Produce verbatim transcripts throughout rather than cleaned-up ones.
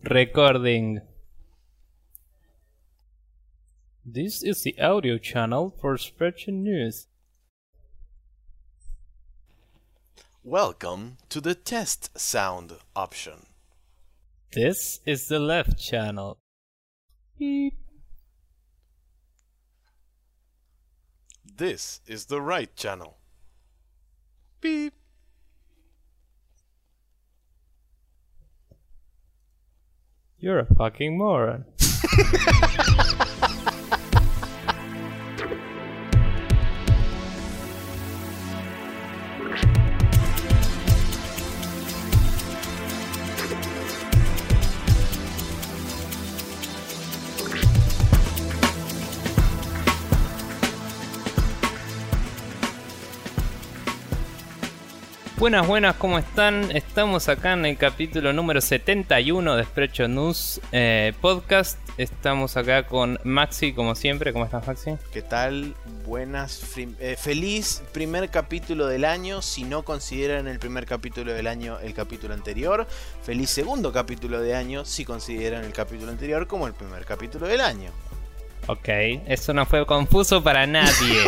Recording. This is the audio channel for Spreadsheet News. Welcome to the test sound option. This is the left channel. Beep. This is the right channel. Beep. You're a fucking moron. Buenas, buenas, ¿cómo están? Estamos acá en el capítulo número setenta y uno de Spreadsheet News eh, Podcast. Estamos acá con Maxi, como siempre. ¿Cómo estás, Maxi? ¿Qué tal? Buenas. Eh, feliz primer capítulo del año. Si no consideran el primer capítulo del año el capítulo anterior. Feliz segundo capítulo de año si consideran el capítulo anterior como el primer capítulo del año. Ok, eso no fue confuso para nadie.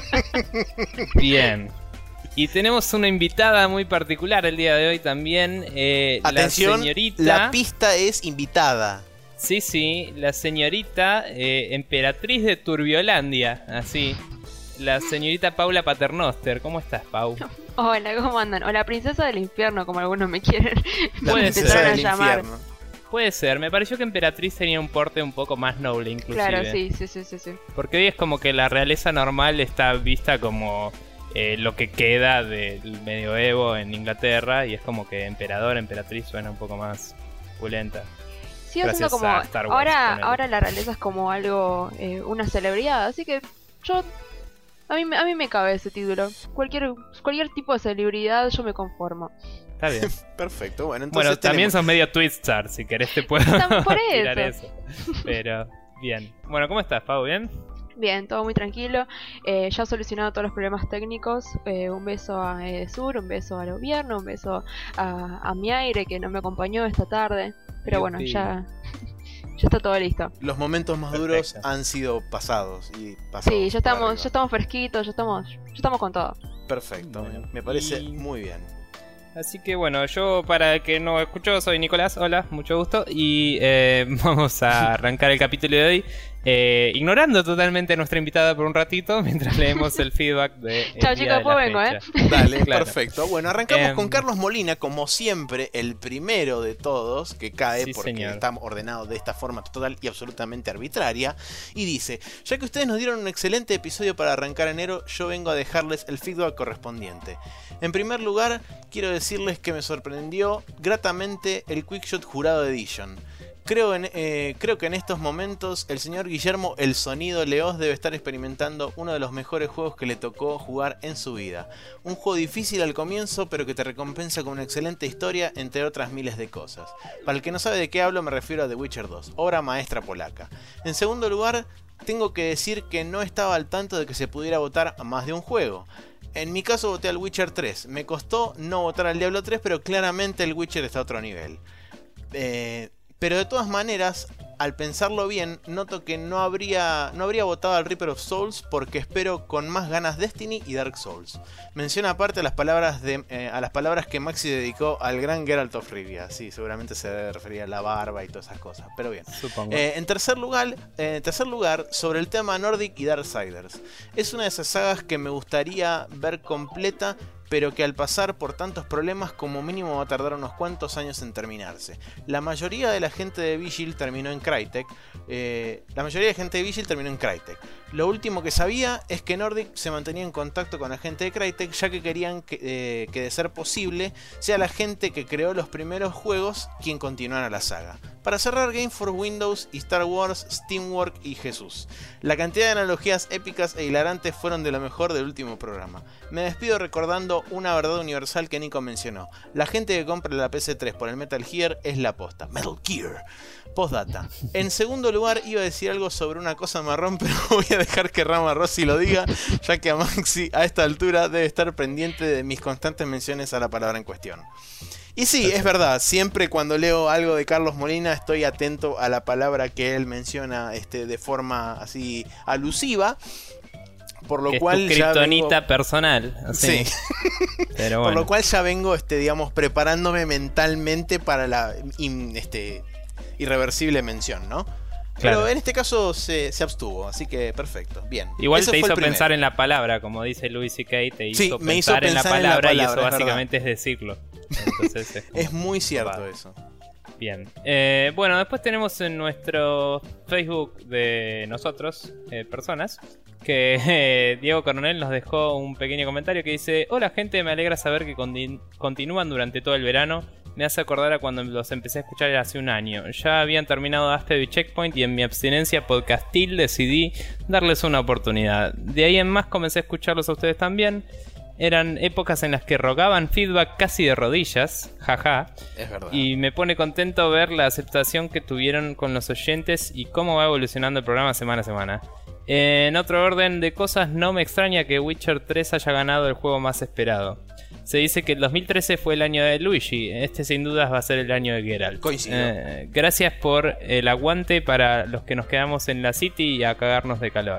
Bien. Y tenemos una invitada muy particular el día de hoy también. Eh, Atención, la señorita. La pista es invitada. Sí, sí, la señorita eh, emperatriz de Turbiolandia. Así. La señorita Paula Paternoster. ¿Cómo estás, Pau? Hola, ¿cómo andan? O la princesa del infierno, como algunos me quieren. La me princesa empezaron del a llamar. infierno. Puede ser, me pareció que emperatriz tenía un porte un poco más noble, inclusive. Claro, sí, sí, sí, sí, sí. Porque hoy es como que la realeza normal está vista como eh, lo que queda del medioevo en Inglaterra. Y es como que emperador, emperatriz suena un poco más opulenta. Sigue siendo como... a Star Wars, ahora, ponele. ahora la realeza es como algo, eh, una celebridad, así que yo... A mí, me- a mí me cabe ese título. Cualquier, cualquier tipo de celebridad yo me conformo. Está bien. Perfecto, bueno, entonces Bueno, también tenemos- sos medio Twitstar, si querés te puedo Tam- por tirar eso. eso. Pero, bien. Bueno, ¿cómo estás, Pau? ¿Bien? Bien, todo muy tranquilo. Eh, ya he solucionado todos los problemas técnicos. Eh, un beso a Edesur, un beso al gobierno, un beso a, a mi aire que no me acompañó esta tarde. Pero bueno, Yupi. ya, ya está todo listo. los momentos más duros Perfecto. han sido pasados y pasados. Sí, ya por estamos, arriba. ya estamos fresquitos, ya estamos, ya estamos con todo. Perfecto, Bueno, me parece y- muy bien. Así que bueno, yo para el que no escuchó soy Nicolás, hola, mucho gusto. Y eh, vamos a arrancar el capítulo de hoy eh, ignorando totalmente a nuestra invitada por un ratito mientras leemos el feedback de el Chao, día chicos, de pues la vengo, fecha. Dale, Claro. perfecto. Bueno, arrancamos Em, con Carlos Molina, como siempre, el primero de todos que cae Sí, porque señor. está ordenado de esta forma total y absolutamente arbitraria. Y dice, ya que ustedes nos dieron un excelente episodio para arrancar enero, yo vengo a dejarles el feedback correspondiente. En primer lugar, quiero decirles que me sorprendió gratamente el Quickshot Jurado Edition. Creo, en, eh, creo que en estos momentos el señor Guillermo El Sonido Leoz debe estar experimentando uno de los mejores juegos que le tocó jugar en su vida. Un juego difícil al comienzo, pero que te recompensa con una excelente historia, entre otras miles de cosas. Para el que no sabe de qué hablo, me refiero a The Witcher dos, obra maestra polaca. En segundo lugar, tengo que decir que no estaba al tanto de que se pudiera votar a más de un juego. En mi caso voté al Witcher tres. Me costó no votar al Diablo tres, pero claramente el Witcher está a otro nivel. Eh... Pero de todas maneras, al pensarlo bien, noto que no habría, no habría votado al Reaper of Souls porque espero con más ganas Destiny y Dark Souls. Menciona aparte a las palabras, de, eh, a las palabras que Maxi dedicó al gran Geralt of Rivia. Sí, seguramente se debe referir a la barba y todas esas cosas, pero bien. Supongo. Eh, en, tercer lugar, eh, en tercer lugar, sobre el tema Nordic y Darksiders. Es una de esas sagas que me gustaría ver completa, pero que al pasar por tantos problemas como mínimo va a tardar unos cuantos años en terminarse. La mayoría de la gente de Vigil terminó en Crytek. Eh, la mayoría de gente de Vigil terminó en Crytek. Lo último que sabía es que Nordic se mantenía en contacto con la gente de Crytek, ya que querían que, eh, que de ser posible sea la gente que creó los primeros juegos quien continuara la saga. Para cerrar, Game for Windows y Star Wars, Steamwork y Jesús. La cantidad de analogías épicas e hilarantes fueron de lo mejor del último programa. Me despido recordando una verdad universal que Nico mencionó. La gente que compra la P S tres por el Metal Gear es la posta. Metal Gear. Postdata. En segundo lugar, iba a decir algo sobre una cosa marrón, pero voy a dejar que Rama Rossi lo diga, ya que a Maxi a esta altura debe estar pendiente de mis constantes menciones a la palabra en cuestión. Y sí, es verdad, siempre cuando leo algo de Carlos Molina estoy atento a la palabra que él menciona este, de forma así alusiva. Por lo que cual es tu ya kriptonita vengo... personal. Así. Sí. Pero Por bueno. lo cual ya vengo, este, digamos, preparándome mentalmente para la in- este, irreversible mención, ¿no? Claro. Pero en este caso se, se abstuvo, así que perfecto, bien. Igual Ese te fue el hizo primero. pensar en la palabra, como dice Louis C K, te hizo, Sí, pensar, me hizo en, la pensar en la palabra, y eso palabra, es básicamente es, decirlo. Entonces, es, como- Es muy cierto Vale. eso. Bien. Eh, bueno, después tenemos en nuestro Facebook de nosotros, eh, personas, que eh, Diego Coronel nos dejó un pequeño comentario que dice: hola gente, me alegra saber que conti- continúan durante todo el verano. Me hace acordar a cuando los empecé a escuchar hace un año. Ya habían terminado Asped y Checkpoint y en mi abstinencia podcastil decidí darles una oportunidad. De ahí en más comencé a escucharlos a ustedes también. Eran épocas en las que rogaban feedback casi de rodillas, jaja. Es verdad. Y me pone contento ver la aceptación que tuvieron con los oyentes y cómo va evolucionando el programa semana a semana. En otro orden de cosas, no me extraña que Witcher tres haya ganado el juego más esperado. Se dice que el dos mil trece fue el año de Luigi, este sin dudas va a ser el año de Geralt. Coincido. Eh, gracias por el aguante para los que nos quedamos en la City y a cagarnos de calor.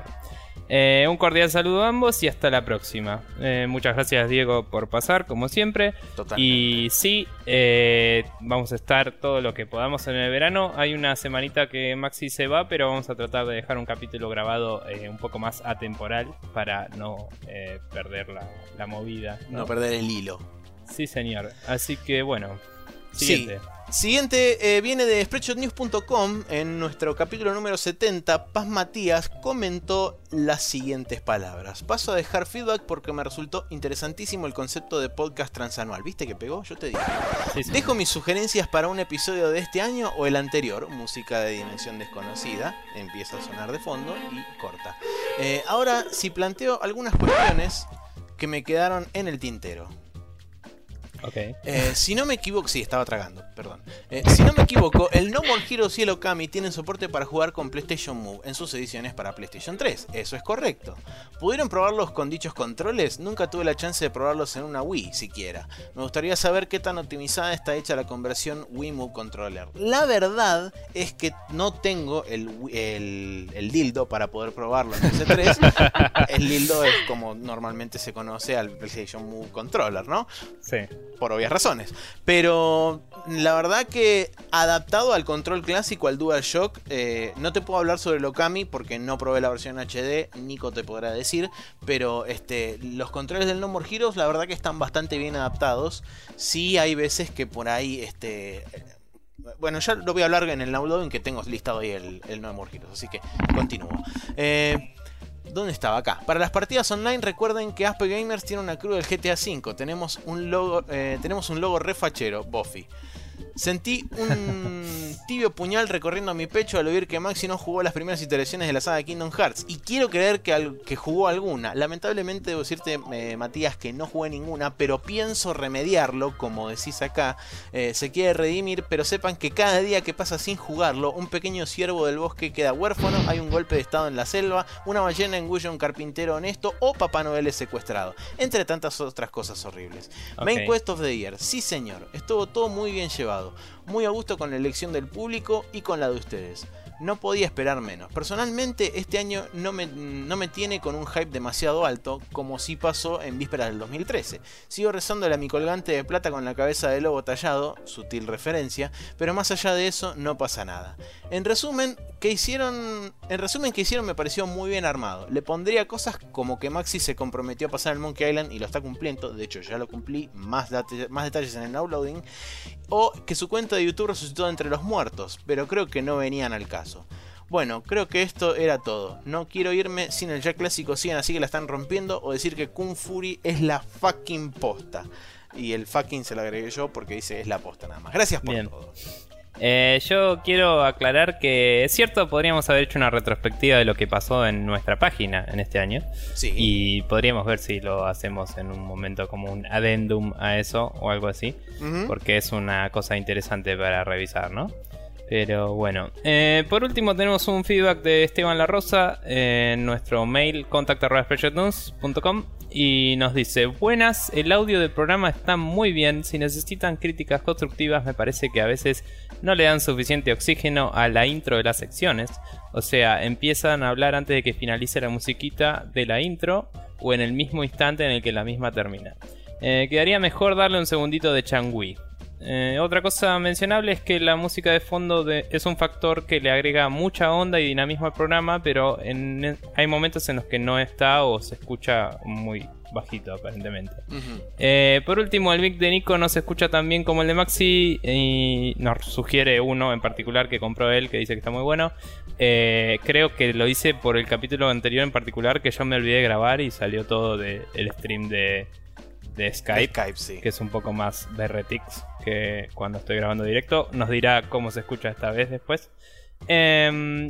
Eh, un cordial saludo a ambos y hasta la próxima. Eh, muchas gracias, Diego, por pasar, como siempre. Totalmente. Y sí, eh, vamos a estar todo lo que podamos en el verano. Hay una semanita que Maxi se va, pero vamos a tratar de dejar un capítulo grabado eh, un poco más atemporal para no eh, perder la, la movida, ¿no? No perder el hilo. Sí, señor. Así que bueno, siguiente. Sí. Siguiente eh, viene de spreadshot news punto com. En nuestro capítulo número setenta, Paz Matías comentó las siguientes palabras: paso a dejar feedback porque me resultó interesantísimo el concepto de podcast transanual. ¿Viste que pegó? Yo te dije. Sí, sí. Dejo mis sugerencias para un episodio de este año o el anterior. Música de dimensión desconocida. Empieza a sonar de fondo y corta. Eh, ahora, si planteo algunas cuestiones que me quedaron en el tintero. Ok. Eh, si no me equivoco, sí, estaba tragando, perdón. Eh, si no me equivoco, el No More Heroes y el Okami tienen soporte para jugar con PlayStation Move en sus ediciones para PlayStation tres. Eso es correcto. ¿Pudieron probarlos con dichos controles? Nunca tuve la chance de probarlos en una Wii, siquiera. Me gustaría saber qué tan optimizada está hecha la conversión Wii Move Controller. La verdad es que no tengo el, el, el dildo para poder probarlo en P S tres. El dildo es como normalmente se conoce al PlayStation Move Controller, ¿no? Sí. Por obvias razones. Pero la verdad que adaptado al control clásico, al DualShock, eh, no te puedo hablar sobre el Okami porque no probé la versión H D, Nico te podrá decir, pero este, los controles del No More Heroes la verdad que están bastante bien adaptados. Sí hay veces que por ahí... este Bueno, ya lo voy a hablar en el downloading que tengo listado ahí el, el No More Heroes, así que continúo. Eh... ¿Dónde estaba? Acá. Para las partidas online, recuerden que Aspe Gamers tiene una crew del G T A cinco. Tenemos un logo, eh, tenemos un logo refachero, Buffy. Sentí un tibio puñal recorriendo mi pecho al oír que Maxi no jugó las primeras iteraciones de la saga Kingdom Hearts. Y quiero creer que, al, que jugó alguna. Lamentablemente debo decirte, eh, Matías, que no jugué ninguna, pero pienso remediarlo, como decís acá. Eh, se quiere redimir, pero sepan que cada día que pasa sin jugarlo, un pequeño ciervo del bosque queda huérfano, hay un golpe de estado en la selva, una ballena engulla a un carpintero honesto o Papá Noel es secuestrado. Entre tantas otras cosas horribles. Ok. Main Quest of the Year. Sí, señor. Estuvo todo muy bien llevado. Muy a gusto con la elección del público y con la de ustedes. No podía esperar menos. Personalmente, este año no me, no me tiene con un hype demasiado alto, como sí pasó en vísperas del dos mil trece. Sigo rezándole a mi colgante de plata con la cabeza de lobo tallado, sutil referencia, pero más allá de eso no pasa nada. En resumen, que hicieron, en resumen, que hicieron me pareció muy bien armado. Le pondría cosas como que Maxi se comprometió a pasar el Monkey Island y lo está cumpliendo, de hecho ya lo cumplí, más, date, más detalles en el downloading, o que su cuenta de YouTube resucitó entre los muertos, pero creo que no venían al caso. Bueno, creo que esto era todo. No quiero irme sin el ya clásico cien, así que la están rompiendo, o decir que Kung Fury es la fucking posta. Y el fucking se lo agregué yo porque dice es la posta nada más. Gracias por Bien. todo. Eh, yo quiero aclarar que es cierto, podríamos haber hecho una retrospectiva de lo que pasó en nuestra página en este año. Sí. Y podríamos ver si lo hacemos en un momento como un addendum a eso o algo así. Ujú. Porque es una cosa interesante para revisar, ¿no? Pero bueno, eh, por último tenemos un feedback de Esteban La Rosa en nuestro mail contact arroba spreadshot news punto com. y nos dice: buenas, el audio del programa está muy bien. Si necesitan críticas constructivas, me parece que a veces no le dan suficiente oxígeno a la intro de las secciones. O sea, empiezan a hablar antes de que finalice la musiquita de la intro o en el mismo instante en el que la misma termina. Eh, quedaría mejor darle un segundito de changüí. Eh, otra cosa mencionable es que la música de fondo de, es un factor que le agrega mucha onda y dinamismo al programa, pero en, hay momentos en los que no está o se escucha muy bajito aparentemente. Uh-huh. Eh, por último, el mic de Nico no se escucha tan bien como el de Maxi y nos sugiere uno en particular que compró él, que dice que está muy bueno. Eh, creo que lo hice por el capítulo anterior en particular, que yo me olvidé de grabar y salió todo del stream de... de Skype, de Skype sí. Que es un poco más berretix que cuando estoy grabando directo. Nos dirá cómo se escucha esta vez después. Eh,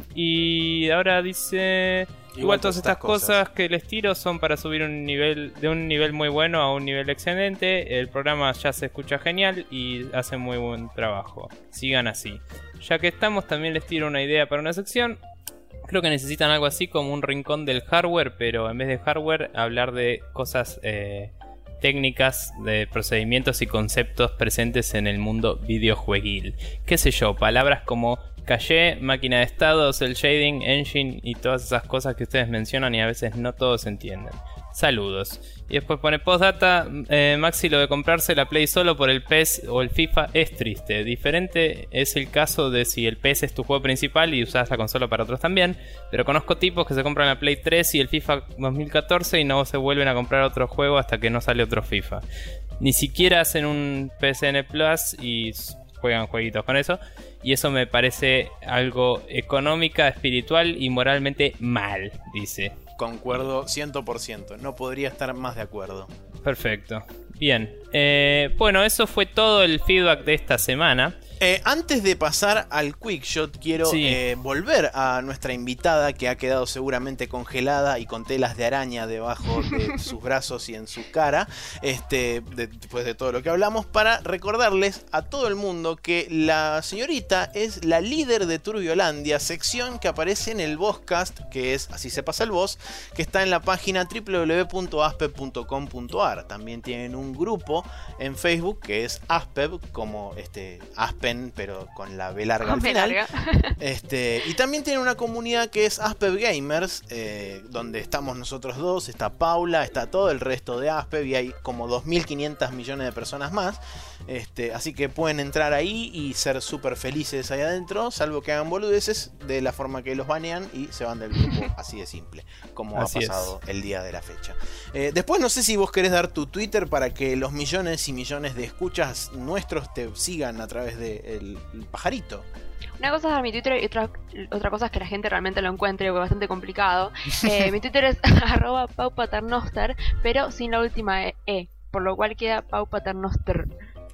y ahora dice... Igual, Igual todas estas cosas. cosas que les tiro son para subir un nivel de un nivel muy bueno a un nivel excelente. El programa ya se escucha genial y hace muy buen trabajo. Sigan así. Ya que estamos, también les tiro una idea para una sección. Creo que necesitan algo así como un rincón del hardware, pero en vez de hardware, hablar de cosas... Eh, técnicas, de procedimientos y conceptos presentes en el mundo videojueguil. Qué sé yo, palabras como caché, máquina de estado, cel shading, engine y todas esas cosas que ustedes mencionan y a veces no todos entienden. Saludos. Y después pone postdata, eh, Maxi, lo de comprarse la Play solo por el P E S o el FIFA es triste. Diferente es el caso de si el P E S es tu juego principal y usas la consola para otros también. Pero conozco tipos que se compran la Play tres y el FIFA dos mil catorce y no se vuelven a comprar otro juego hasta que no sale otro FIFA. Ni siquiera hacen un P S N Plus y juegan jueguitos con eso. Y eso me parece algo económica, espiritual y moralmente mal, dice. Concuerdo cien por ciento, no podría estar más de acuerdo. Perfecto, bien. Eh, bueno, eso fue todo el feedback de esta semana. Eh, antes de pasar al Quickshot, quiero sí. eh, volver a nuestra invitada que ha quedado seguramente congelada y con telas de araña debajo de sus brazos y en su cara, este, de, después de todo lo que hablamos, para recordarles a todo el mundo que la señorita es la líder de Turbiolandia, sección que aparece en el Bosscast, que es Así se pasa el boss, que está en la página doble u doble u doble u punto aspev punto com punto a r. También tienen un grupo en Facebook que es Aspev, como este Aspev, pero con la B larga al final. Larga. Este, y también tiene una comunidad que es Aspev Gamers, eh, donde estamos nosotros dos, está Paula, está todo el resto de Aspev y hay como dos mil quinientos millones de personas más. Este, así que pueden entrar ahí y ser súper felices ahí adentro, salvo que hagan boludeces de la forma que los banean y se van del grupo, así de simple, como así ha pasado es. El día de la fecha. Eh, después no sé si vos querés dar tu Twitter para que los millones y millones de escuchas nuestros te sigan a través de el, el pajarito. Una cosa es dar mi Twitter y otra, otra cosa es que la gente realmente lo encuentre, porque es bastante complicado. Eh, mi Twitter es arroba paupaternoster, pero sin la última E, por lo cual queda paupaternoster.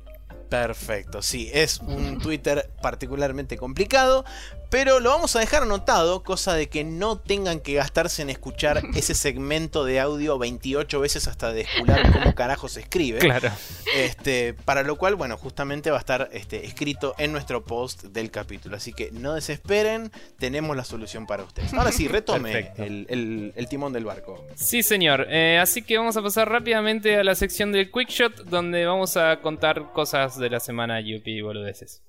Perfecto, sí, es un Twitter particularmente complicado, pero lo vamos a dejar anotado, cosa de que no tengan que gastarse en escuchar ese segmento de audio veintiocho veces hasta descubrir cómo carajo se escribe. Claro. Este, para lo cual, bueno, justamente va a estar este, escrito en nuestro post del capítulo. Así que no desesperen, tenemos la solución para ustedes. Ahora sí, retome el, el, el timón del barco. Sí, señor. Eh, así que vamos a pasar rápidamente a la sección del Quickshot, donde vamos a contar cosas de la semana Yupi y boludeces.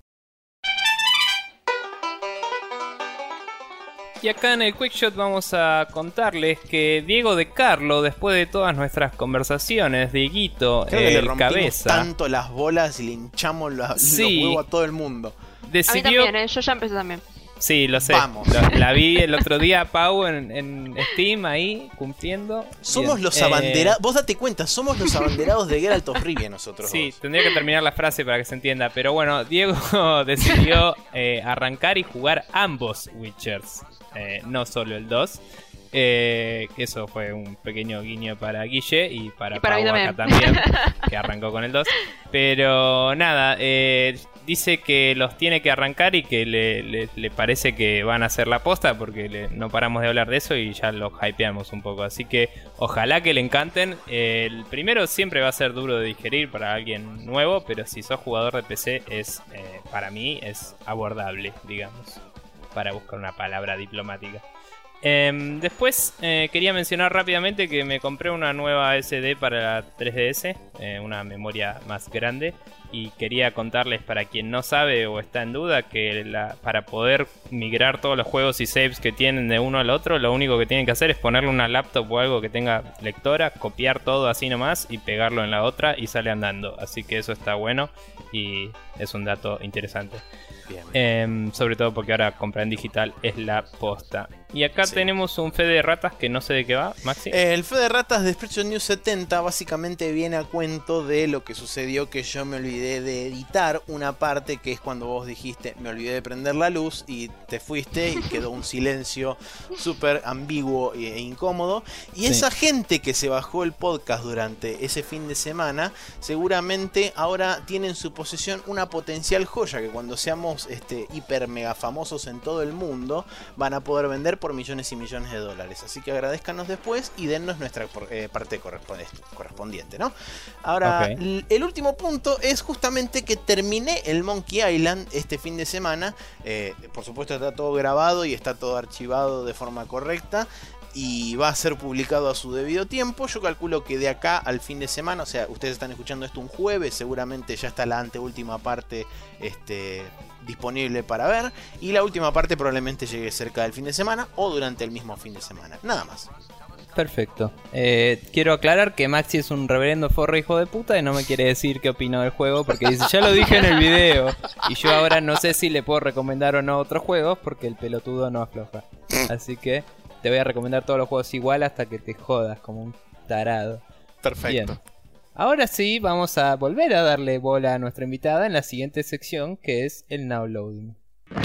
Y acá en el Quickshot vamos a contarles que Diego de Carlo, después de todas nuestras conversaciones, Dieguito, Creo que el le cabeza, tanto las bolas y le hinchamos los, sí, los huevos a todo el mundo. Decidió... A mí también, ¿eh? Yo ya empecé también. Sí, lo sé. Vamos. La, la vi el otro día, Pau, en, en Steam, ahí, cumpliendo. Somos Bien. los eh... abanderados. Vos date cuenta, somos los abanderados de Geralt of Rivia nosotros. Sí, dos. tendría que terminar la frase para que se entienda. Pero bueno, Diego decidió eh, arrancar y jugar ambos Witchers. Eh, no solo el dos. Eh, eso fue un pequeño guiño para Guille y para, y para Pau también. acá también, que arrancó con el dos. Pero nada, eh, dice que los tiene que arrancar y que le, le, le parece que van a hacer la posta, porque le, no paramos de hablar de eso y ya los hypeamos un poco. Así que ojalá que le encanten. Eh, el primero siempre va a ser duro de digerir para alguien nuevo, pero si sos jugador de P C, es eh, para mí es abordable, digamos, para buscar una palabra diplomática. Eh, después eh, quería mencionar rápidamente que me compré una nueva S D para la tres D S, eh, una memoria más grande. Y quería contarles, para quien no sabe o está en duda, que la, para poder migrar todos los juegos y saves que tienen de uno al otro, lo único que tienen que hacer es ponerle una laptop o algo que tenga lectora, copiar todo así nomás y pegarlo en la otra y sale andando. Así que eso está bueno y es un dato interesante. Bien. Eh, sobre todo porque ahora comprar en digital es la posta. Y acá sí. tenemos un fe de ratas que no sé de qué va, Maxi. Eh, el fe de ratas de Spreadshot News setenta básicamente viene a cuento de lo que sucedió, que yo me olvidé de editar una parte, que es cuando vos dijiste me olvidé de prender la luz y te fuiste y quedó un silencio súper ambiguo e incómodo. Y sí. esa gente que se bajó el podcast durante ese fin de semana seguramente ahora tiene en su posesión una potencial joya que cuando seamos este, hiper mega famosos en todo el mundo van a poder vender por millones y millones de dólares. Así que agradezcanos después y dennos nuestra eh, parte correspondiente, ¿no? Ahora, okay. el último punto es justamente que terminé el Monkey Island este fin de semana. Eh, por supuesto está todo grabado y está todo archivado de forma correcta. Y va a ser publicado a su debido tiempo. Yo calculo que de acá al fin de semana, o sea, ustedes están escuchando esto un jueves, seguramente ya está la anteúltima parte este, disponible para ver. Y la última parte probablemente llegue cerca del fin de semana o durante el mismo fin de semana. Nada más. Perfecto. Eh, quiero aclarar que Maxi es un reverendo forro hijo de puta y no me quiere decir qué opinó del juego porque dice, ya lo dije en el video. Y yo ahora no sé si le puedo recomendar o no otros juegos porque el pelotudo no afloja. Así que te voy a recomendar todos los juegos igual hasta que te jodas como un tarado. Perfecto. Bien. Ahora sí, vamos a volver a darle bola a nuestra invitada en la siguiente sección, que es el Now Loading.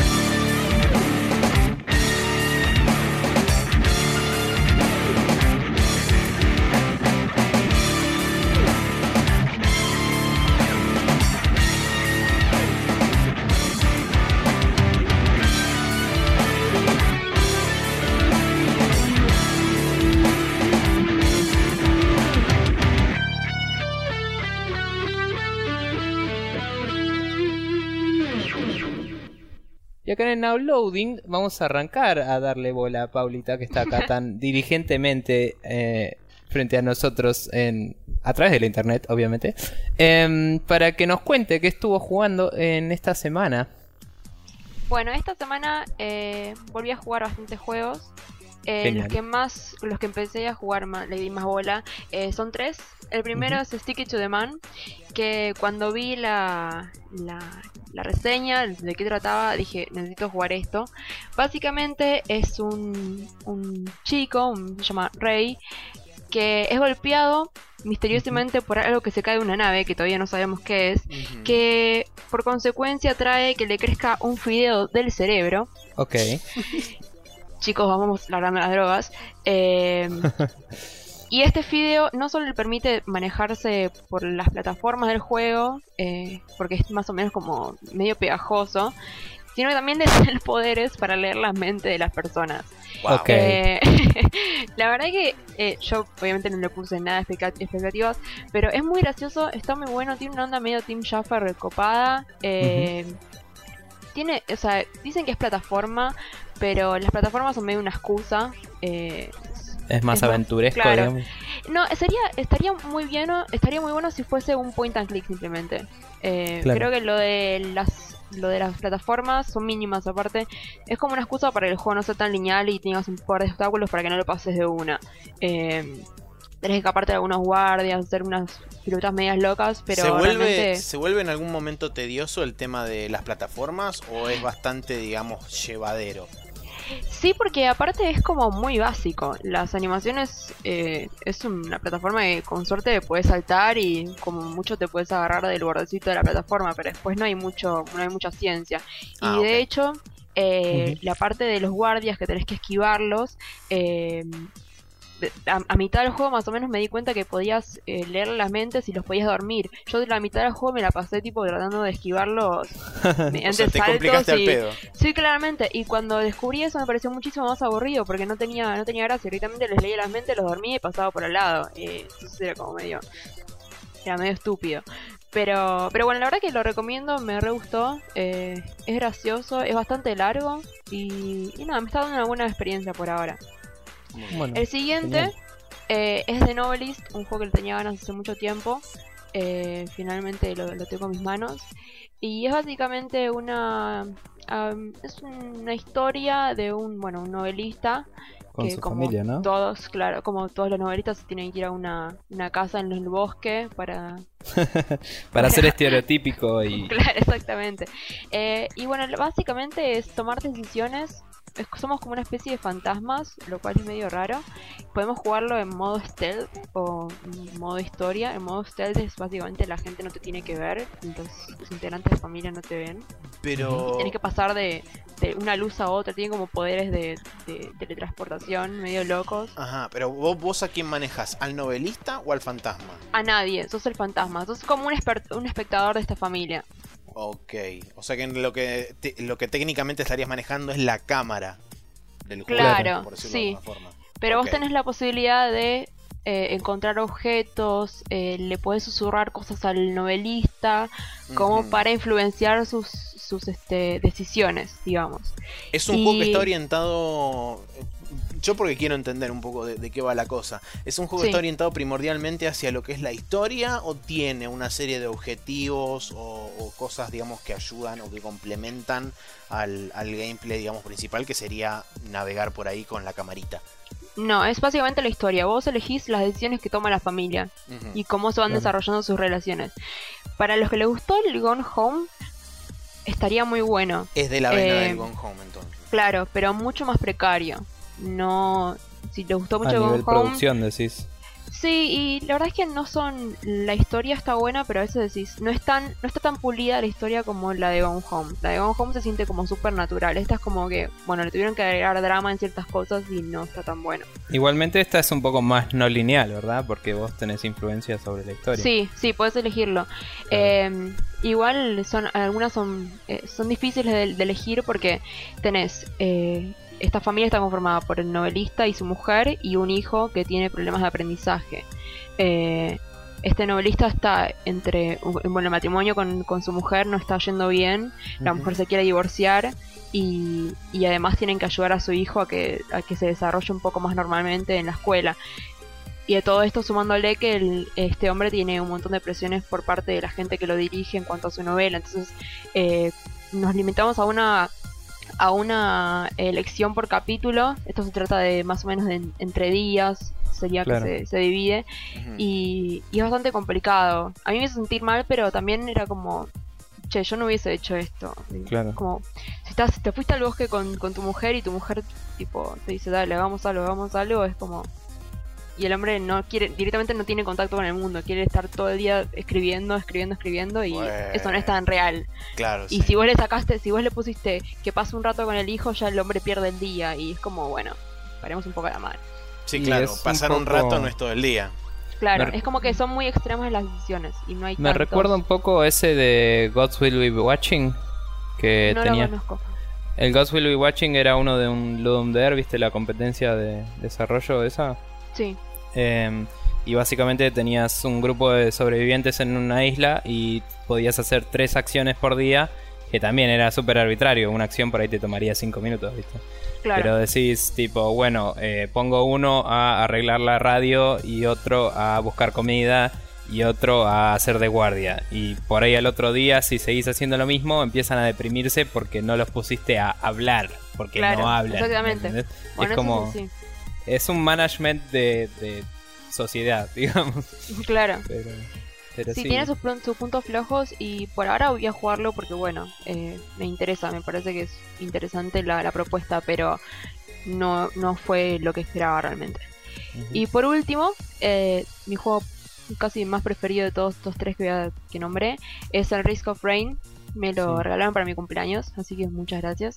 Y acá en el Now Loading vamos a arrancar a darle bola a Paulita, que está acá tan diligentemente eh, frente a nosotros en, a través de la internet, obviamente, eh, para que nos cuente qué estuvo jugando en esta semana. Bueno, esta semana eh, volví a jugar bastantes juegos. Eh, los que más, los que empecé a jugar, más, le di más bola, eh, son tres. El primero uh-huh. es Stick It to the Man, que cuando vi la, la, la reseña de qué trataba, dije, necesito jugar esto. Básicamente es un, un chico, un, se llama Ray, que es golpeado misteriosamente uh-huh. por algo que se cae de una nave, que todavía no sabemos qué es, uh-huh. que por consecuencia trae que le crezca un fideo del cerebro. Ok. Chicos, vamos largando las drogas. Eh, y este fideo no solo le permite manejarse por las plataformas del juego, eh, porque es más o menos como medio pegajoso, sino que también le da poderes para leer la mente de las personas. Wow. Okay. Eh, la verdad que eh, yo obviamente no le puse nada de expectativas, pero es muy gracioso, está muy bueno, tiene una onda medio Tim Schafer recopada. Eh, uh-huh. Tiene, o sea, dicen que es plataforma, pero las plataformas son medio una excusa. Eh, es más es aventuresco, más, claro. digamos. No, sería, estaría muy bien, estaría muy bueno si fuese un point and click simplemente. Eh, claro. Creo que lo de las lo de las plataformas son mínimas aparte. Es como una excusa para que el juego no sea tan lineal y tengas un par de obstáculos para que no lo pases de una. Eh, tenés que escaparte de algunos guardias, hacer unas piruetas medias locas, pero ¿Se vuelve, realmente... ¿Se vuelve en algún momento tedioso el tema de las plataformas o es bastante, digamos, llevadero? Sí, porque aparte es como muy básico. Las animaciones eh, es una plataforma que con suerte puedes saltar y como mucho te puedes agarrar del bordecito de la plataforma, pero después no hay mucho, no hay mucha ciencia. Ah, y de okay. hecho, eh, uh-huh. la parte de los guardias que tenés que esquivarlos, eh, A, a mitad del juego más o menos me di cuenta que podías eh, leer las mentes y los podías dormir. Yo de la mitad del juego me la pasé tipo tratando de esquivarlos mediante o sea, te saltos complicaste y... al pedo. Sí, claramente. Y cuando descubrí eso me pareció muchísimo más aburrido porque no tenía no tenía gracia. Directamente les leía las mentes, los dormía y pasaba por al lado. Eh, entonces era como medio... Era medio estúpido. Pero, pero bueno, la verdad que lo recomiendo, me re gustó. Eh, es gracioso, es bastante largo. Y, y nada, me está dando una buena experiencia por ahora. Bueno, El siguiente eh, es The Novelist, un juego que le tenía ganas hace mucho tiempo. Eh, finalmente lo, lo tengo en mis manos. Y es básicamente una... Um, es una historia de un, bueno, un novelista. Con que su como familia, ¿no? todos, claro, como todos los novelistas tienen que ir a una, una casa en el bosque para... Para ser estereotípico y... Claro, exactamente. Eh, y bueno, básicamente es tomar decisiones. Es- somos como una especie de fantasmas, lo cual es medio raro. Podemos jugarlo en modo stealth o en modo historia. En modo stealth es básicamente la gente no te tiene que ver, los, los integrantes de familia no te ven. Pero... Tienes que pasar de, de una luz a otra, tienen como poderes de, de teletransportación medio locos. Ajá, pero vos, vos ¿a quién manejas? ¿Al novelista o al fantasma? A nadie, sos el fantasma, sos como un, esper- un espectador de esta familia. Ok, o sea que en lo que te- lo que técnicamente estarías manejando es la cámara del juego, Claro, por decirlo sí. de alguna forma. Pero Ok. vos tenés la posibilidad de eh, encontrar objetos, eh, le podés susurrar cosas al novelista, como Ujú. para influenciar sus, sus este, decisiones, digamos. Es un y- juego que está orientado... Yo porque quiero entender un poco de, de qué va la cosa. ¿Es un juego que Sí. está orientado primordialmente hacia lo que es la historia o tiene una serie de objetivos o, o cosas, digamos, que ayudan o que complementan al, al gameplay, digamos, principal, que sería navegar por ahí con la camarita? No, es básicamente la historia. Vos elegís las decisiones que toma la familia Ujú. y cómo se van Claro. desarrollando sus relaciones. Para los que les gustó el Gone Home, estaría muy bueno. Es de la vena Eh, del Gone Home, entonces. Claro, pero mucho más precario. No, si les gustó A mucho nivel Gone Home, producción, decís. sí, y la verdad es que no son, la historia está buena, pero a veces decís, no es tan, no está tan pulida la historia como la de Gone Home. La de Gone Home se siente como súper natural. Esta es como que, bueno, le tuvieron que agregar drama en ciertas cosas y no está tan bueno. Igualmente esta es un poco más no lineal, ¿verdad? Porque vos tenés influencia sobre la historia. Sí, sí, puedes elegirlo. Eh, igual son, algunas son, eh, son difíciles de, de elegir porque tenés, eh, esta familia está conformada por el novelista y su mujer y un hijo que tiene problemas de aprendizaje. Eh, este novelista está entre, bueno, el matrimonio con, con su mujer no está yendo bien, la Ujú. mujer se quiere divorciar y, y además tienen que ayudar a su hijo a que, a que se desarrolle un poco más normalmente en la escuela. Y de todo esto sumándole que el- este hombre tiene un montón de presiones por parte de la gente que lo dirige en cuanto a su novela. Entonces eh, nos limitamos a una a una elección por capítulo. Esto se trata de más o menos de en- entre días, sería Claro. que se, se divide. Ujú. Y, y es bastante complicado. A mí me hizo sentir mal, pero también era como, che, yo no hubiese hecho esto. Y Claro. Como, si estás, si te fuiste al bosque con, con tu mujer y tu mujer tipo te dice, dale, hagamos algo, hagamos algo, es como... Y el hombre no quiere, directamente no tiene contacto con el mundo, quiere estar todo el día escribiendo, escribiendo, escribiendo y Bueno. eso no es tan real. Claro, Y sí. si vos le sacaste, si vos le pusiste que pase un rato con el hijo, ya el hombre pierde el día y es como, bueno, paremos un poco la mano. Sí, Y claro, es un pasar un, poco- rato no es todo el día. Claro, Me- es como que son muy extremas las decisiones y no hay Me tantos- recuerda un poco ese de Gods Will Be Watching que No tenía. lo conozco. El Gods Will Be Watching era uno de un Ludum Dare, ¿viste? La competencia de desarrollo de esa. Sí, Eh, y básicamente tenías un grupo de sobrevivientes en una isla y podías hacer tres acciones por día, que también era súper arbitrario. Una acción por ahí te tomaría cinco minutos, ¿viste? claro. Pero decís, tipo, bueno, eh, pongo uno a arreglar la radio y otro a buscar comida y otro a hacer de guardia. Y por ahí al otro día, si seguís haciendo lo mismo, empiezan a deprimirse porque no los pusiste a hablar, porque Claro, no hablan. exactamente. ¿entendés? Bueno, es eso como, sí, es un management de, de sociedad, digamos. sí. Claro. Pero, pero Sí, sí, tiene sus, pun- sus puntos flojos y por ahora voy a jugarlo porque, bueno, eh, me interesa, me parece que es interesante la, la propuesta, pero no, no fue lo que esperaba realmente. Ujú. Y por último, eh, mi juego casi más preferido de todos estos tres que, voy a- que nombré es el Risk of Rain. Me lo Sí. regalaron para mi cumpleaños, así que muchas gracias.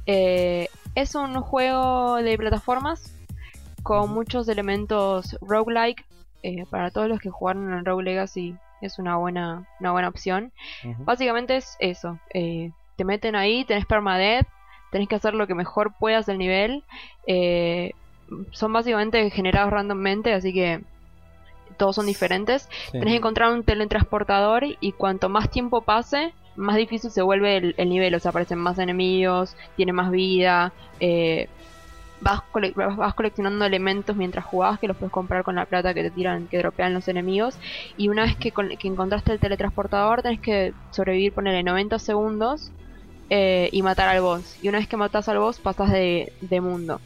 Eh, es un juego de plataformas con Ujú. muchos elementos roguelike. Eh, para todos los que jugaron en Rogue Legacy es una buena, una buena opción. Ujú. Básicamente es eso. eh, te meten ahí, tenés permadeath, tenés que hacer lo que mejor puedas del nivel. eh, son básicamente generados randommente, así que todos son diferentes. Sí. Tenés que encontrar un teletransportador y cuanto más tiempo pase, más difícil se vuelve el, el nivel. O sea, aparecen más enemigos, tiene más vida. Eh, vas, cole vas coleccionando elementos mientras jugás que los puedes comprar con la plata que te tiran, que dropean los enemigos. Y una vez que, con que encontraste el teletransportador, tenés que sobrevivir, ponerle noventa segundos eh, y matar al boss. Y una vez que matas al boss, pasas de, de mundo.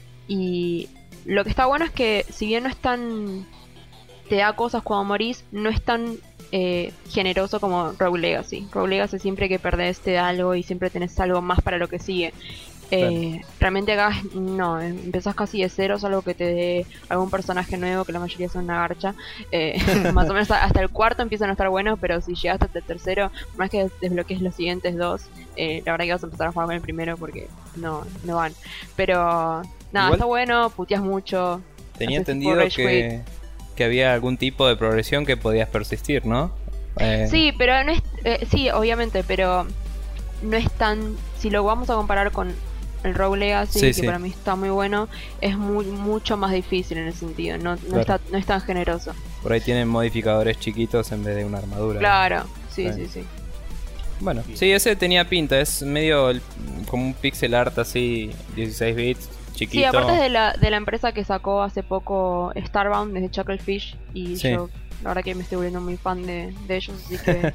Y lo que está bueno es que, si bien no es tan... te da cosas cuando morís, no es tan eh, generoso como Rogue Legacy. Rogue Legacy siempre que perdés te da algo y siempre tenés algo más para lo que sigue. Eh, claro. Realmente acá no, empezás casi de cero, salvo que te dé algún personaje nuevo, que la mayoría son una garcha. Eh, más o menos hasta el cuarto empiezan a estar buenos, pero si llegaste hasta el tercero, más que desbloquees los siguientes dos, eh, la verdad que vas a empezar a jugar con el primero porque no, no van. Pero nada, igual, está bueno, puteas mucho. Tenía entendido que, que había algún tipo de progresión que podías persistir, ¿no? Eh... Sí, pero no es, eh, sí, obviamente, pero no es tan, si lo vamos a comparar con el Rogue Legacy, sí, que sí. para mí está muy bueno, es muy mucho más difícil en ese sentido, no, no, claro. está, no es tan generoso. Por ahí tienen modificadores chiquitos en vez de una armadura. Claro, sí, bueno. sí, sí. Bueno, sí, ese tenía pinta, es medio el, como un pixel art así, dieciséis bits, chiquito. Sí, aparte de la, de la empresa que sacó hace poco Starbound, desde Chucklefish, y sí. yo la verdad que me estoy volviendo muy fan de, de ellos, así que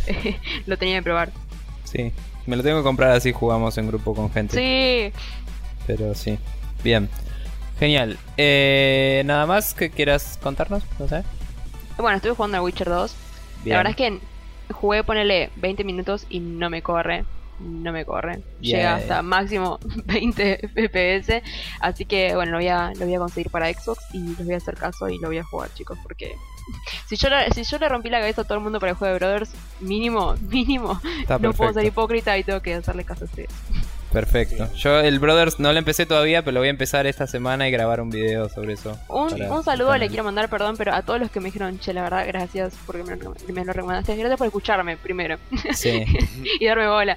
lo tenía que probar. Sí. Me lo tengo que comprar así jugamos en grupo con gente. Sí. Pero sí. Bien. Genial. Eh, ¿Nada más que quieras contarnos? No sé. Bueno, estuve jugando a Witcher dos. Bien. La verdad es que jugué, ponele veinte minutos y no me corre. No me corre. Yeah. Llega hasta máximo veinte F P S. Así que bueno, lo voy a, lo voy a conseguir para Xbox y les voy a hacer caso y lo voy a jugar, chicos, porque... Si yo, la, si yo le rompí la cabeza a todo el mundo para el juego de Brothers, mínimo, mínimo, Está no perfecto. Puedo ser hipócrita y tengo que hacerle caso a ustedes. Perfecto. Yo el Brothers no lo empecé todavía, pero lo voy a empezar esta semana y grabar un video sobre eso. Un, un saludo le quiero mandar, perdón, pero a todos los que me dijeron, che, la verdad, gracias porque me lo, me lo recomendaste. Gracias por escucharme primero. Sí. Y darme bola.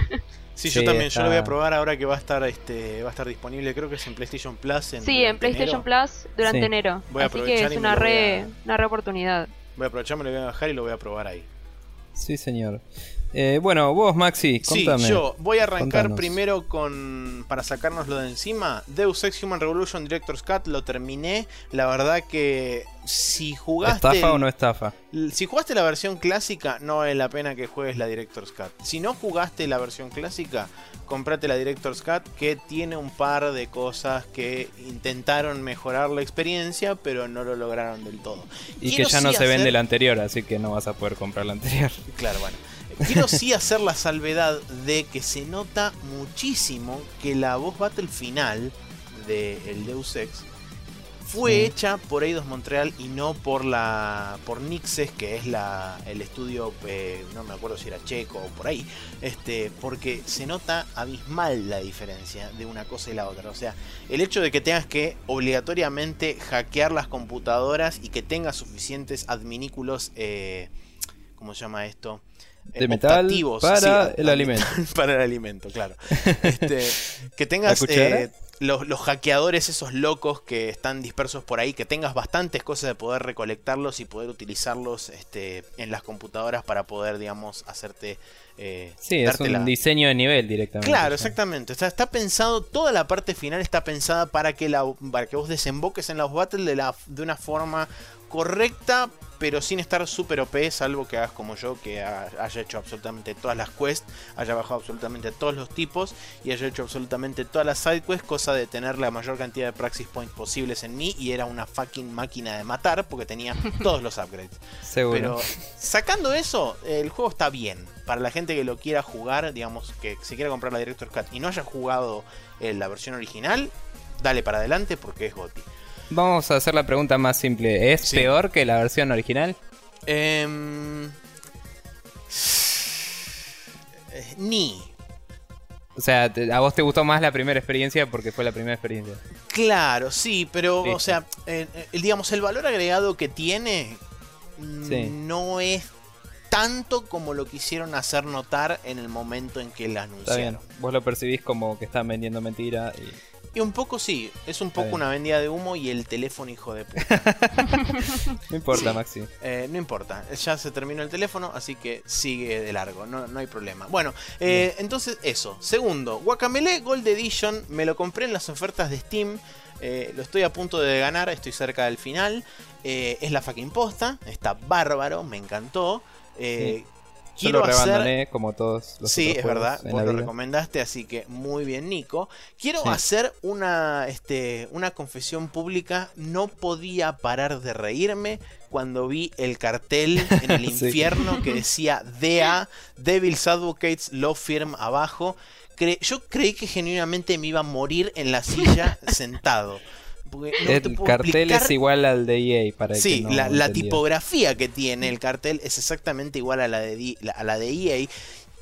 Sí, yo sí, también, está... yo lo voy a probar ahora que va a estar este va a estar disponible, creo que es en PlayStation Plus. En, sí, en PlayStation enero. Plus durante sí. enero. Voy a Así que es una re, a... una re oportunidad. Voy a aprovechar, me lo voy a bajar y lo voy a probar ahí. Sí, señor. Eh, bueno, vos, Maxi, contame. Sí, yo voy a arrancar Contanos. primero con, para sacárnoslo de encima, Deus Ex Human Revolution Director's Cut, lo terminé. La verdad que si jugaste... ¿Estafa o no estafa? Si jugaste la versión clásica, no vale la pena que juegues la Director's Cut. Si no jugaste la versión clásica, comprate la Director's Cut, que tiene un par de cosas que intentaron mejorar la experiencia, pero no lo lograron del todo. Y Quiero que ya no sí se hacer... vende la anterior, así que no vas a poder comprar la anterior. Claro, bueno. Quiero sí hacer la salvedad de que se nota muchísimo que la voz battle final de el Deus Ex fue sí. hecha por Eidos Montreal y no por la por Nixxes, que es la el estudio, eh, no me acuerdo si era checo o por ahí, este porque se nota abismal la diferencia de una cosa y la otra. O sea, el hecho de que tengas que obligatoriamente hackear las computadoras y que tengas suficientes adminículos, eh, ¿cómo se llama esto? De metal para sí, el alimento. Para el alimento, claro. Este, que tengas eh, los, los hackeadores, esos locos que están dispersos por ahí, que tengas bastantes cosas de poder recolectarlos y poder utilizarlos este, en las computadoras para poder, digamos, hacerte... Eh, sí, es un la... diseño de nivel directamente. Claro, exactamente. O sea, está pensado, toda la parte final está pensada para que, la, para que vos desemboques en la battle de, la, de una forma correcta, pero sin estar super O P, salvo que hagas como yo, que haya hecho absolutamente todas las quests, haya bajado absolutamente todos los tipos y haya hecho absolutamente todas las side quests, cosa de tener la mayor cantidad de praxis points posibles en mí, y era una fucking máquina de matar porque tenía todos los upgrades. Seguro. Pero sacando eso, el juego está bien. Para la gente que lo quiera jugar, digamos, que se quiera comprar la Director's Cut y no haya jugado eh, la versión original, dale para adelante porque es GOTY. Vamos a hacer la pregunta más simple. ¿Es sí. peor que la versión original? Eh, ni. O sea, ¿a vos te gustó más la primera experiencia porque fue la primera experiencia? Claro, sí, pero, Listo. o sea, eh, eh, digamos, el valor agregado que tiene sí. no es tanto como lo quisieron hacer notar en el momento en que la anunciaron. Está bien. Vos lo percibís como que están vendiendo mentira y... Y un poco sí, es un poco bien. una vendida de humo y el teléfono hijo de puta. No importa, Sí. Maxi. Eh, no importa, ya se terminó el teléfono, así que sigue de largo, no, no hay problema. Bueno, eh, entonces eso. Segundo, Guacamelee Gold Edition, me lo compré en las ofertas de Steam. Eh, lo estoy a punto de ganar, estoy cerca del final. Eh, es la fucking posta, está bárbaro, me encantó. Eh, Sí. Yo quiero lo hacer... reabandoné como todos los Sí, otros es juegos verdad, en vos la lo vida. recomendaste, así que muy bien, Nico. Quiero Sí. hacer una, este, una confesión pública. No podía parar de reírme cuando vi el cartel en el Sí. infierno que decía D A, Devil's Advocates Law Firm abajo. Cre- yo creí que genuinamente me iba a morir en la silla sentado. Porque no te El puedo cartel explicar- es igual al de E A para el Sí, que no la, la entendía. tipografía que tiene el cartel es exactamente igual a la de, di- la- a la de E A.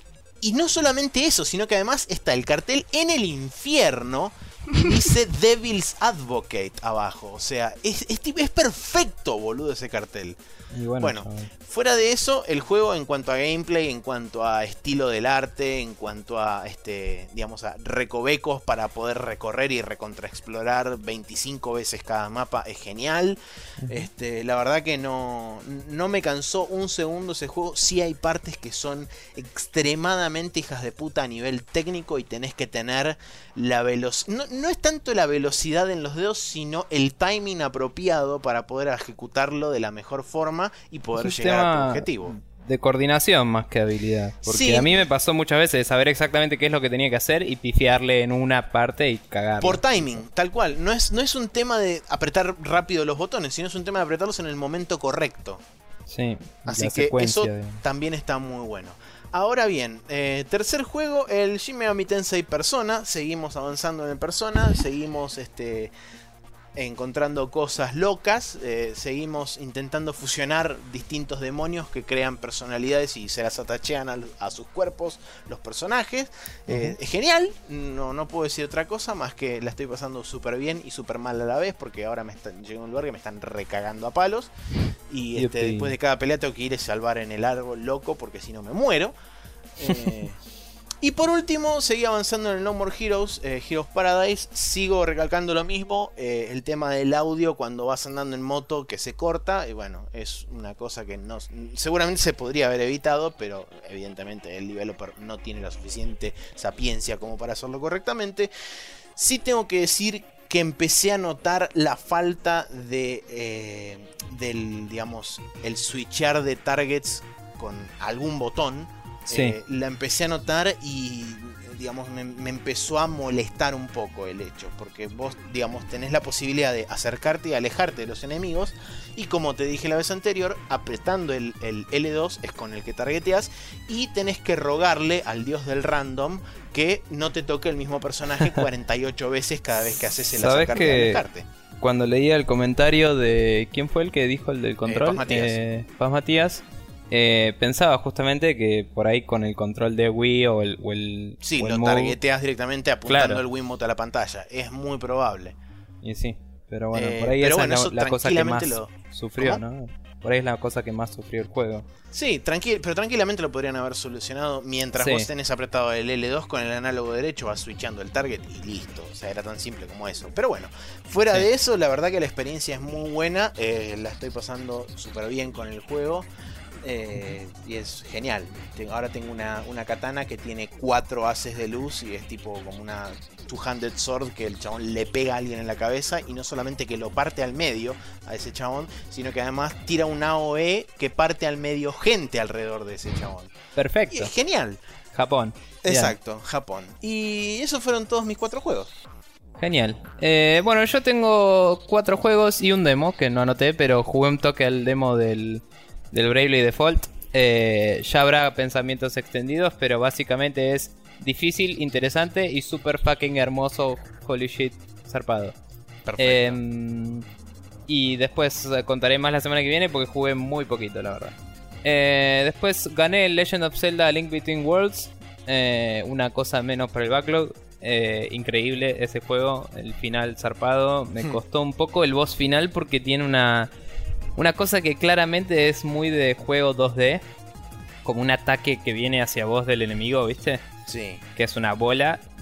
Y no solamente eso, sino que además está el cartel en el infierno y dice Devil's Advocate abajo. O sea, es, es, tip- es perfecto, boludo, ese cartel. Y bueno, Bueno, chaval. fuera de eso, el juego en cuanto a gameplay, en cuanto a estilo del arte, en cuanto a este, digamos, a recovecos para poder recorrer y recontraexplorar veinticinco veces cada mapa, es genial. Este, la verdad que no, no me cansó un segundo ese juego. Sí hay partes que son extremadamente hijas de puta a nivel técnico y tenés que tener la velocidad. No, no es tanto la velocidad en los dedos, sino el timing apropiado para poder ejecutarlo de la mejor forma y poder Es un llegar a tu tema objetivo. de coordinación más que habilidad. Porque Sí. a mí me pasó muchas veces de saber exactamente qué es lo que tenía que hacer y pifiarle en una parte y cagarla. Por timing, tal cual. No es, no es un tema de apretar rápido los botones, sino es un tema de apretarlos en el momento correcto. Sí, Así la que secuencia, eso digamos. también está muy bueno. Ahora bien, eh, tercer juego, el Shin Megami Tensei Persona. Seguimos avanzando en el Persona, seguimos este, encontrando cosas locas, eh, seguimos intentando fusionar distintos demonios que crean personalidades y se las atachean a, a sus cuerpos los personajes. Eh, Ujú. Es genial, no, no puedo decir otra cosa más que la estoy pasando súper bien y súper mal a la vez, porque ahora me están, llego a un lugar que me están recagando a palos y este, Yupi. después de cada pelea tengo que ir a salvar en el árbol loco porque si no me muero. Eh, y por último, seguí avanzando en el No More Heroes, eh, Heroes Paradise. Sigo recalcando lo mismo, eh, el tema del audio cuando vas andando en moto que se corta. Y bueno, es una cosa que no, seguramente se podría haber evitado, pero evidentemente el developer no tiene la suficiente sapiencia como para hacerlo correctamente. Sí tengo que decir que empecé a notar la falta de eh, del, digamos, el switchar de targets con algún botón. Sí. Eh, la empecé a notar y digamos me, me empezó a molestar un poco el hecho, porque vos digamos tenés la posibilidad de acercarte y alejarte de los enemigos, y como te dije la vez anterior, apretando el, el L dos es con el que targeteas y tenés que rogarle al dios del random que no te toque el mismo personaje cuarenta y ocho veces cada vez que haces el ¿Sabés acercarte y que alejarte. Cuando leía el comentario de... ¿Quién fue el que dijo el del control? Paz Matías. Eh, Paz Matías. Eh, pensaba justamente que por ahí con el control de Wii o el, o el, Sí, o el lo Move- targeteas directamente apuntando Claro. el Wiimote a la pantalla, es muy probable. Y sí, pero bueno, Eh, por ahí pero esa bueno, es eso la, la cosa que más tranquilamente lo- sufrió, ¿Cómo? ¿no? Por ahí es la cosa que más sufrió el juego. Sí, tranqui- pero tranquilamente lo podrían haber solucionado mientras Sí. vos tenés apretado el L dos con el análogo derecho, vas switchando el target y listo. O sea, era tan simple como eso. Pero bueno, fuera Sí. de eso, la verdad que la experiencia es muy buena. eh, la estoy pasando súper bien con el juego. eh, y es genial. Tengo- ahora tengo una, una katana que tiene cuatro haces de luz y es tipo como una two-handed sword que el chabón le pega a alguien en la cabeza, y no solamente que lo parte al medio a ese chabón, sino que además tira un A O E que parte al medio gente alrededor de ese chabón. Y Perfecto. es genial. Japón. Bien. Exacto, Japón. Y esos fueron todos mis cuatro juegos. Genial. Eh, bueno, yo tengo cuatro juegos y un demo que no anoté, pero jugué un toque al demo del, del Bravely Default. Eh, ya habrá pensamientos extendidos, pero básicamente es difícil, interesante y super fucking hermoso. Holy shit, zarpado. Perfecto. Eh, y después eh, contaré más la semana que viene porque jugué muy poquito, la verdad. Eh, después gané el Legend of Zelda Link Between Worlds. Eh, una cosa menos para el backlog. Eh, increíble ese juego. El final zarpado. Me Hmm. costó un poco el boss final porque tiene una, una cosa que claramente es muy de juego dos D. Como un ataque que viene hacia vos del enemigo, ¿viste? Sí. Que es una bola.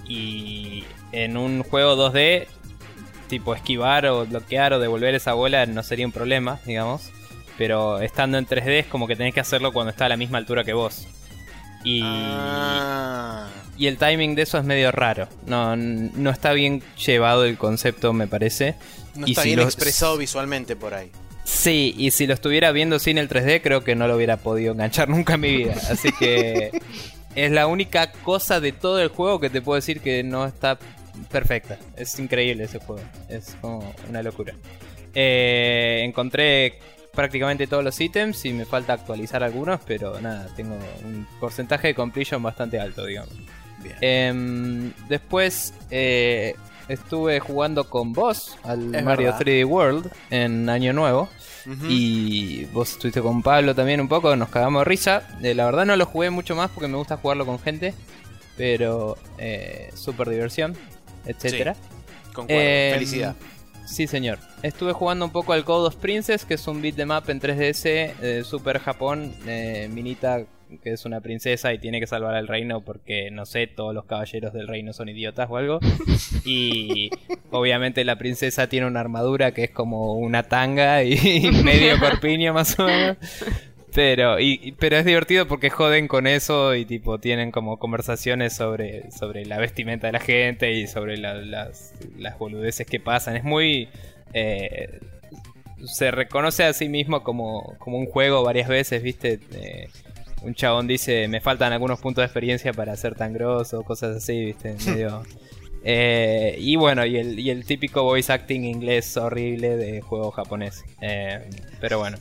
Y en un juego dos D, tipo esquivar o bloquear o devolver esa bola no sería un problema, digamos. Pero estando en tres D es como que tenés que hacerlo cuando está a la misma altura que vos. Y, ah. y el timing de eso es medio raro. No, no está bien llevado el concepto, me parece. No y está si bien lo, expresado visualmente por ahí. Sí, y si lo estuviera viendo sin el tres D, creo que no lo hubiera podido enganchar nunca en mi vida. Así que es la única cosa de todo el juego que te puedo decir que no está perfecta. Es increíble ese juego. Es como una locura. Eh, encontré prácticamente todos los ítems y me falta actualizar algunos, pero nada, tengo un porcentaje de completion bastante alto, digamos. Bien. Eh, después eh, estuve jugando con vos al Es Mario verdad. tres D World en Año Nuevo. Ujú. Y vos estuviste con Pablo también un poco, nos cagamos de risa. Eh, la verdad no lo jugué mucho más porque me gusta jugarlo con gente, pero eh, súper diversión, etcétera. Concuerdo. Eh, Felicidad. Sí, señor. Estuve jugando un poco al Code of Princess, que es un beat 'em up en tres D S, eh, Super Japón, eh, Minita, que es una princesa y tiene que salvar al reino porque, no sé, todos los caballeros del reino son idiotas o algo. Y obviamente la princesa tiene una armadura que es como una tanga y medio corpiño más o menos. Pero, y, pero es divertido porque joden con eso y tipo tienen como conversaciones sobre, sobre la vestimenta de la gente y sobre la, las, las boludeces que pasan. Es muy... Eh, se reconoce a sí mismo como, como un juego varias veces, ¿viste? Eh, un chabón dice, me faltan algunos puntos de experiencia para ser tan grosso, cosas así, ¿viste? Medio... Eh, y bueno, y el, y el típico voice acting inglés horrible de juego japonés. Eh, pero bueno.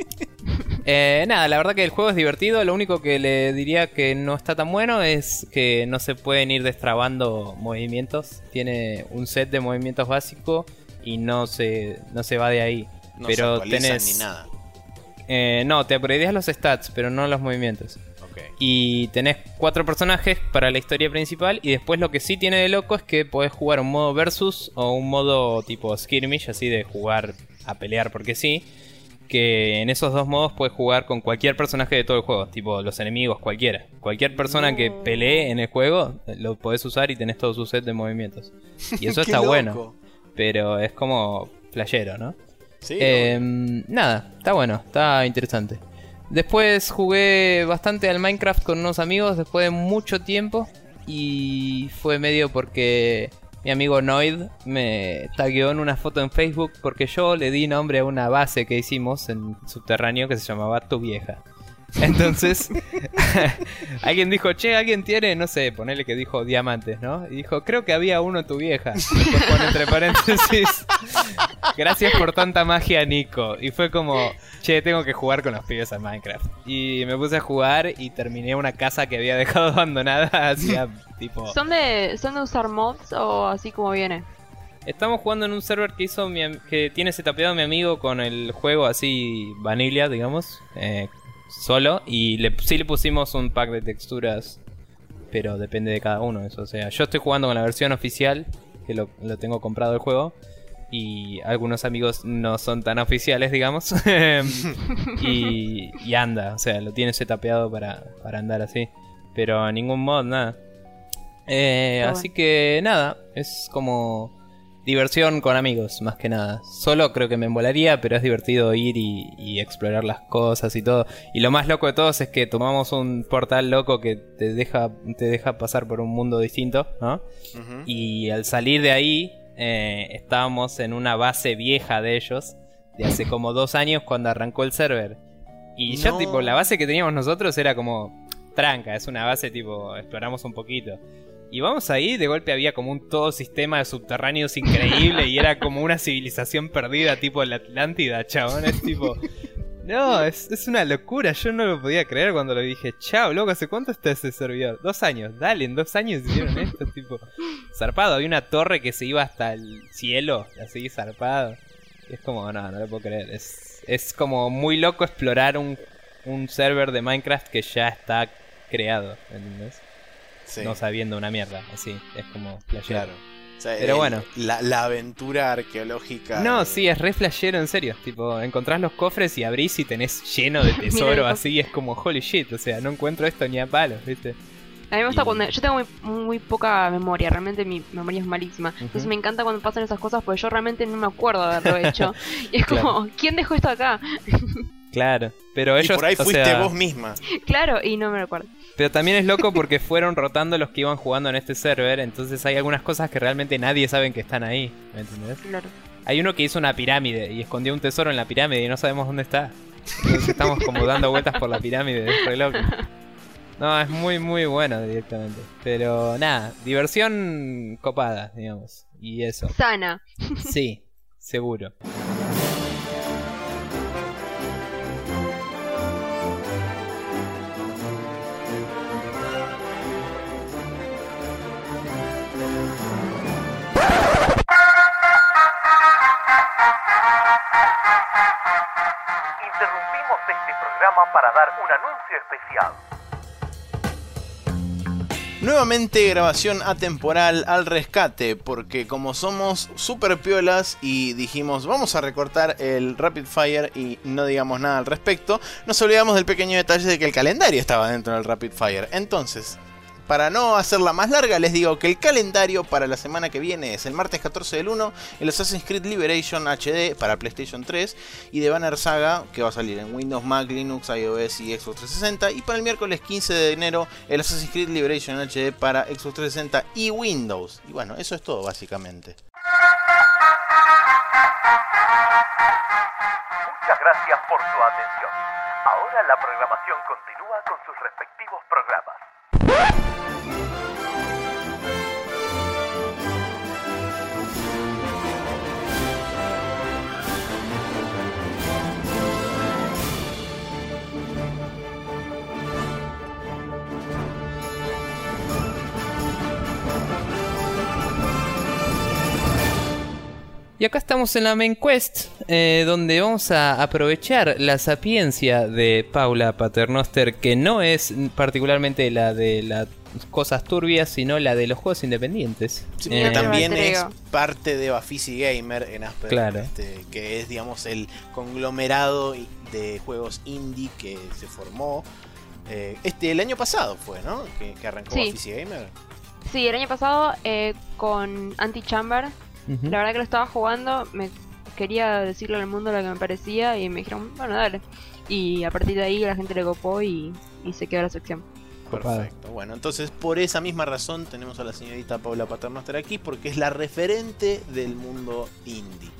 Eh, nada, la verdad que el juego es divertido. Lo único que le diría que no está tan bueno es que no se pueden ir destrabando movimientos. Tiene un set de movimientos básicos y no se, no se va de ahí. No pero se actualizan tenés... ni nada. Eh, no, te upgradeas los stats, pero no los movimientos. Ok. Y tenés cuatro personajes para la historia principal. Y después lo que sí tiene de loco es que podés jugar un modo versus o un modo tipo skirmish, así de jugar a pelear porque sí. Que en esos dos modos puedes jugar con cualquier personaje de todo el juego, tipo los enemigos, cualquiera. Cualquier persona No. que pelee en el juego lo podés usar y tenés todo su set de movimientos. Y eso ¡Qué está loco! bueno, pero es como flashero, ¿no? Sí, Eh, nada, está bueno, está interesante. Después jugué bastante al Minecraft con unos amigos después de mucho tiempo. Y fue medio porque mi amigo Noid me tagueó en una foto en Facebook porque yo le di nombre a una base que hicimos en subterráneo que se llamaba Tu Vieja. Entonces, alguien dijo, che, alguien tiene, no sé, ponele que dijo diamantes, ¿no? Y dijo, creo que había uno Tu Vieja. Después pone entre paréntesis, gracias por tanta magia, Nico. Y fue como, che, tengo que jugar con los pibes a Minecraft. Y me puse a jugar y terminé una casa que había dejado abandonada hacía tipo... ¿Son de, ¿Son de usar mods o así como viene? Estamos jugando en un server que hizo mi, am- que tiene setupeado mi amigo con el juego así vanilla, digamos, eh, solo, y le, sí le pusimos un pack de texturas, pero depende de cada uno eso. O sea, yo estoy jugando con la versión oficial, que lo, lo tengo comprado el juego, y algunos amigos no son tan oficiales, digamos, y, y anda, o sea, lo tiene setupeado para, para andar así, pero ningún mod, nada. Eh, Está así bueno. que nada, es como diversión con amigos, más que nada. Solo creo que me embolaría, pero es divertido ir y, y explorar las cosas y todo. Y lo más loco de todos es que tomamos un portal loco que te deja, te deja pasar por un mundo distinto, ¿no? Ujú. Y al salir de ahí, eh, estábamos en una base vieja de ellos, de hace como dos años cuando arrancó el server. Y ya No. tipo, la base que teníamos nosotros era como tranca, es una base tipo, exploramos un poquito. Y vamos ahí, de golpe había como un todo sistema de subterráneos increíble y era como una civilización perdida tipo la Atlántida, chabón. Es tipo... No, es, es una locura, yo no lo podía creer cuando lo dije. Chao, loco, ¿hace cuánto está ese servidor? Dos años, dale, en dos años hicieron esto, tipo... Zarpado, había una torre que se iba hasta el cielo, así zarpado. Y es como, no, no lo puedo creer. Es, es como muy loco explorar un, un server de Minecraft que ya está creado, ¿entendés? Sí, No sabiendo una mierda, así, es como flashero. claro. O sea, Pero el- bueno. La, la aventura arqueológica. No, de- sí, es re flashero, en serio. Tipo, encontrás los cofres y abrís y tenés lleno de Mira tesoro el así, y es como, holy shit, o sea, no encuentro esto ni a palos, ¿viste? A mí me gusta Y- cuando... Yo tengo muy, muy poca memoria, realmente mi memoria es malísima. Entonces Ujú. me encanta cuando pasan esas cosas porque yo realmente no me acuerdo de haberlo hecho. Y es Claro. como, ¿quién dejó esto acá? Claro, pero Y ellos, por ahí o fuiste sea, vos misma. Claro, y no me recuerdo. pero también es loco porque fueron rotando los que iban jugando en este server, entonces hay algunas cosas que realmente nadie sabe que están ahí, ¿me entendés? Claro. Hay uno que hizo una pirámide y escondió un tesoro en la pirámide y no sabemos dónde está. Entonces estamos como dando vueltas por la pirámide, es re loco. No, es muy muy bueno directamente. Pero nada, diversión copada, digamos. Y eso. Sana. Sí, seguro. Interrumpimos este programa para dar un anuncio especial. Nuevamente grabación atemporal al rescate, porque como somos super piolas y dijimos vamos a recortar el Rapid Fire y no digamos nada al respecto, nos olvidamos del pequeño detalle de que el calendario estaba dentro del Rapid Fire. Entonces, para no hacerla más larga, les digo que el calendario para la semana que viene es el martes catorce del uno, el Assassin's Creed Liberation H D para PlayStation tres y The Banner Saga, que va a salir en Windows, Mac, Linux, iOS y Xbox trescientos sesenta. Y para el miércoles quince de enero, el Assassin's Creed Liberation H D para Xbox trescientos sesenta y Windows. Y bueno, eso es todo básicamente. Muchas gracias por su atención. Ahora la programación continúa con sus respectivos programas. Y acá estamos en la main quest, eh, donde vamos a aprovechar la sapiencia de Paula Paternoster, que no es particularmente la de las cosas turbias, sino la de los juegos independientes. Sí, Eh, también es Entrego. parte de Bafisi Gamer en Asper, Claro. este, que es digamos el conglomerado de juegos indie que se formó. Eh, este el año pasado fue, ¿no? Que, que arrancó Sí. Bafisi Gamer. Sí, el año pasado eh, con Anti-Chamber, ujú. la verdad que lo estaba jugando, me quería decirle al mundo lo que me parecía y me dijeron, bueno, dale. Y a partir de ahí la gente le copó y, y se quedó la sección. Copado. Perfecto. Bueno, entonces por esa misma razón tenemos a la señorita Paula Paternoster aquí, porque es la referente del mundo indie,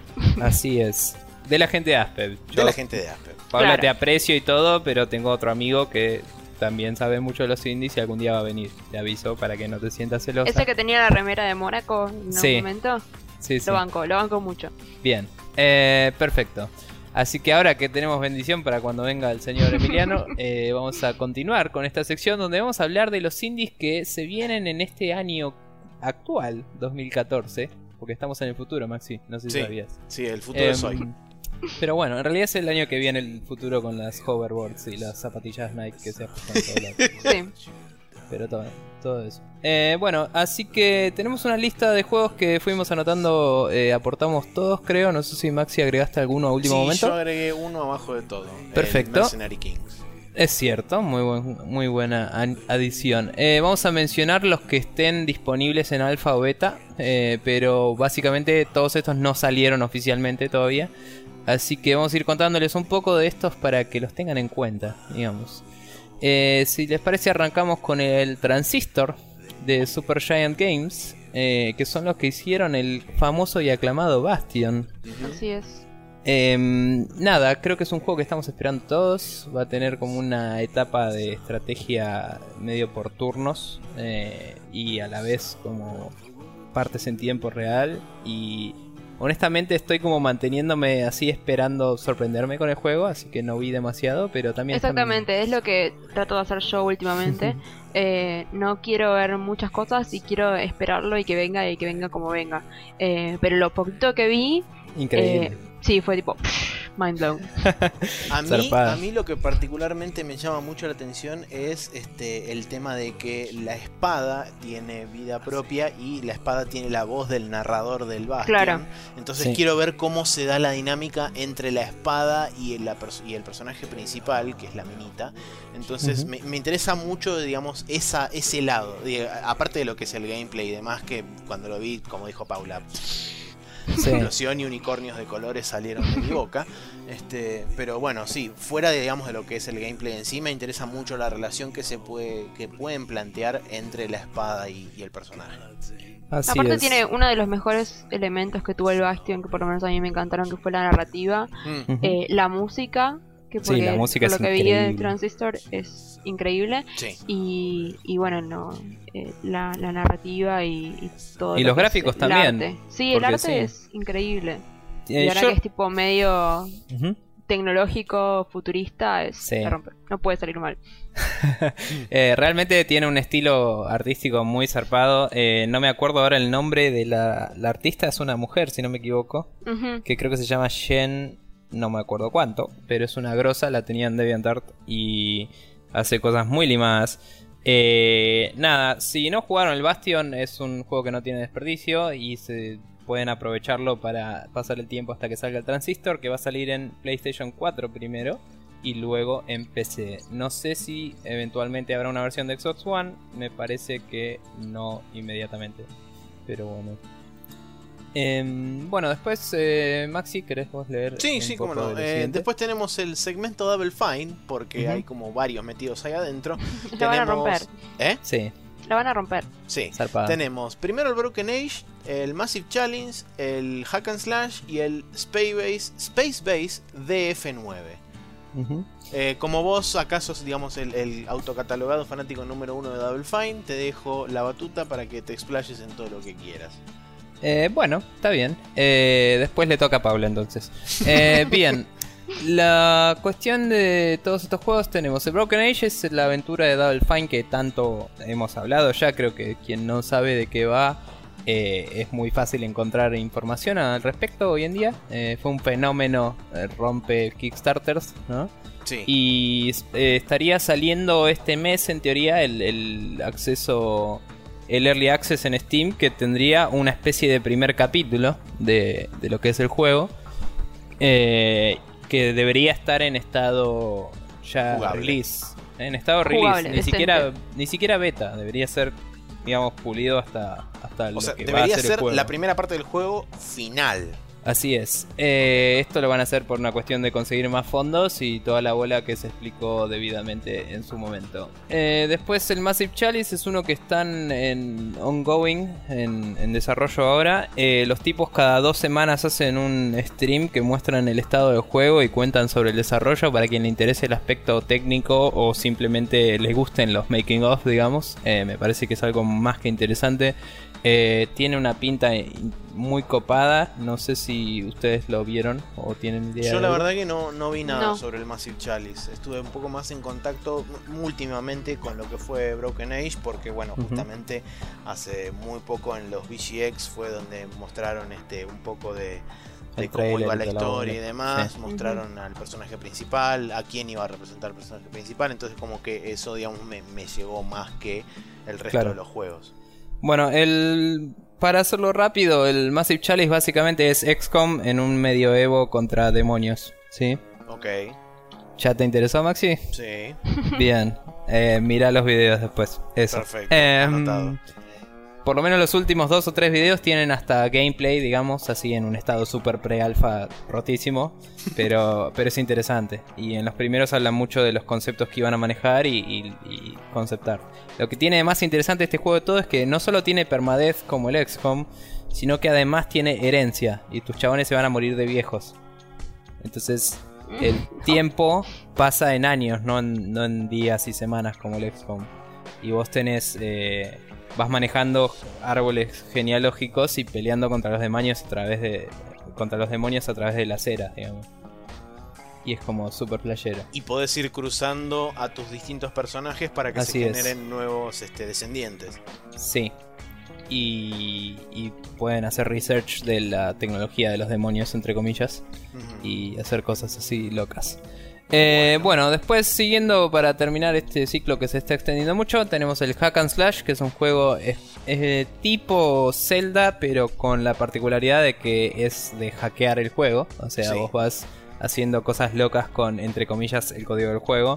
Así es. De la gente de Asper. de Yo, la gente de Asper. Paula, Claro. te aprecio y todo, pero tengo otro amigo que también sabe mucho de los indies y algún día va a venir. Te aviso para que no te sientas celosa. Ese que tenía la remera de Mónaco en un Sí. momento, Sí, sí. lo banco, lo banco mucho. Bien, eh, perfecto. Así que ahora que tenemos bendición para cuando venga el señor Emiliano, eh, vamos a continuar con esta sección donde vamos a hablar de los indies que se vienen en este año actual, dos mil catorce, porque estamos en el futuro, Maxi, no sé si Sí. sabías. Sí, el futuro Em, es hoy. Pero bueno, en realidad es el año que viene el futuro con las hoverboards y las zapatillas Nike que se ajustan a todos lados. Sí. Pero todo, todo eso. Eh, bueno, así que tenemos una lista de juegos que fuimos anotando, eh, aportamos todos, creo. No sé si Maxi agregaste alguno a último Sí, momento. yo agregué uno abajo de todo. Perfecto. El Mercenary Kings. Es cierto, muy, buen, muy buena an- adición. Eh, vamos a mencionar los que estén disponibles en alfa o beta, eh, pero básicamente todos estos no salieron oficialmente todavía. Así que vamos a ir contándoles un poco de estos para que los tengan en cuenta, digamos. Eh, si les parece, arrancamos con el Transistor de Supergiant Games, eh, que son los que hicieron el famoso y aclamado Bastion. Así es. Eh, nada, creo que es un juego que estamos esperando todos. Va a tener como una etapa de estrategia medio por turnos, eh, y a la vez como partes en tiempo real. Y honestamente estoy como manteniéndome así esperando sorprenderme con el juego, así que no vi demasiado, pero también... están- Exactamente, es lo que trato de hacer yo últimamente. Eh, no quiero ver muchas cosas y quiero esperarlo y que venga y que venga como venga. Eh, pero lo poquito que vi, Increíble. eh, sí, fue tipo... pff, Mind blown. A mí, Zarpada. a mí lo que particularmente me llama mucho la atención es este el tema de que la espada tiene vida propia y la espada tiene la voz del narrador del Bastion. Claro. Entonces Sí. quiero ver cómo se da la dinámica entre la espada y el, la pers- y el personaje principal, que es la minita. Entonces Ujú. me, me interesa mucho, digamos, esa, ese lado. Digo, aparte de lo que es el gameplay y demás, que cuando lo vi, como dijo Paula, Sí. explosión y unicornios de colores salieron de mi boca. Este, pero bueno, sí, fuera de, digamos, de lo que es el gameplay en sí, me interesa mucho la relación que se puede, que pueden plantear entre la espada y, y el personaje. Así Aparte es. tiene uno de los mejores elementos que tuvo el Bastion, que por lo menos a mí me encantaron, que fue la narrativa, Mm, Ujú. eh, la música, que Sí, porque la música por es lo que vi increíble. de Transistor es increíble. sí. Y, y bueno, no, eh, la, la narrativa y, y todo. Y lo los que es gráficos el también, arte. Sí, el porque arte sí. es increíble. Eh, y ahora yo- que es tipo medio Ujú. tecnológico, futurista, es Sí. la rompe. No puede salir mal. Eh, realmente tiene un estilo artístico muy zarpado. Eh, no me acuerdo ahora el nombre de la, la artista, es una mujer, si no me equivoco, Ujú. que creo que se llama Jen, no me acuerdo cuánto, pero es una grosa, la tenía en DeviantArt y hace cosas muy limadas. Eh, nada, si no jugaron el Bastion, es un juego que no tiene desperdicio y se pueden aprovecharlo para pasar el tiempo hasta que salga el Transistor, que va a salir en PlayStation cuatro primero y luego en P C. No sé si eventualmente habrá una versión de Xbox One, me parece que no inmediatamente, pero bueno. Em, bueno, después, eh, Maxi, ¿querés vos leer? Sí, un sí, poco cómo no. de lo Eh, siguiente? después tenemos el segmento Double Fine, porque Ujú. hay como varios metidos ahí adentro. La van a Tenemos- romper. ¿Eh? Sí, La van a romper. Sí. zarpada. Tenemos primero el Broken Age, el Massive Challenge, el Hack and Slash y el Space Base, Space Base D F nueve. Ujú. Eh, como vos acaso sos, digamos, el, el autocatalogado fanático número uno de Double Fine, te dejo la batuta para que te explayes en todo lo que quieras. Eh, bueno, está bien. Eh, después le toca a Paula entonces. Eh, bien. La cuestión de todos estos juegos tenemos el Broken Age, es la aventura de Double Fine que tanto hemos hablado ya. Creo que quien no sabe de qué va, eh, es muy fácil encontrar información al respecto hoy en día. Eh, fue un fenómeno, eh, rompe Kickstarters, ¿no? Sí. Y eh, estaría saliendo este mes en teoría el, el acceso, el Early Access en Steam, que tendría una especie de primer capítulo de, de lo que es el juego, eh, que debería estar en estado ya Jugable. release, en estado release, Jugable, ni decente. siquiera ni siquiera beta, debería ser, digamos, pulido hasta hasta lo O sea, que va a debería ser, el ser juego. la primera parte del juego final. Así es. Eh, esto lo van a hacer por una cuestión de conseguir más fondos y toda la bola que se explicó debidamente en su momento. Eh, después el Massive Chalice es uno que están en ongoing, en, en desarrollo ahora. Eh, los tipos cada dos semanas hacen un stream que muestran el estado del juego y cuentan sobre el desarrollo para quien le interese el aspecto técnico o simplemente les gusten los making of, digamos. Eh, me parece que es algo más que interesante. Eh, tiene una pinta muy copada. No sé si ustedes lo vieron o tienen idea. Yo de la algo. verdad que no, no vi nada No. sobre el Massive Chalice. Estuve un poco más en contacto m- últimamente con lo que fue Broken Age, porque bueno, Ujú. justamente hace muy poco en los V G X fue donde mostraron este un poco de, de El cómo trailer iba y la toda la historia y bola. demás. Sí. Mostraron al personaje principal, a quién iba a representar el personaje principal. Entonces como que eso, digamos, me, me llegó más que el resto Claro. de los juegos. Bueno, el para hacerlo rápido, el Massive Chalice básicamente es X COM en un medioevo contra demonios, ¿sí? Ok, ¿Ya te interesó, Maxi? sí, Bien, eh, mirá los videos después. Eso. perfecto, Em, anotado. Por lo menos los últimos dos o tres videos tienen hasta gameplay, digamos, así en un estado super pre-alfa rotísimo, pero, pero es interesante. Y en los primeros hablan mucho de los conceptos que iban a manejar y, y, y conceptar. Lo que tiene de más interesante este juego de todo es que no solo tiene permadeath como el X COM, sino que además tiene herencia y tus chabones se van a morir de viejos. Entonces el tiempo pasa en años, no en, no en días y semanas como el X COM. Y vos tenés... Eh, vas manejando árboles genealógicos y peleando contra los demonios a través de contra los demonios a través de las eras, digamos. Y es como super playero. Y podés ir cruzando a tus distintos personajes para que Así se es. generen nuevos este, descendientes. Sí. y, y pueden hacer research de la tecnología de los demonios, entre comillas, Ujú. y hacer cosas así locas. Eh, bueno, después siguiendo para terminar este ciclo que se está extendiendo mucho, tenemos el Hack and Slash, que es un juego es, es de tipo Zelda, pero con la particularidad de que es de hackear el juego. O sea, Sí. vos vas haciendo cosas locas con, entre comillas, el código del juego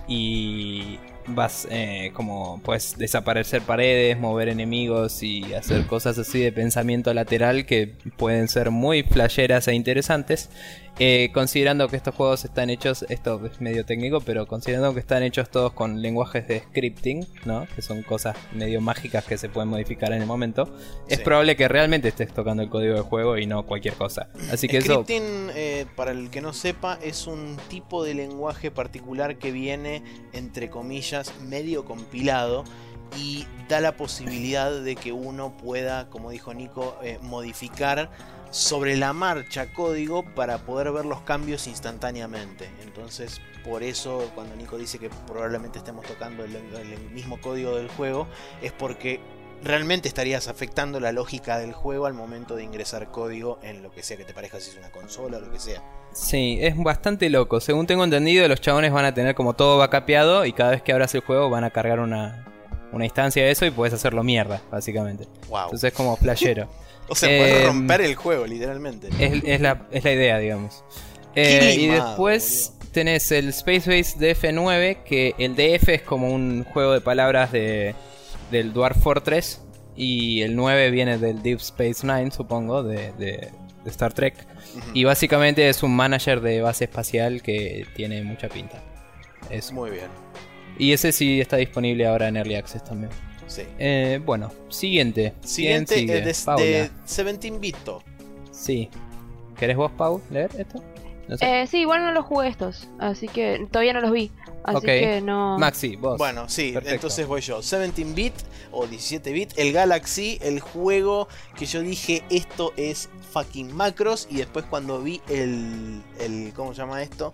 y vas eh, como puedes desaparecer paredes, mover enemigos y hacer cosas así de pensamiento lateral que pueden ser muy flasheras e interesantes. Eh, considerando que estos juegos están hechos, esto es medio técnico, pero considerando que están hechos todos con lenguajes de scripting, ¿no? Que son cosas medio mágicas que se pueden modificar en el momento, es Sí. probable que realmente estés tocando el código del juego y no cualquier cosa. Así que eso... Scripting, eh, para el que no sepa, es un tipo de lenguaje particular que viene, entre comillas, medio compilado y da la posibilidad de que uno pueda, como dijo Nico, eh, modificar sobre la marcha código para poder ver los cambios instantáneamente. Entonces, por eso cuando Nico dice que probablemente estemos tocando el, el mismo código del juego, es porque realmente estarías afectando la lógica del juego al momento de ingresar código en lo que sea que te parezca, si es una consola o lo que sea. Sí, es bastante loco. Según tengo entendido, los chabones van a tener como todo backupeado y cada vez que abras el juego van a cargar una, una instancia de eso y puedes hacerlo mierda, básicamente. Wow. Entonces es como flashero. O sea, Eh, puedes romper el juego, literalmente. es, es, la, es la idea, digamos. Eh, y limado, después boludo. tenés el Space Base D F nueve, que el D F es como un juego de palabras de, del Dwarf Fortress. Y el nueve viene del Deep Space Nine, supongo, de, de, de Star Trek. Ujú. Y básicamente es un manager de base espacial que tiene mucha pinta. Eso. Muy bien. Y ese sí está disponible ahora en Early Access también. Sí. Eh, bueno, siguiente. Siguiente ¿Quién sigue? es de, Paula. de diecisiete bito. Sí. ¿Querés vos, Pau, leer esto? No sé. Eh, sí, igual no los jugué estos, así que todavía no los vi. Así Ok. que no. Maxi, vos. Bueno, sí, Perfecto. entonces voy yo. diecisiete bit o diecisiete bit, el Galaxy, el juego que yo dije esto es fucking macros. Y después cuando vi el, el ¿cómo se llama esto?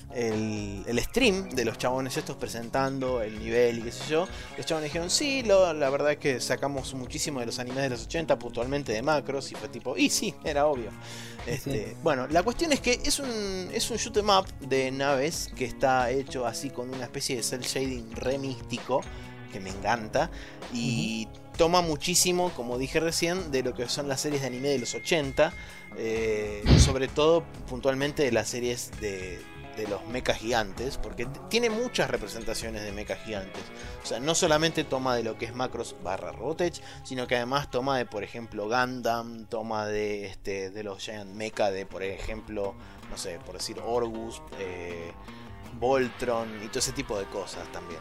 El, el stream de los chabones estos presentando el nivel y qué sé yo, los chabones dijeron sí, lo, la verdad es que sacamos muchísimo de los animes de los ochenta, puntualmente de macros, y fue tipo, y sí, era obvio. Este, Sí. Bueno, la cuestión es que es un, es un shoot 'em up de naves que está hecho así con una especie de cel shading re místico, que me encanta, y toma muchísimo, como dije recién, de lo que son las series de anime de los ochenta, eh, sobre todo puntualmente de las series de, de los mechas gigantes, porque t- tiene muchas representaciones de mechas gigantes. O sea, no solamente toma de lo que es Macross barra Robotech, sino que además toma de, por ejemplo, Gundam, toma de este de los Giant Mecha, de, por ejemplo, no sé, por decir Orgus, eh, Voltron y todo ese tipo de cosas también.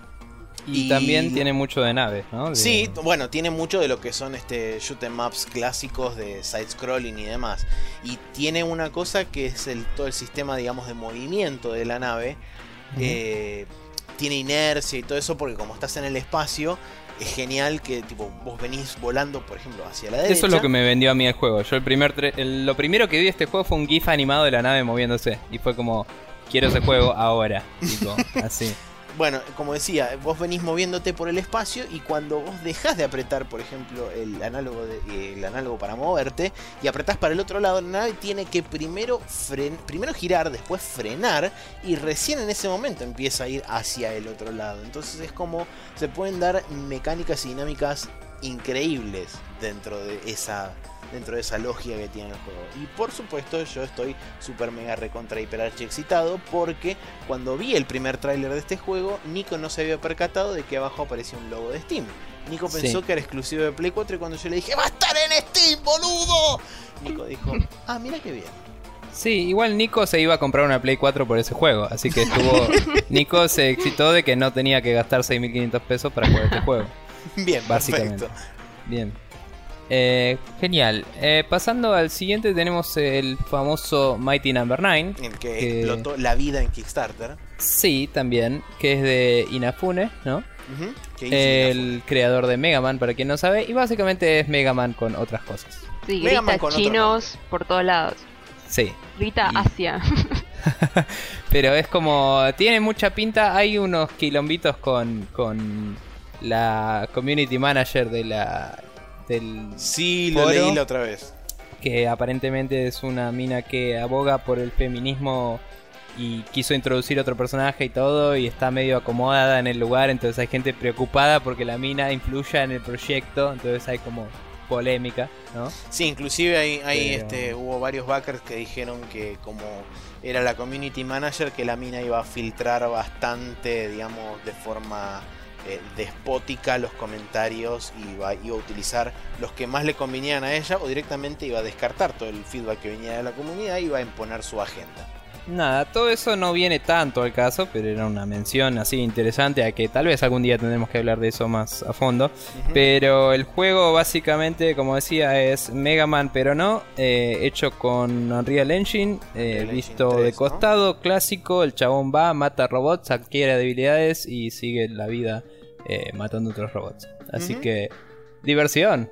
Y, y- también tiene mucho de naves, ¿no? De- Sí, t- bueno, tiene mucho de lo que son este shoot 'em ups clásicos de side scrolling y demás. Y tiene una cosa que es el todo el sistema, digamos, de movimiento de la nave. Ujú. eh, tiene inercia y todo eso porque como estás en el espacio es genial que tipo vos venís volando, por ejemplo, hacia la derecha. Eso es lo que me vendió a mí el juego. Yo el primer tre- el- lo primero que vi de este juego fue un GIF animado de la nave moviéndose. Y fue como, quiero ese juego ahora. Tipo, así. Bueno, como decía, vos venís moviéndote por el espacio y cuando vos dejás de apretar, por ejemplo, el análogo, de- el análogo para moverte y apretás para el otro lado, la nave tiene que primero, fren primero girar, después frenar y recién en ese momento empieza a ir hacia el otro lado. Entonces es como se pueden dar mecánicas y dinámicas increíbles dentro de esa dentro de esa logia que tiene el juego. Y por supuesto yo estoy super mega recontra hiper archi excitado porque cuando vi el primer tráiler de este juego, Nico no se había percatado de que abajo aparecía un logo de Steam. Nico pensó Sí. que era exclusivo de Play cuatro y cuando yo le dije ¡va a estar en Steam, boludo! Nico dijo, ah, mira qué bien. Sí, igual Nico se iba a comprar una Play cuatro por ese juego. Así que estuvo. Nico se excitó de que no tenía que gastar seis mil quinientos pesos para jugar este juego. Bien, Básicamente. perfecto. Bien. Eh, genial. Eh, pasando al siguiente tenemos el famoso Mighty Number nueve. El que, Que- explotó la vida en Kickstarter. Sí, también. Que es de Inafune, ¿no? Ujú, que hice El creador de Mega Man, para quien no sabe. Y básicamente es Mega Man con otras cosas. Sí, Mega Man grita con otro chinos por todos lados. Sí. Grita Y- Asia. Pero es como. Tiene mucha pinta. Hay unos quilombitos con. con la community manager de la. ¿Viste el Sí, lo foro? leí la otra vez. Que aparentemente es una mina que aboga por el feminismo y quiso introducir otro personaje y todo, y está medio acomodada en el lugar, entonces hay gente preocupada porque la mina influya en el proyecto, entonces hay como polémica, ¿no? Sí, inclusive hay, hay, Pero- este, hubo varios backers que dijeron que como era la community manager, que la mina iba a filtrar bastante, digamos, de forma eh, despótica los comentarios y iba, iba a utilizar los que más le convenían a ella, o directamente iba a descartar todo el feedback que venía de la comunidad y iba a imponer su agenda. Nada, todo eso no viene tanto al caso, pero era una mención así interesante a que tal vez algún día tendremos que hablar de eso más a fondo. Ujú. Pero el juego básicamente, como decía, es Mega Man, pero no, eh, hecho con Unreal Engine, eh, Unreal visto Engine de tres, ¿no? costado, clásico, el chabón va, mata robots, adquiere debilidades y sigue la vida eh, matando otros robots. Así Ujú. que, diversión.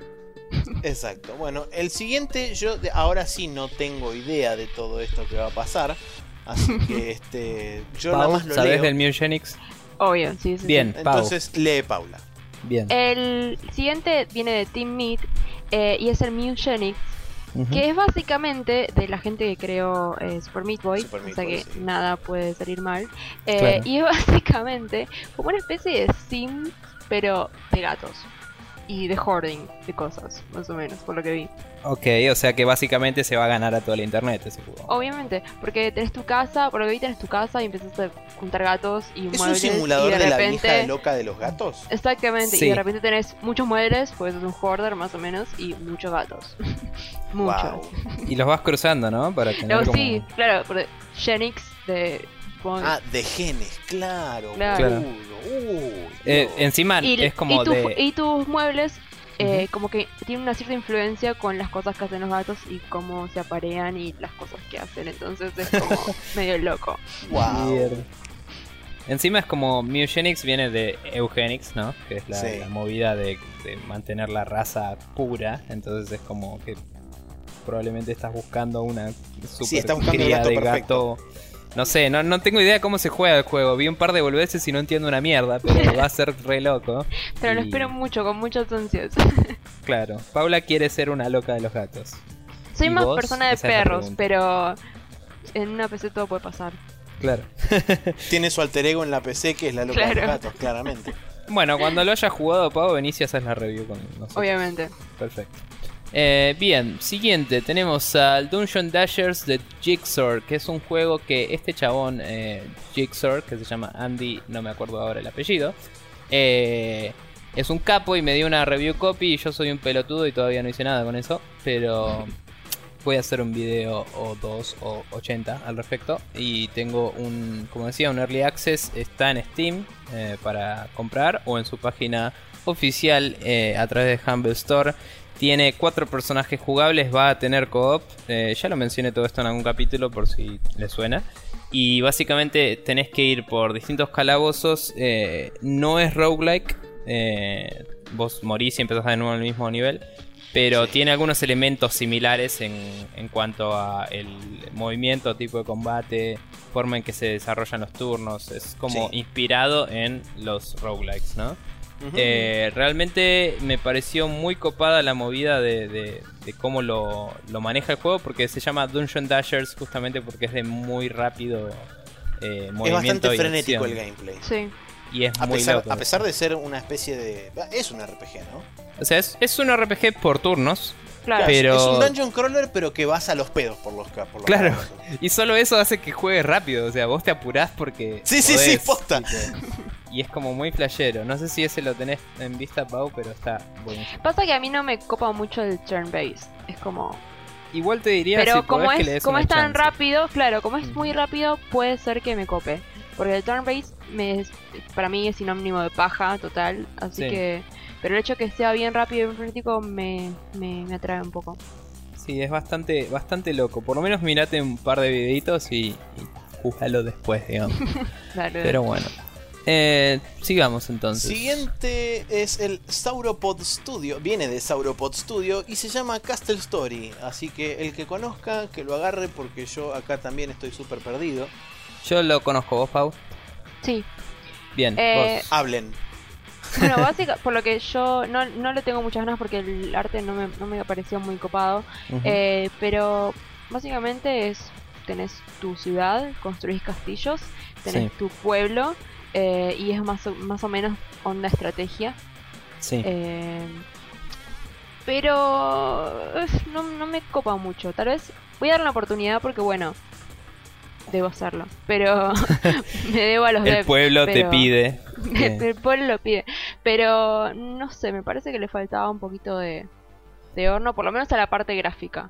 Exacto. Bueno, el siguiente, yo de- ahora sí no tengo idea de todo esto que va a pasar. Así que este, yo nada Pau, más lo ¿sabes leo. del Mugenics? Obvio, sí, sí. Bien, Pau, Entonces lee Paula. bien. Sí. El siguiente viene de Team Meat eh, y es el Mugenics, Ujú. que es básicamente de la gente que creó eh, Super Meat Boy, Super Meat o sea Boy, que sí. nada puede salir mal. Eh, Claro. Y es básicamente como una especie de sim, pero de gatos. Y de hoarding de cosas, más o menos, por lo que vi. Ok, o sea que básicamente se va a ganar a toda la internet ese juego. Obviamente, porque tenés tu casa, por lo que vi tenés tu casa y empezás a juntar gatos y ¿Es un muebles. simulador y de, de, la repente, vieja loca de los gatos? Exactamente, Sí. y de repente tenés muchos muebles, pues es un hoarder más o menos, y muchos gatos. Muchos. Wow. Y los vas cruzando, ¿no? Para tener Luego como... sí, claro, porque Genix de... supongo- Ah, de genes, claro. Claro. boludo. Uy, Eh, Dios. encima y, es como y, tu- de... y tus muebles eh, como que tienen una cierta influencia con las cosas que hacen los gatos y cómo se aparean y las cosas que hacen, entonces es como medio loco. Wow. Mierda. Encima es como Mugenics viene de Eugenics, ¿no? Que es la, Sí. la movida de, de mantener la raza pura. Entonces es como que probablemente estás buscando una super Sí, estás buscando el cría gato de perfecto. gato. No sé, no, no tengo idea de cómo se juega el juego. Vi un par de boludeces y no entiendo una mierda, pero va a ser re loco. Pero lo Y, espero mucho, con muchas ansias. Claro, Paula quiere ser una loca de los gatos. Soy ¿Y más vos? persona de Esa es la perros, pregunta. pero en una P C todo puede pasar. Claro. Tiene su alter ego en la P C que es la loca de los Claro. gatos, claramente. Bueno, cuando lo hayas jugado, Pau, venís y haces la review con nosotros. Obviamente. Perfecto. Eh, bien, siguiente, tenemos al Dungeon Dashers de Jigsaw, que es un juego que este chabón, eh, Jigsaw, que se llama Andy, no me acuerdo ahora el apellido, eh, es un capo y me dio una review copy y yo soy un pelotudo y todavía no hice nada con eso, pero voy a hacer un video o dos o ochenta al respecto y tengo un, como decía, un Early Access, está en Steam eh, para comprar o en su página oficial eh, a través de Humble Store. Tiene cuatro personajes jugables, va a tener co-op. Eh, ya lo mencioné todo esto en algún capítulo por si les suena. Y básicamente tenés que ir por distintos calabozos. Eh, no es roguelike. Eh, vos morís y empezás de nuevo en el mismo nivel. Pero tiene algunos elementos similares en, en cuanto a el movimiento, tipo de combate, forma en que se desarrollan los turnos. Es como Sí. inspirado en los roguelikes, ¿no? Ujú. Eh, realmente me pareció muy copada la movida de, de- de cómo lo, lo maneja el juego, porque se llama Dungeon Dashers justamente porque es de muy rápido eh, es movimiento bastante y frenético acción. el gameplay. Sí. Y es A muy pesar, loco. a pesar de ser una especie de... Es un R P G, ¿no? O sea, es, es un R P G por turnos, Claro. Pero- Es un dungeon crawler, pero que vas a los pedos por los, ca- por los Claro. calabozos. y solo eso hace que juegues rápido. O sea, vos te apurás porque. Sí, sí, sí, podés, posta. tipo. Y es como muy flashero. No sé si ese lo tenés en vista, Pau, pero está buenísimo. Pasa que a mí no me copa mucho el turn based. Es como. Igual te diría Pero si como podés que le es, des como una es tan chance. rápido, claro, como es muy Ujú. rápido, puede ser que me cope. Porque el turn based me es- para mí es sinónimo de paja total. Así Sí. que. Pero el hecho que sea bien rápido y bien frenético me, me, me atrae un poco. Sí, es bastante, bastante loco. Por lo menos mirate un par de videitos y, y júgalo después, digamos. Dale, Pero bueno. Eh, sigamos entonces. Siguiente es el Sauropod Studio. Viene de Sauropod Studio y se llama Castle Story. Así que el que conozca, que lo agarre porque yo acá también estoy súper perdido. Yo lo conozco, vos, Pau. Sí. Bien, Eh, vos. Hablen. Bueno, básicamente, por lo que yo no, no le tengo muchas ganas porque el arte no me, no me pareció muy copado. Ujú. eh, pero básicamente es, tenés tu ciudad, construís castillos, tenés Sí. tu pueblo eh, y es más o, más o menos onda estrategia. Sí. Eh, pero uf, no, no me copa mucho. Tal vez voy a dar una oportunidad porque bueno, debo hacerlo. Pero me debo a los El devs, pueblo te pero- pide. que- El pueblo lo pide. Pero no sé, me parece que le faltaba un poquito de, de horno, por lo menos a la parte gráfica.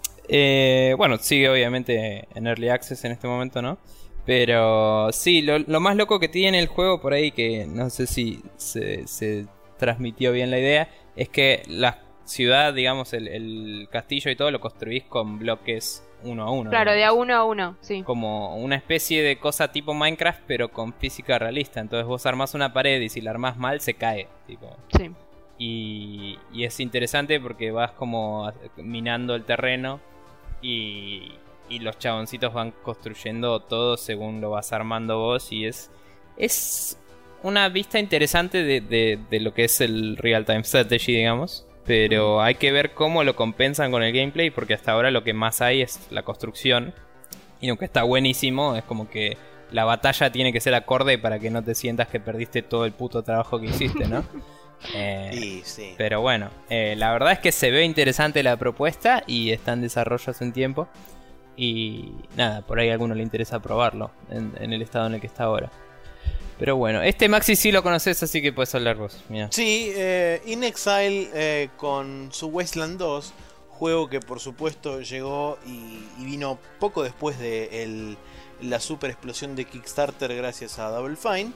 Eh, bueno, sigue obviamente en Early Access en este momento, ¿no? Pero sí, lo, lo más loco que tiene el juego por ahí, que no sé si se, se transmitió bien la idea, es que la ciudad, digamos, el, el castillo y todo lo construís con bloques uno a uno. Claro, de digamos. a uno a uno, sí. Como una especie de cosa tipo Minecraft, pero con física realista. Entonces vos armás una pared y si la armás mal se cae. Tipo. Sí. Y, y es interesante porque vas como minando el terreno y, y los chaboncitos van construyendo todo según lo vas armando vos. Y es, es una vista interesante de, de, de lo que es el real time strategy, digamos. Pero hay que ver cómo lo compensan con el gameplay, porque hasta ahora lo que más hay es la construcción. Y aunque está buenísimo, es como que la batalla tiene que ser acorde para que no te sientas que perdiste todo el puto trabajo que hiciste, ¿no? Eh, Y sí. pero bueno, eh, la verdad es que se ve interesante la propuesta y está en desarrollo hace un tiempo. Y nada, por ahí a alguno le interesa probarlo en, en el estado en el que está ahora. Pero bueno, este Maxi sí lo conoces, así que puedes hablar vos. Mirá. Sí, eh, In Exile eh, con su Wasteland dos, juego que por supuesto llegó y, y vino poco después de el- la super explosión de Kickstarter gracias a Double Fine.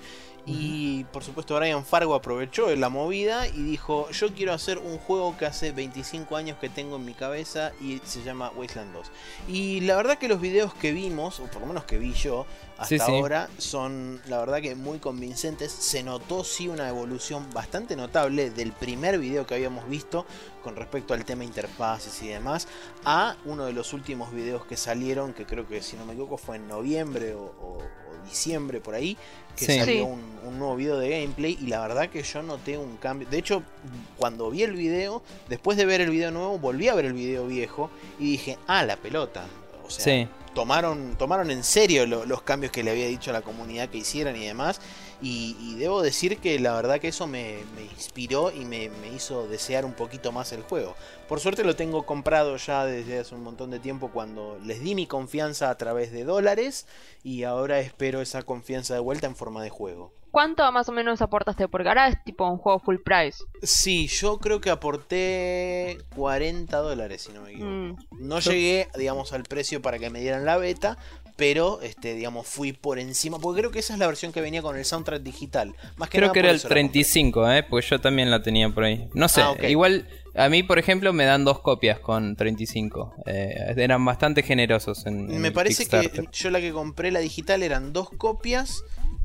Y por supuesto Brian Fargo aprovechó la movida y dijo, yo quiero hacer un juego que hace veinticinco años que tengo en mi cabeza y se llama Wasteland dos. Y la verdad que los videos que vimos, o por lo menos que vi yo hasta Sí, sí. ahora, son la verdad que muy convincentes. Se notó sí una evolución bastante notable del primer video que habíamos visto con respecto al tema interfaces y demás, a uno de los últimos videos que salieron, que creo que si no me equivoco fue en noviembre o, o- o diciembre por ahí, que Sí. salió Sí. un, un nuevo video de gameplay y la verdad que yo noté un cambio. De hecho, cuando vi el video, después de ver el video nuevo, volví a ver el video viejo y dije, ah, la pelota. O sea, Sí. tomaron, tomaron en serio lo- los cambios que le había dicho a la comunidad que hicieran y demás. Y, y debo decir que la verdad que eso me, me inspiró y me, me hizo desear un poquito más el juego. Por suerte lo tengo comprado ya desde hace un montón de tiempo cuando les di mi confianza a través de dólares. Y ahora espero esa confianza de vuelta en forma de juego. ¿Cuánto más o menos aportaste? Porque ahora es tipo un juego full price. Sí, yo creo que aporté cuarenta dólares, si no me equivoco. Mm. No llegué, digamos, al precio para que me dieran la beta, pero, este, digamos, fui por encima, porque creo que esa es la versión que venía con el soundtrack digital. Más que Creo nada que por era el eso la compré. treinta y cinco, ¿eh? Porque yo también la tenía por ahí. No sé, Ah, ok. igual a mí, por ejemplo, me dan dos copias con treinta y cinco. Eh, eran bastante generosos en, en Me el parece que Kickstarter. yo la que compré, la digital, eran dos copias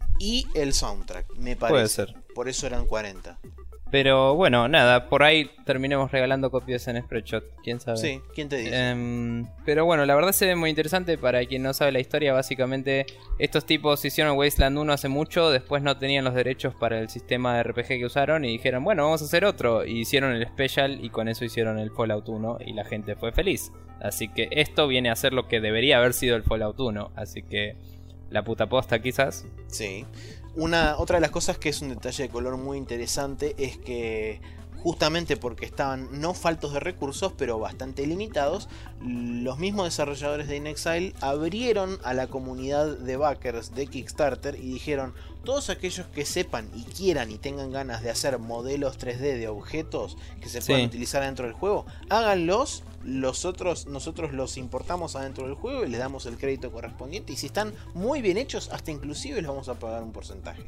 y el soundtrack, me parece. Puede ser. Por eso eran cuarenta. Pero bueno, nada, por ahí terminemos regalando copias en Spreadshot, quién sabe. Sí, ¿quién te dice? Em, pero bueno, la verdad se ve muy interesante. Para quien no sabe la historia, básicamente estos tipos hicieron Wasteland uno hace mucho, después no tenían los derechos para el sistema de R P G que usaron y dijeron, bueno, vamos a hacer otro. Y hicieron el Special y con eso hicieron el Fallout uno y la gente fue feliz. Así que esto viene a ser lo que debería haber sido el Fallout uno. Así que la puta posta quizás. Sí. Una, otra de las cosas que es un detalle de color muy interesante es que justamente porque estaban no faltos de recursos pero bastante limitados, los mismos desarrolladores de In Exile abrieron a la comunidad de backers de Kickstarter y dijeron, todos aquellos que sepan y quieran y tengan ganas de hacer modelos tres D de objetos que se puedan Sí. utilizar dentro del juego, háganlos. Los otros, nosotros los importamos adentro del juego y les damos el crédito correspondiente. Y si están muy bien hechos, hasta inclusive les vamos a pagar un porcentaje.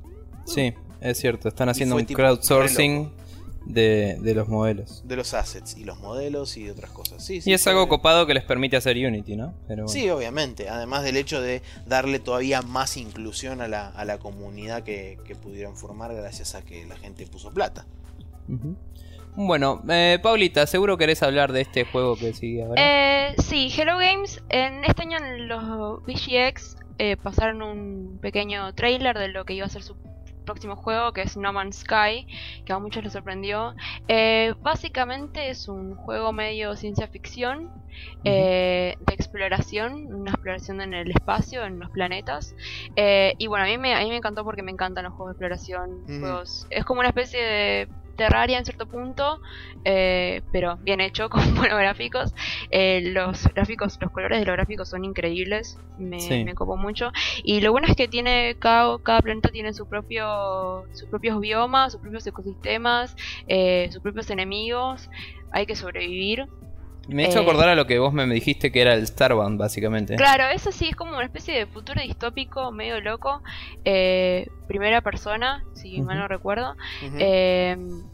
Sí, es cierto, están haciendo fue un tipo crowdsourcing de, de los modelos. De los assets y los modelos y de otras cosas. Sí, sí, Y es fue- algo copado que les permite hacer Unity, ¿no? Pero bueno. Sí, obviamente. Además del hecho de darle todavía más inclusión a la, a la comunidad que, que pudieron formar gracias a que la gente puso plata. Ujú. Bueno, eh, Paulita, seguro querés hablar de este juego que sigue ahora. Eh, sí, Hello Games, en este año en los V G X eh, pasaron un pequeño trailer de lo que iba a ser su próximo juego, que es No Man's Sky, que a muchos les sorprendió. Eh, básicamente es un juego medio ciencia ficción, eh, de exploración, una exploración en el espacio, en los planetas. Eh, y bueno, a mí, me, a mí me encantó porque me encantan los juegos de exploración. Ujú. Juegos, es como una especie de Terraria en cierto punto, eh, pero bien hecho, con buenos gráficos. Eh, los gráficos, los colores de los gráficos son increíbles, me, Sí. me copó mucho. Y lo bueno es que tiene cada, cada planeta tiene su propio, sus propios biomas, sus propios ecosistemas, eh, sus propios enemigos. Hay que sobrevivir. Me he hecho Eh, acordar a lo que vos me dijiste que era el Starbound, básicamente. Claro, eso sí, es como una especie de futuro distópico medio loco. Eh, primera persona, si mal no recuerdo. Ujú. Eh,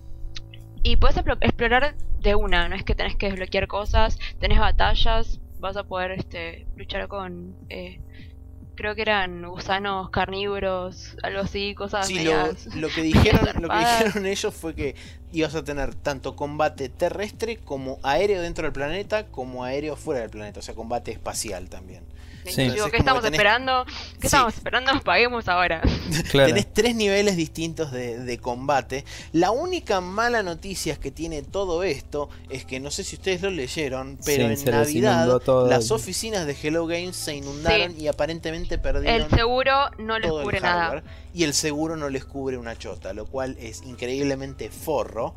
y puedes explo- explorar de una, no es que tenés que desbloquear cosas, tenés batallas, vas a poder este, luchar con, eh, creo que eran gusanos carnívoros, algo así, cosas Sí, lo, medias- lo que dijeron, lo que zarpadas. dijeron ellos fue que ibas a tener tanto combate terrestre como aéreo dentro del planeta, como aéreo fuera del planeta, o sea, combate espacial también. Sí. Digo, Entonces, ¿qué como estamos que tenés- esperando? ¿Qué Sí. estamos esperando? Paguemos ahora. Claro. Tenés tres niveles distintos de, de combate. La única mala noticia es que tiene todo esto es que no sé si ustedes lo leyeron, pero Sí, en se les Navidad inundó todo. las oficinas de Hello Games se inundaron Sí. y aparentemente perdieron El seguro no les todo el cubre hardware nada. y el seguro no les cubre una chota, lo cual es increíblemente forro.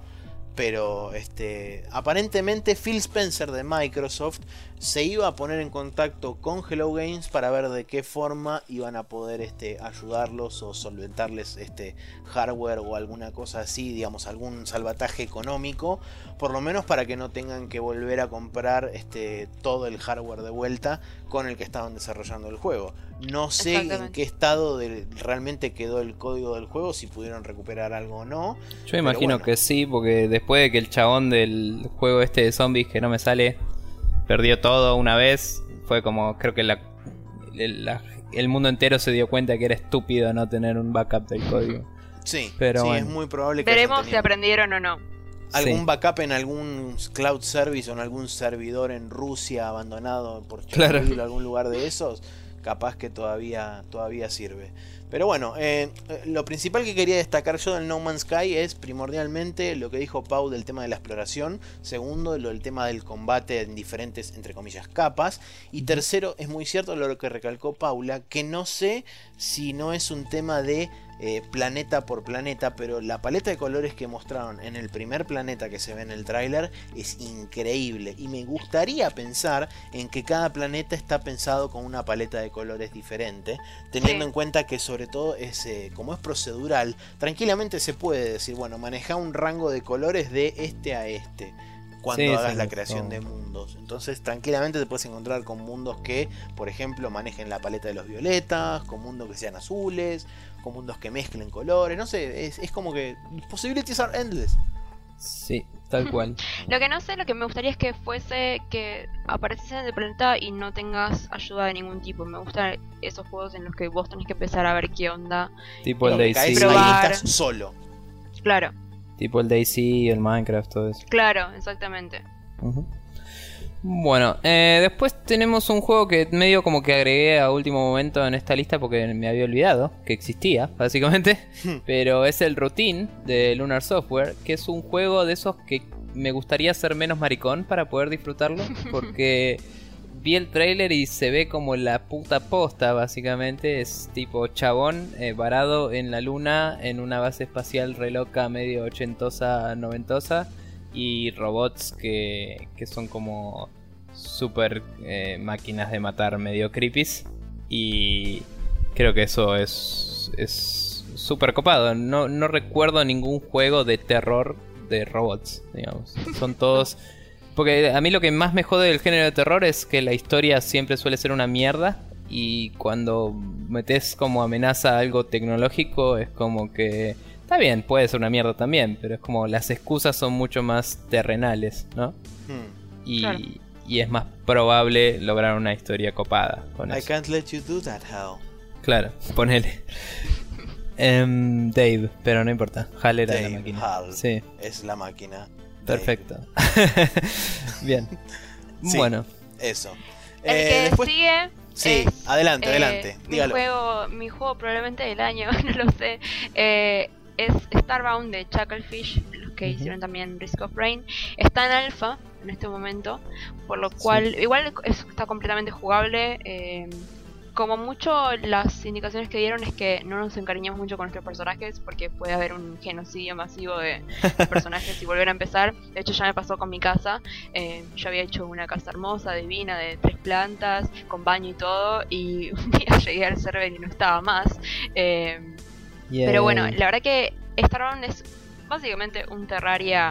Pero este, aparentemente Phil Spencer de Microsoft se iba a poner en contacto con Hello Games para ver de qué forma iban a poder este, ayudarlos o solventarles este hardware o alguna cosa así, digamos, algún salvataje económico, por lo menos para que no tengan que volver a comprar este, todo el hardware de vuelta con el que estaban desarrollando el juego. No sé en Exactamente. qué estado de- realmente quedó el código del juego, si pudieron recuperar algo o no. Yo Pero imagino bueno. que sí, porque después de que el chabón del juego este de zombies que no me sale perdió todo una vez, fue como, creo que la, el, la- el mundo entero se dio cuenta que era estúpido no tener un backup del código. Sí, Pero sí, bueno. es muy probable que hayan Veremos si tenido aprendieron o no. algún Sí. backup en algún cloud service o en algún servidor en Rusia abandonado por Claro. Chernobyl o algún lugar de esos, capaz que todavía, todavía sirve. Pero bueno, eh, eh, lo principal que quería destacar yo del No Man's Sky es primordialmente lo que dijo Pau del tema de la exploración. Segundo, lo del tema del combate en diferentes, entre comillas, capas. Y tercero, es muy cierto lo que recalcó Paula, que no sé si no es un tema de eh, planeta por planeta, pero la paleta de colores que mostraron en el primer planeta que se ve en el tráiler es increíble. Y me gustaría pensar en que cada planeta está pensado con una paleta de colores diferente, teniendo Sí. en cuenta que sobre todo es, eh, como es procedural, tranquilamente se puede decir, bueno, maneja un rango de colores de este a este cuando Sí, hagas sí, la sí. creación de mundos. Entonces tranquilamente te puedes encontrar con mundos que, por ejemplo, manejen la paleta de los violetas, con mundos que sean azules, con mundos que mezclen colores, no sé, es, es como que possibilities are endless. Sí, tal cual. Lo que no sé, lo que me gustaría es que fuese que aparecies en el planeta y no tengas ayuda de ningún tipo. Me gustan esos juegos en los que vos tenés que empezar a ver qué onda. Tipo el Donde caes DayZ, Probar. ahí estás solo. Claro, tipo el DayZ, el Minecraft, todo eso. claro, exactamente. Ujú. Bueno, eh, después tenemos un juego que medio como que agregué a último momento en esta lista porque me había olvidado que existía, básicamente. Pero es el Routine de Lunar Software, que es un juego de esos que me gustaría ser menos maricón para poder disfrutarlo. Porque vi el trailer y se ve como la puta posta, básicamente. Es tipo chabón eh, varado en la luna en una base espacial re loca, medio ochentosa, noventosa. Y robots que, que son como super eh, máquinas de matar medio creepies. Y creo que eso es es súper copado. No, no recuerdo ningún juego de terror de robots, digamos. Son todos... Porque a mí lo que más me jode del género de terror es que la historia siempre suele ser una mierda. Y cuando metes como amenaza algo tecnológico es como que... Está bien, puede ser una mierda también, pero es como las excusas son mucho más terrenales, ¿no? Hmm. Y, Claro. y es más probable lograr una historia copada con I eso. can't let you do that, Hal. Claro, ponele. Em, Dave, pero no importa. Hal era Dave, la máquina. Hal. Sí, Es la máquina. perfecto. Bien. Sí. Bueno, Eso. El Eh, que después... sigue Sí, es, adelante, eh, adelante, mi dígalo. juego, mi juego probablemente del año, no lo sé. Eh, es Starbound de Chucklefish, los que Ujú. hicieron también Risk of Rain. Está en alfa en este momento, por lo cual igual es- está completamente jugable. eh, como mucho las indicaciones que dieron es que no nos encariñamos mucho con nuestros personajes porque puede haber un genocidio masivo de personajes y volver a empezar. De hecho ya me pasó con mi casa. eh, yo había hecho una casa hermosa, divina, de tres plantas, con baño y todo, y un día llegué al server y no estaba más. eh, pero bueno, la verdad que Starbound es básicamente un Terraria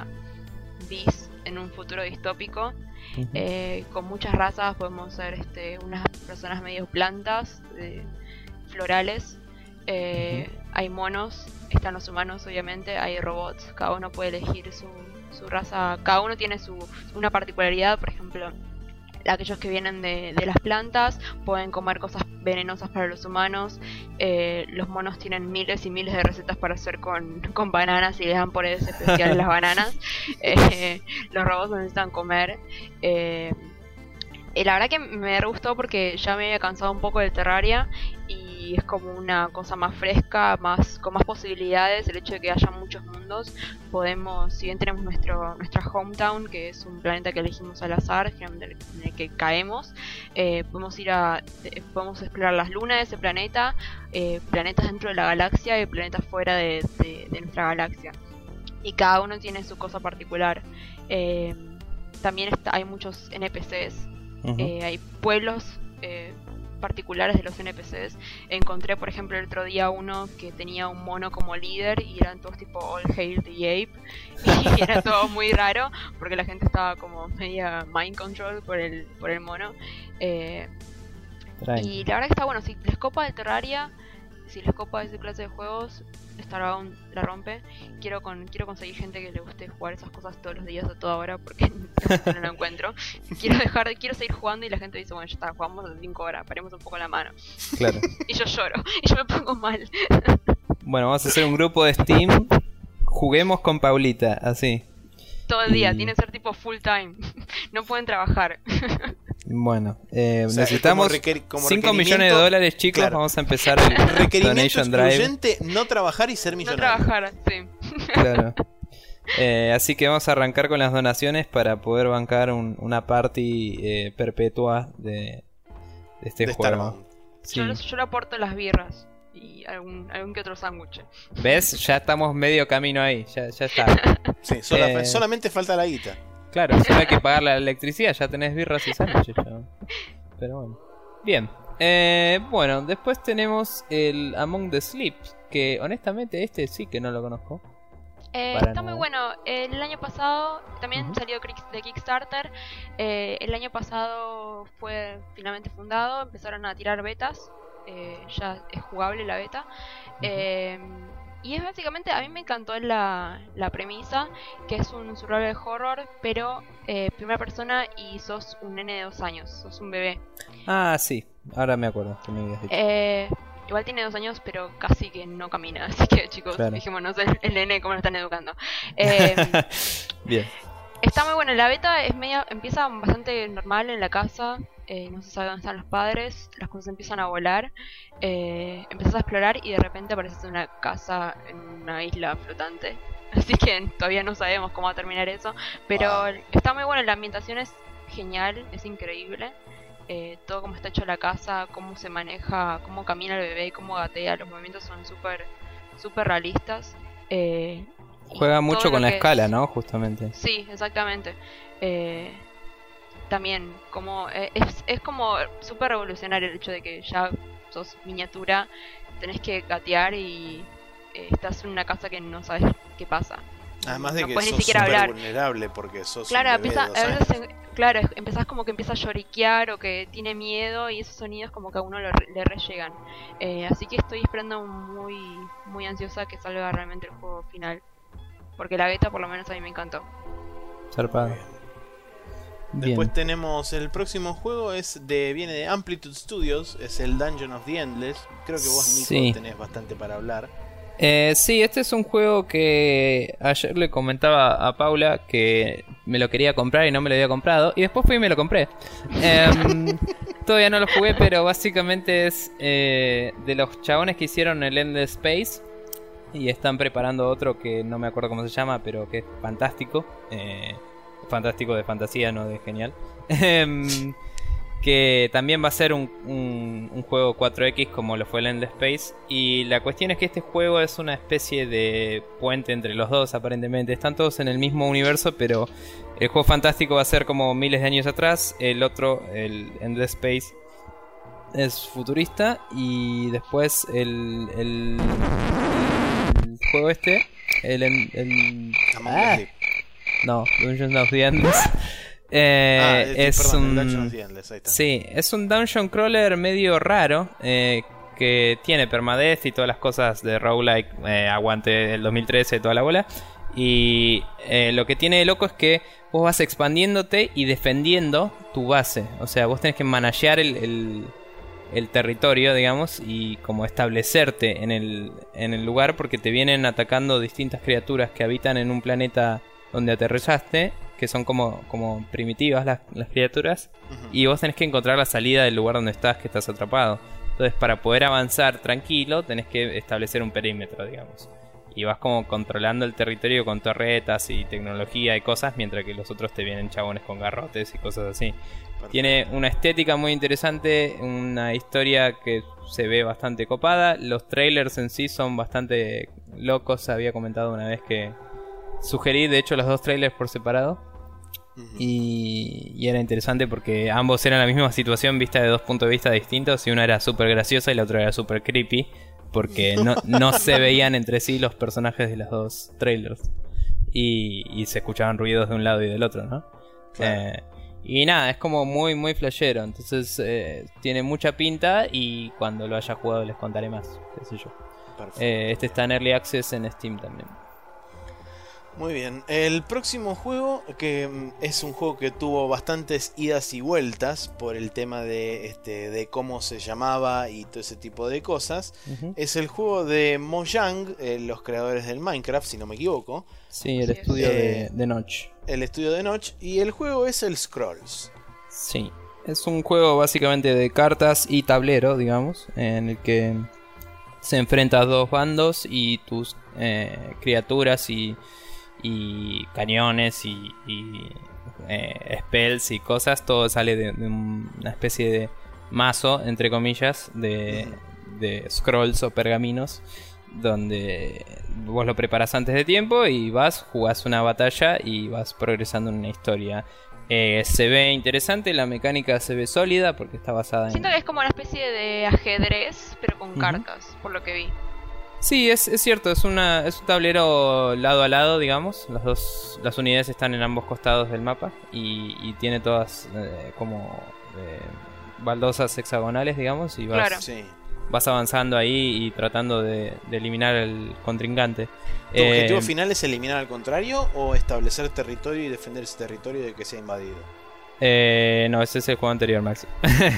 bis en un futuro distópico. Ujú. eh, con muchas razas, podemos ser este, unas personas medio plantas, eh, florales. eh, Hay monos, están los humanos obviamente, hay robots, cada uno puede elegir su, su raza, cada uno tiene su una particularidad. Por ejemplo, aquellos que vienen de, de las plantas pueden comer cosas venenosas para los humanos. eh, los monos tienen miles y miles de recetas para hacer con, con bananas y les dan poderes especiales las bananas. eh, los robots necesitan comer. eh, y la verdad que me re gustó porque ya me había cansado un poco del Terraria y es como una cosa más fresca, más con más posibilidades. El hecho de que haya muchos mundos, podemos, si bien tenemos nuestro nuestra hometown, que es un planeta que elegimos al azar, en el, en el que caemos, eh, podemos ir a eh, podemos explorar las lunas de ese planeta, eh, planetas dentro de la galaxia y planetas fuera de, de, de nuestra galaxia, y cada uno tiene su cosa particular. Eh, también está, hay muchos N P Cs. Ujú. Eh, hay pueblos eh, particulares de los N P Cs. Encontré, por ejemplo, el otro día uno que tenía un mono como líder y eran todos tipo All Hail the Ape. Y era todo muy raro porque la gente estaba como media mind control por el, por el mono. Eh, Tranqui. y la verdad que está bueno. Si les copa de Terraria, si les copa esa clase de juegos, Starbound la rompe. Quiero con quiero conseguir gente que le guste jugar esas cosas todos los días a toda hora porque no lo encuentro. Quiero dejar quiero seguir jugando y la gente dice, bueno, ya está, jugamos hace cinco horas, paremos un poco la mano. Claro. Y yo lloro, y yo me pongo mal. Bueno, vamos a hacer un grupo de Steam. Juguemos con Paulita, así. Todo el día, Y- tiene que ser tipo full time. No pueden trabajar. Bueno, eh, O sea, es necesitamos como requer- como cinco requerimiento- millones de dólares, chicos. Claro. Vamos a empezar el Requerimiento Donation Drive. excluyente, no trabajar y ser No millonario. trabajar, sí. Claro. Eh, así que vamos a arrancar con las donaciones para poder bancar un- una party eh, perpetua de, de este de juego. Starbound. Sí. Yo, yo le aporto las birras y algún, algún que otro sándwich. ¿Ves? Ya estamos medio camino ahí. Ya, ya está. Sí, sola- Eh. solamente falta la guita. Claro, solo hay que pagar la electricidad. Ya tenés birras y sándwiches. ya. Pero bueno. Bien. Eh, bueno, después tenemos el Among the Sleeps. Que honestamente este sí que no lo conozco. Eh, Para está nada. muy bueno. El año pasado también Ujú. salió Kick- de Kickstarter. Eh, el año pasado fue finalmente fundado. Empezaron a tirar betas. Eh, ya es jugable la beta. Eh, y es básicamente, a mí me encantó la, la premisa, que es un survival horror, pero eh, primera persona y sos un nene de dos años, sos un bebé. Ah, sí. Ahora me acuerdo que me habías dicho. Eh, igual tiene dos años, pero casi que no camina. Así que chicos, Claro. dijimos, no sé el nene cómo lo están educando. Eh, Bien. Está muy bueno, la beta es media, empieza bastante normal en la casa, eh, no se sabe dónde están los padres, las cosas empiezan a volar, eh, empiezas a explorar y de repente apareces en una casa, en una isla flotante. Así que todavía no sabemos cómo va a terminar eso, pero Wow. está muy bueno, la ambientación es genial, es increíble. Eh, todo como está hecho la casa, cómo se maneja, cómo camina el bebé, cómo gatea, los movimientos son súper súper realistas. Eh, y Juega todo mucho lo con la que escala, es- ¿no? Justamente. Sí, exactamente. Eh, también, como eh, es, es como súper revolucionario el hecho de que ya sos miniatura, tenés que gatear y eh, estás en una casa que no sabes qué pasa. Además de no que puedes sos ni siquiera súper hablar. vulnerable porque sos Claro, un bebé empieza, de dos a años. veces, en- claro, es- empezás como que empieza a lloriquear o que tiene miedo y esos sonidos como que a uno lo re- le re llegan. Eh, así que estoy esperando muy muy ansiosa que salga realmente el juego final. Porque la beta por lo menos a mí me encantó. Zarpado. Bien. Bien. Después tenemos el próximo juego, es de viene de Amplitude Studios, es el Dungeon of the Endless. Creo que vos, Nico, Sí. tenés bastante para hablar. Eh, sí, este es un juego que ayer le comentaba a Paula que me lo quería comprar y no me lo había comprado. Y después fui y me lo compré. Em, Todavía no lo jugué, pero básicamente es eh, de los chabones que hicieron el Endless Space. Y están preparando otro que no me acuerdo cómo se llama, pero que es fantástico. Eh, fantástico de fantasía, no de genial. Que también va a ser un, un, un juego cuatro equis como lo fue el Endless Space. Y la cuestión es que este juego es una especie de puente entre los dos, aparentemente. Están todos en el mismo universo, pero el juego fantástico va a ser como miles de años atrás. El otro, el Endless Space, es futurista. Y después el, el, el juego este, el... el, el ah, no, Dungeons of the Endless. Eh, ah, es, es perdón, un Dungeons of the Endless, ahí está. Sí, es un dungeon crawler medio raro, eh, que tiene permadeath y todas las cosas de roguelike, eh, aguante el dos mil trece, toda la bola. Y eh, lo que tiene de loco es que vos vas expandiéndote y defendiendo tu base. O sea, vos tenés que managear el, el, el territorio, digamos, y como establecerte en el, en el lugar, porque te vienen atacando distintas criaturas que habitan en un planeta donde aterrizaste, que son como, como primitivas las, las criaturas. Uh-huh. Y vos tenés que encontrar la salida del lugar donde estás, que estás atrapado. Entonces, para poder avanzar tranquilo, tenés que establecer un perímetro, digamos. Y vas como controlando el territorio con torretas y tecnología y cosas, mientras que los otros te vienen chabones con garrotes y cosas así. Perfecto. Tiene una estética muy interesante, una historia que se ve bastante copada. Los trailers en sí son bastante locos. Había comentado una vez que sugerí, de hecho, los dos trailers por separado. Uh-huh. y, y era interesante porque ambos eran la misma situación vista de dos puntos de vista distintos. Y una era súper graciosa y la otra era súper creepy, porque no, no se veían entre sí los personajes de los dos trailers. Y, y se escuchaban ruidos de un lado y del otro, ¿no? Claro. Eh, y nada, es como muy, muy flashero. Entonces eh, tiene mucha pinta. Y cuando lo haya jugado les contaré más, qué sé yo. Eh, este está en Early Access en Steam también. Muy bien, el próximo juego, que es un juego que tuvo bastantes idas y vueltas por el tema de, este, de cómo se llamaba y todo ese tipo de cosas, uh-huh. es el juego de Mojang, eh, los creadores del Minecraft, si no me equivoco. Sí, el estudio eh, de, de Notch. El estudio de Notch, y el juego es el Scrolls. Sí, es un juego básicamente de cartas y tablero, digamos, en el que se enfrentan dos bandos y tus eh, criaturas y... y cañones y, y eh, spells y cosas, todo sale de, de una especie de mazo, entre comillas, de, de scrolls o pergaminos, donde vos lo preparás antes de tiempo y vas, jugás una batalla y vas progresando en una historia. Eh, se ve interesante, la mecánica se ve sólida porque está basada en... Siento que es como una especie de ajedrez, pero con uh-huh. cartas, por lo que vi. Sí, es, es cierto, es una es un tablero lado a lado, digamos. Las dos las unidades están en ambos costados del mapa y, y tiene todas eh, como eh, baldosas hexagonales, digamos, y vas, claro. sí. vas avanzando ahí y tratando de, de eliminar al contrincante. ¿Tu eh, objetivo final es eliminar al contrario o establecer territorio y defender ese territorio de que sea invadido? Eh, no, ese es el juego anterior, Maxi.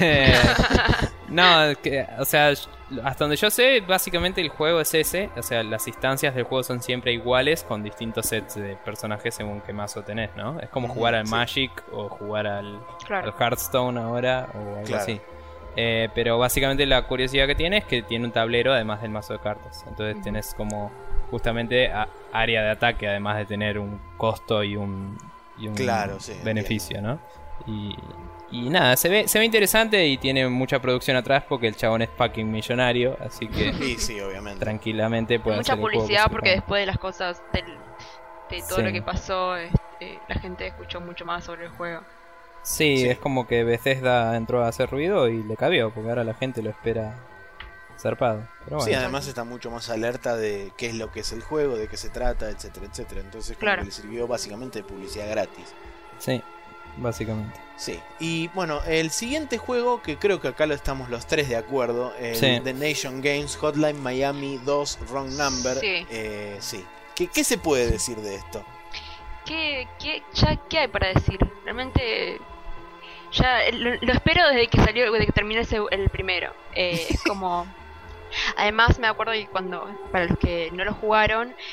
No, que, o sea, hasta donde yo sé, básicamente el juego es ese. O sea, las instancias del juego son siempre iguales, con distintos sets de personajes según qué mazo tenés, ¿no? Es como jugar al sí. Magic o jugar al, claro. al Hearthstone ahora o algo claro. así. Eh, pero básicamente la curiosidad que tiene es que tiene un tablero además del mazo de cartas. Entonces uh-huh. tenés como justamente a, área de ataque, además de tener un costo y un, y un claro, sí, beneficio, entiendo. ¿No? Y, y nada, se ve, se ve interesante y tiene mucha producción atrás porque el chabón es fucking millonario, así que sí, sí, obviamente. tranquilamente puede mucha hacer publicidad el porque después de las cosas del, de todo sí. lo que pasó, este, la gente escuchó mucho más sobre el juego. Sí, sí, es como que Bethesda entró a hacer ruido y le cabió, porque ahora la gente lo espera zarpado. Pero bueno. Sí, además está mucho más alerta de qué es lo que es el juego, de qué se trata, etcétera, etcétera. Entonces como claro. que le sirvió básicamente de publicidad gratis. Sí, básicamente. Sí, y bueno, el siguiente juego, que creo que acá lo estamos los tres de acuerdo, el sí. The Nation Games Hotline Miami dos Wrong Number. Sí. Eh, sí. ¿Qué, ¿Qué se puede decir de esto? ¿Qué, qué, ya, ¿Qué hay para decir? Realmente ya lo, lo espero desde que salió, desde que terminé ese, el primero. Eh, es como... Además me acuerdo que cuando, para los que no lo jugaron,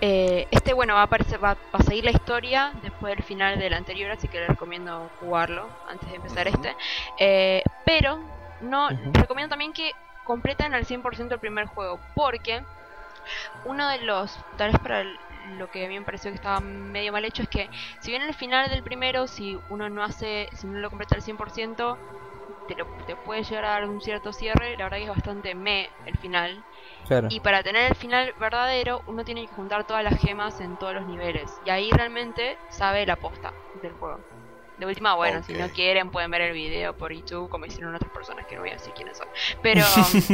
Eh, este, bueno, va a aparecer, va, va a seguir la historia después del final del anterior, así que les recomiendo jugarlo antes de empezar Ujú. este. Eh, pero no Ujú. recomiendo también que completen al cien por ciento el primer juego, porque uno de los, tal vez para el- lo que a mí me pareció que estaba medio mal hecho, es que si bien el final del primero, si uno no hace, si no lo completa al cien por ciento, te, lo, te puede llegar a dar un cierto cierre. La verdad que es bastante meh el final. Claro. Y para tener el final verdadero, uno tiene que juntar todas las gemas en todos los niveles. Y ahí realmente sabe la posta del juego. De última, bueno, si no Ok. quieren pueden ver el video por YouTube, como hicieron otras personas que no voy a decir quiénes son. Pero,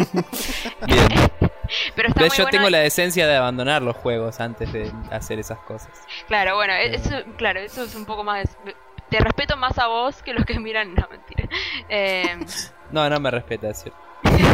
Bien. pero está ¿Ves? muy Yo bueno. tengo la decencia de abandonar los juegos antes de hacer esas cosas. Claro, bueno, e- eso, claro, eso es un poco más... de- Te respeto más a vos que los que miran... No, mentira. Eh, No, no me respeta, es cierto.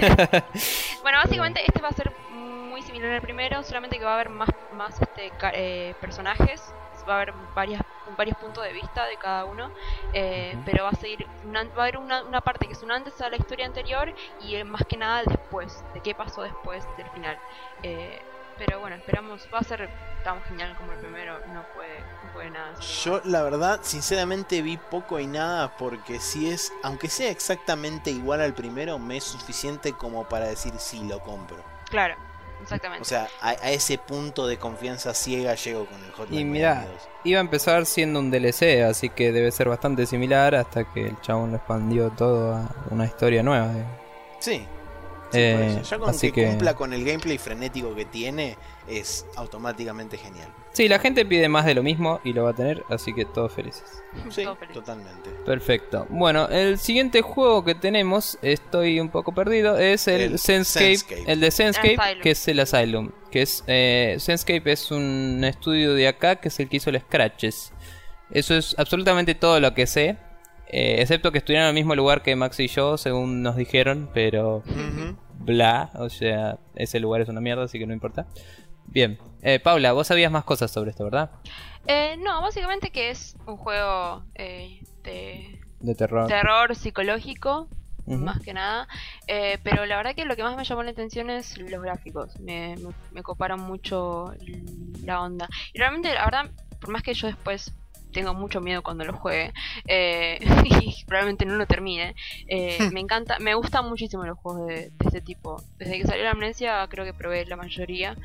bueno, básicamente este va a ser muy similar al primero, solamente que va a haber más, más este, ca- eh, personajes. Va a haber varias, varios puntos de vista de cada uno, eh, Ujú. pero va a seguir una, va a haber una, una parte que es un antes a la historia anterior y eh, más que nada el después, de qué pasó después del final. Eh, pero bueno, esperamos, va a ser tan genial como el primero, no puede, no puede nada. así. Yo la verdad sinceramente vi poco y nada porque si es, aunque sea exactamente igual al primero, me es suficiente como para decir sí lo compro. Claro, exactamente. O sea, a, a ese punto de confianza ciega llego con el Hotline Y Miami mirá, dos. iba a empezar siendo un D L C, así que debe ser bastante similar hasta que el chabón lo expandió todo a una historia nueva. eh. Sí. Sí, Eh, por eso. Ya con así que, que- cumpla con el gameplay frenético que tiene, es automáticamente genial. Sí, la gente pide más de lo mismo y lo va a tener, así que todos felices. Sí, Todo feliz. totalmente. Perfecto. Bueno, el siguiente juego que tenemos, estoy un poco perdido, es el, El Senscape, Senscape. el de Senscape, Asylum. que es el Asylum, que es eh, Senscape es un estudio de acá que es el que hizo el Scratches. Eso es absolutamente todo lo que sé, eh, excepto que estuvieron en el mismo lugar que Max y yo, según nos dijeron, pero Ujú. bla, o sea, ese lugar es una mierda, así que no importa. Bien, eh, Paula, vos sabías más cosas sobre esto, ¿verdad? Eh, no, básicamente que es un juego eh, de De terror. terror psicológico, Ujú. más que nada. Eh, pero la verdad que lo que más me llamó la atención es los gráficos. Me, me, me coparon mucho la onda. Y realmente, la verdad, por más que yo después tengo mucho miedo cuando lo juegue eh, y probablemente no lo termine, eh, me encanta, me gustan muchísimo los juegos de, de este tipo. Desde que salió la Amnesia creo que probé la mayoría.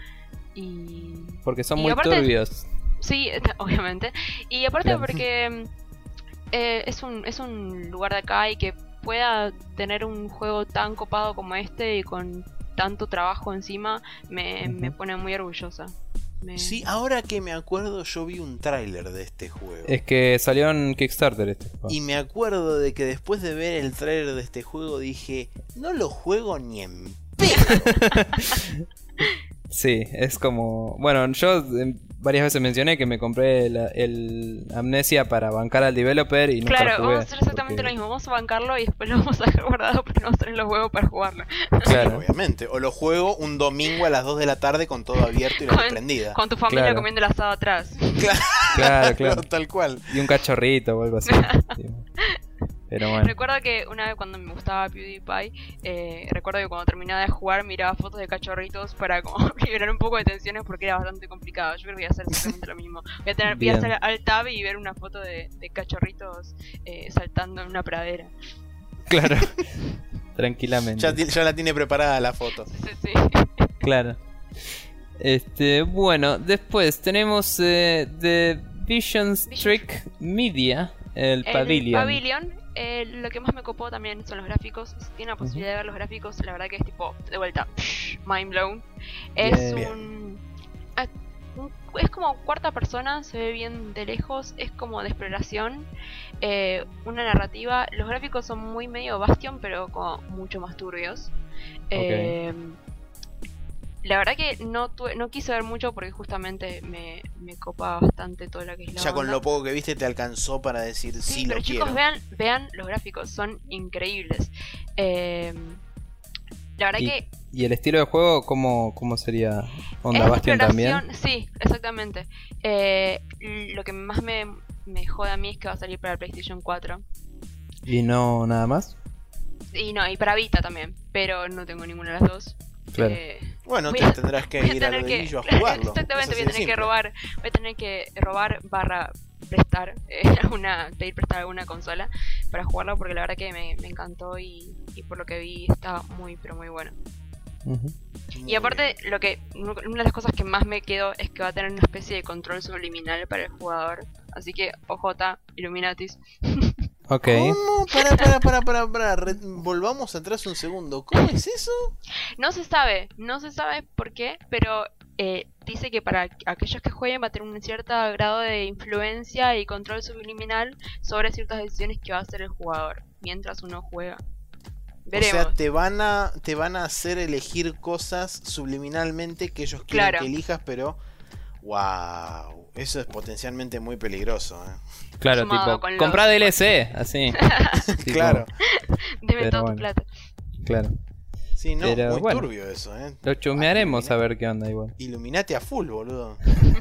Y Porque son y muy aparte- turbios. sí, obviamente. Y aparte Claro. porque eh, es un es un lugar de acá y que pueda tener un juego tan copado como este y con tanto trabajo encima me, Ujú. me pone muy orgullosa. Me- Sí, ahora que me acuerdo, yo vi un tráiler de este juego. Es que salió en Kickstarter este juego. Y me acuerdo de que después de ver el tráiler de este juego dije, no lo juego ni en Sí, es como... Bueno, yo eh, varias veces mencioné que me compré el, el Amnesia para bancar al developer y nunca Claro, lo jugué. vamos a hacer exactamente porque- lo mismo. Vamos a bancarlo y después lo vamos a dejar guardado porque no vamos a tener los huevos para jugarlo. Claro, Obviamente. O lo juego un domingo a las dos de la tarde con todo abierto y la luz Con- prendida. Con tu familia Claro. comiendo el asado atrás. Claro, claro, claro. tal cual. Y un cachorrito o algo así. Sí. Pero bueno. Recuerdo que una vez cuando me gustaba PewDiePie, eh, recuerdo que cuando terminaba de jugar miraba fotos de cachorritos para como liberar un poco de tensiones porque era bastante complicado. Yo creo que voy a hacer exactamente lo mismo. Voy a, tener, voy a Bien. hacer al tab y ver una foto de, de cachorritos eh, saltando en una pradera. Claro. Tranquilamente. Ya, ti- ya la tiene preparada la foto. Sí, sí. Claro. Este, bueno, después tenemos eh, The Visions Trick Media, el El Pavilion. Pavilion, eh, lo que más me copó también son los gráficos. Si tiene la posibilidad de ver los gráficos, la verdad que es tipo, de vuelta, mind blown. Es Bien. un, ah, un- es como cuarta persona, se ve bien de lejos, es como de exploración, eh, una narrativa. Los gráficos son muy medio Bastion, pero como mucho más turbios. Eh, la verdad que no tuve, no quise ver mucho porque justamente me, me copa bastante todo lo que es la Ya con onda. lo poco que viste te alcanzó para decir sí, Sí, lo pero chicos, quiero. vean, vean los gráficos, son increíbles. Eh, la verdad Y- que ¿Y el estilo de juego cómo, cómo sería? ¿Onda es Bastion también? exploración, sí, exactamente. Eh, lo que más me, me jode a mí es que va a salir para el PlayStation cuatro. ¿Y no nada más? Y no, y para Vita también, pero no tengo ninguna de las dos. Claro. Eh, Bueno, voy te a- tendrás que voy a ir al tener que- dedillo a jugarlo. Exactamente, Es voy así a de tener que simple. robar, voy a tener que robar barra prestar eh, una, pedir prestar alguna consola para jugarlo porque la verdad que me, me encantó y, y por lo que vi está muy pero muy bueno. Ujú. Muy Y aparte, bien. lo que una de las cosas que más me quedó es que va a tener una especie de control subliminal para el jugador. Así que, ojota, Illuminatis. Ok. ¿Cómo? Para, para, para, para, para. Re- volvamos atrás un segundo. ¿Cómo es eso? No se sabe, no se sabe por qué, pero eh, dice que para aquellos que jueguen va a tener un cierto grado de influencia y control subliminal sobre ciertas decisiones que va a hacer el jugador mientras uno juega. Veremos. O sea, te van a te van a hacer elegir cosas subliminalmente que ellos quieren Claro. que elijas, pero wow, eso es potencialmente muy peligroso, ¿eh? Claro, Sumado tipo, con los- comprá D L C, así. Tipo, Claro. Deme pero toda bueno. tu plata. Claro. Sí, no, Pero muy bueno. turbio eso, ¿eh? Lo chusmearemos a ver qué onda igual. Illuminate a full, boludo.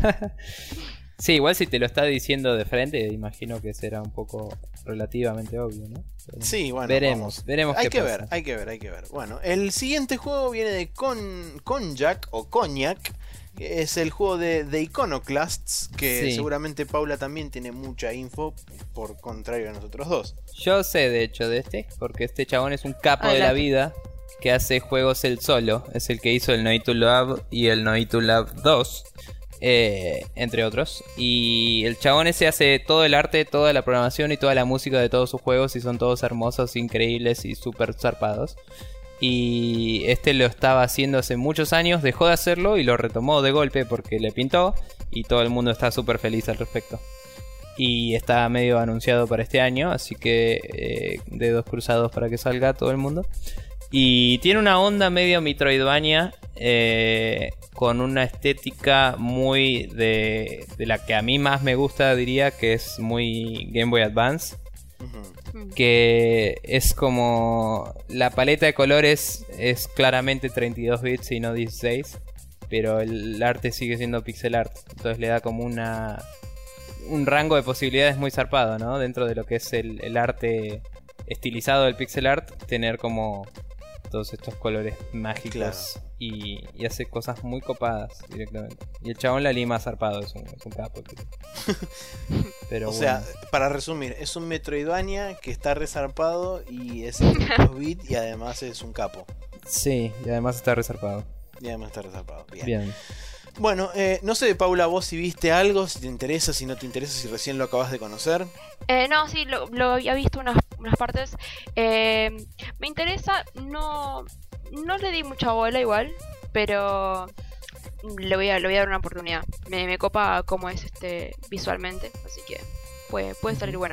Sí, igual si te lo está diciendo de frente, imagino que será un poco relativamente obvio, ¿no? Pero Sí, bueno, veremos, vamos. veremos Hay qué que pasa. ver, hay que ver, hay que ver. Bueno, el siguiente juego viene de Con Konjac o Cognac, que es el juego de, de Iconoclasts, que Sí. seguramente Paula también tiene mucha info, por contrario a nosotros dos. Yo sé de hecho de este, porque este chabón es un capo de la Adelante. vida que hace juegos él solo. Es el que hizo el No Eat to Love y el No Eat to Love dos, eh, entre otros. Y el chabón ese hace todo el arte, toda la programación y toda la música de todos sus juegos y son todos hermosos, increíbles y súper zarpados. Y este lo estaba haciendo hace muchos años, dejó de hacerlo y lo retomó de golpe porque le pintó y todo el mundo está súper feliz al respecto. Y está medio anunciado para este año, así que eh, dedos cruzados para que salga todo el mundo. Y tiene una onda medio Metroidvania, eh, con una estética muy de, de la que a mí más me gusta, diría, que es muy Game Boy Advance. Ujú. Mm. Que es como la paleta de colores es claramente treinta y dos bits y no dieciséis, pero el arte sigue siendo pixel art, entonces le da como una un rango de posibilidades muy zarpado, ¿no? Dentro de lo que es el, el arte estilizado del pixel art, tener como todos estos colores mágicos. Claro. y, y hace cosas muy copadas directamente. Y el chabón la lima zarpado, es un, es un capo. tío. Pero O bueno. sea, para resumir, es un Metroidvania que está resarpado y es en dos bits y además es un capo. Sí, y además está resarpado. Y además está resarpado. Bien. Bien. Bueno, eh, no sé, Paula, vos si viste algo, si te interesa, si no te interesa, si recién lo acabas de conocer. Eh, no, sí, lo, lo había visto unas, unas partes. Eh, me interesa, no, no le di mucha bola igual, pero le voy a, le voy a dar una oportunidad. Me, me copa cómo es este visualmente, así que puede, puede salir bueno.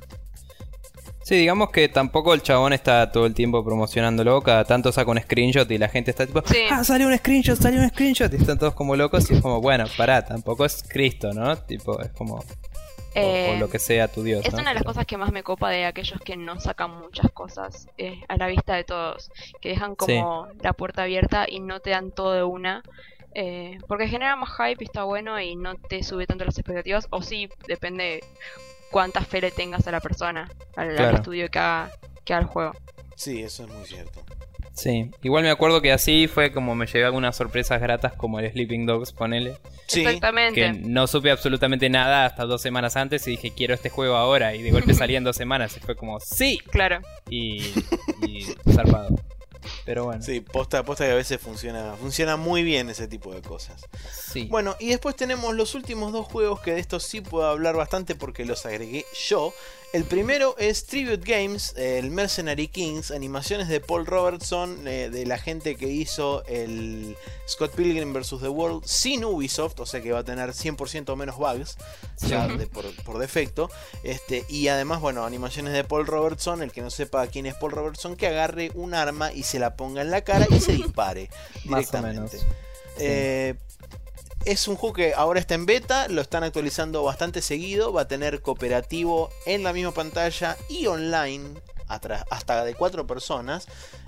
Sí, digamos que tampoco el chabón está todo el tiempo promocionándolo. Cada tanto saca un screenshot y la gente está tipo, Sí. ah, salió un screenshot, salió un screenshot. Y están todos como locos y es como, bueno, pará, tampoco es Cristo, ¿no? Tipo, es como, o, Eh, o lo que sea tu Dios, Es ¿no? una de las Pero- cosas que más me copa de aquellos que no sacan muchas cosas eh, a la vista de todos, que dejan como la puerta abierta y no te dan todo de una, eh, porque genera más hype y está bueno y no te sube tanto las expectativas, o sí, depende cuánta fe le tengas a la persona, al, al Claro. estudio que haga, que haga el juego. Sí, eso es muy cierto. Sí, igual me acuerdo que así fue como me llevé algunas sorpresas gratas como el Sleeping Dogs, ponele. Sí, Exactamente. Que no supe absolutamente nada hasta dos semanas antes y dije, quiero este juego ahora. Y de golpe salía en dos semanas y fue como, ¡sí! Claro. Y, y zarpado. Pero bueno, sí, posta, posta que a veces funciona, funciona muy bien ese tipo de cosas. sí. Bueno, y después tenemos los últimos dos juegos que de estos sí puedo hablar bastante porque los agregué yo. El primero es Tribute Games, el Mercenary Kings, animaciones de Paul Robertson, eh, de la gente que hizo el Scott Pilgrim versus. The World sin Ubisoft, o sea que va a tener cien por ciento menos bugs ya de- por, por defecto. Este, y además, bueno, animaciones de Paul Robertson, el que no sepa quién es Paul Robertson, que agarre un arma y se la ponga en la cara y se dispare Más o directamente. menos. Eh, Es un juego que ahora está en beta, lo están actualizando bastante seguido, va a tener cooperativo en la misma pantalla y online atra- hasta de cuatro personas.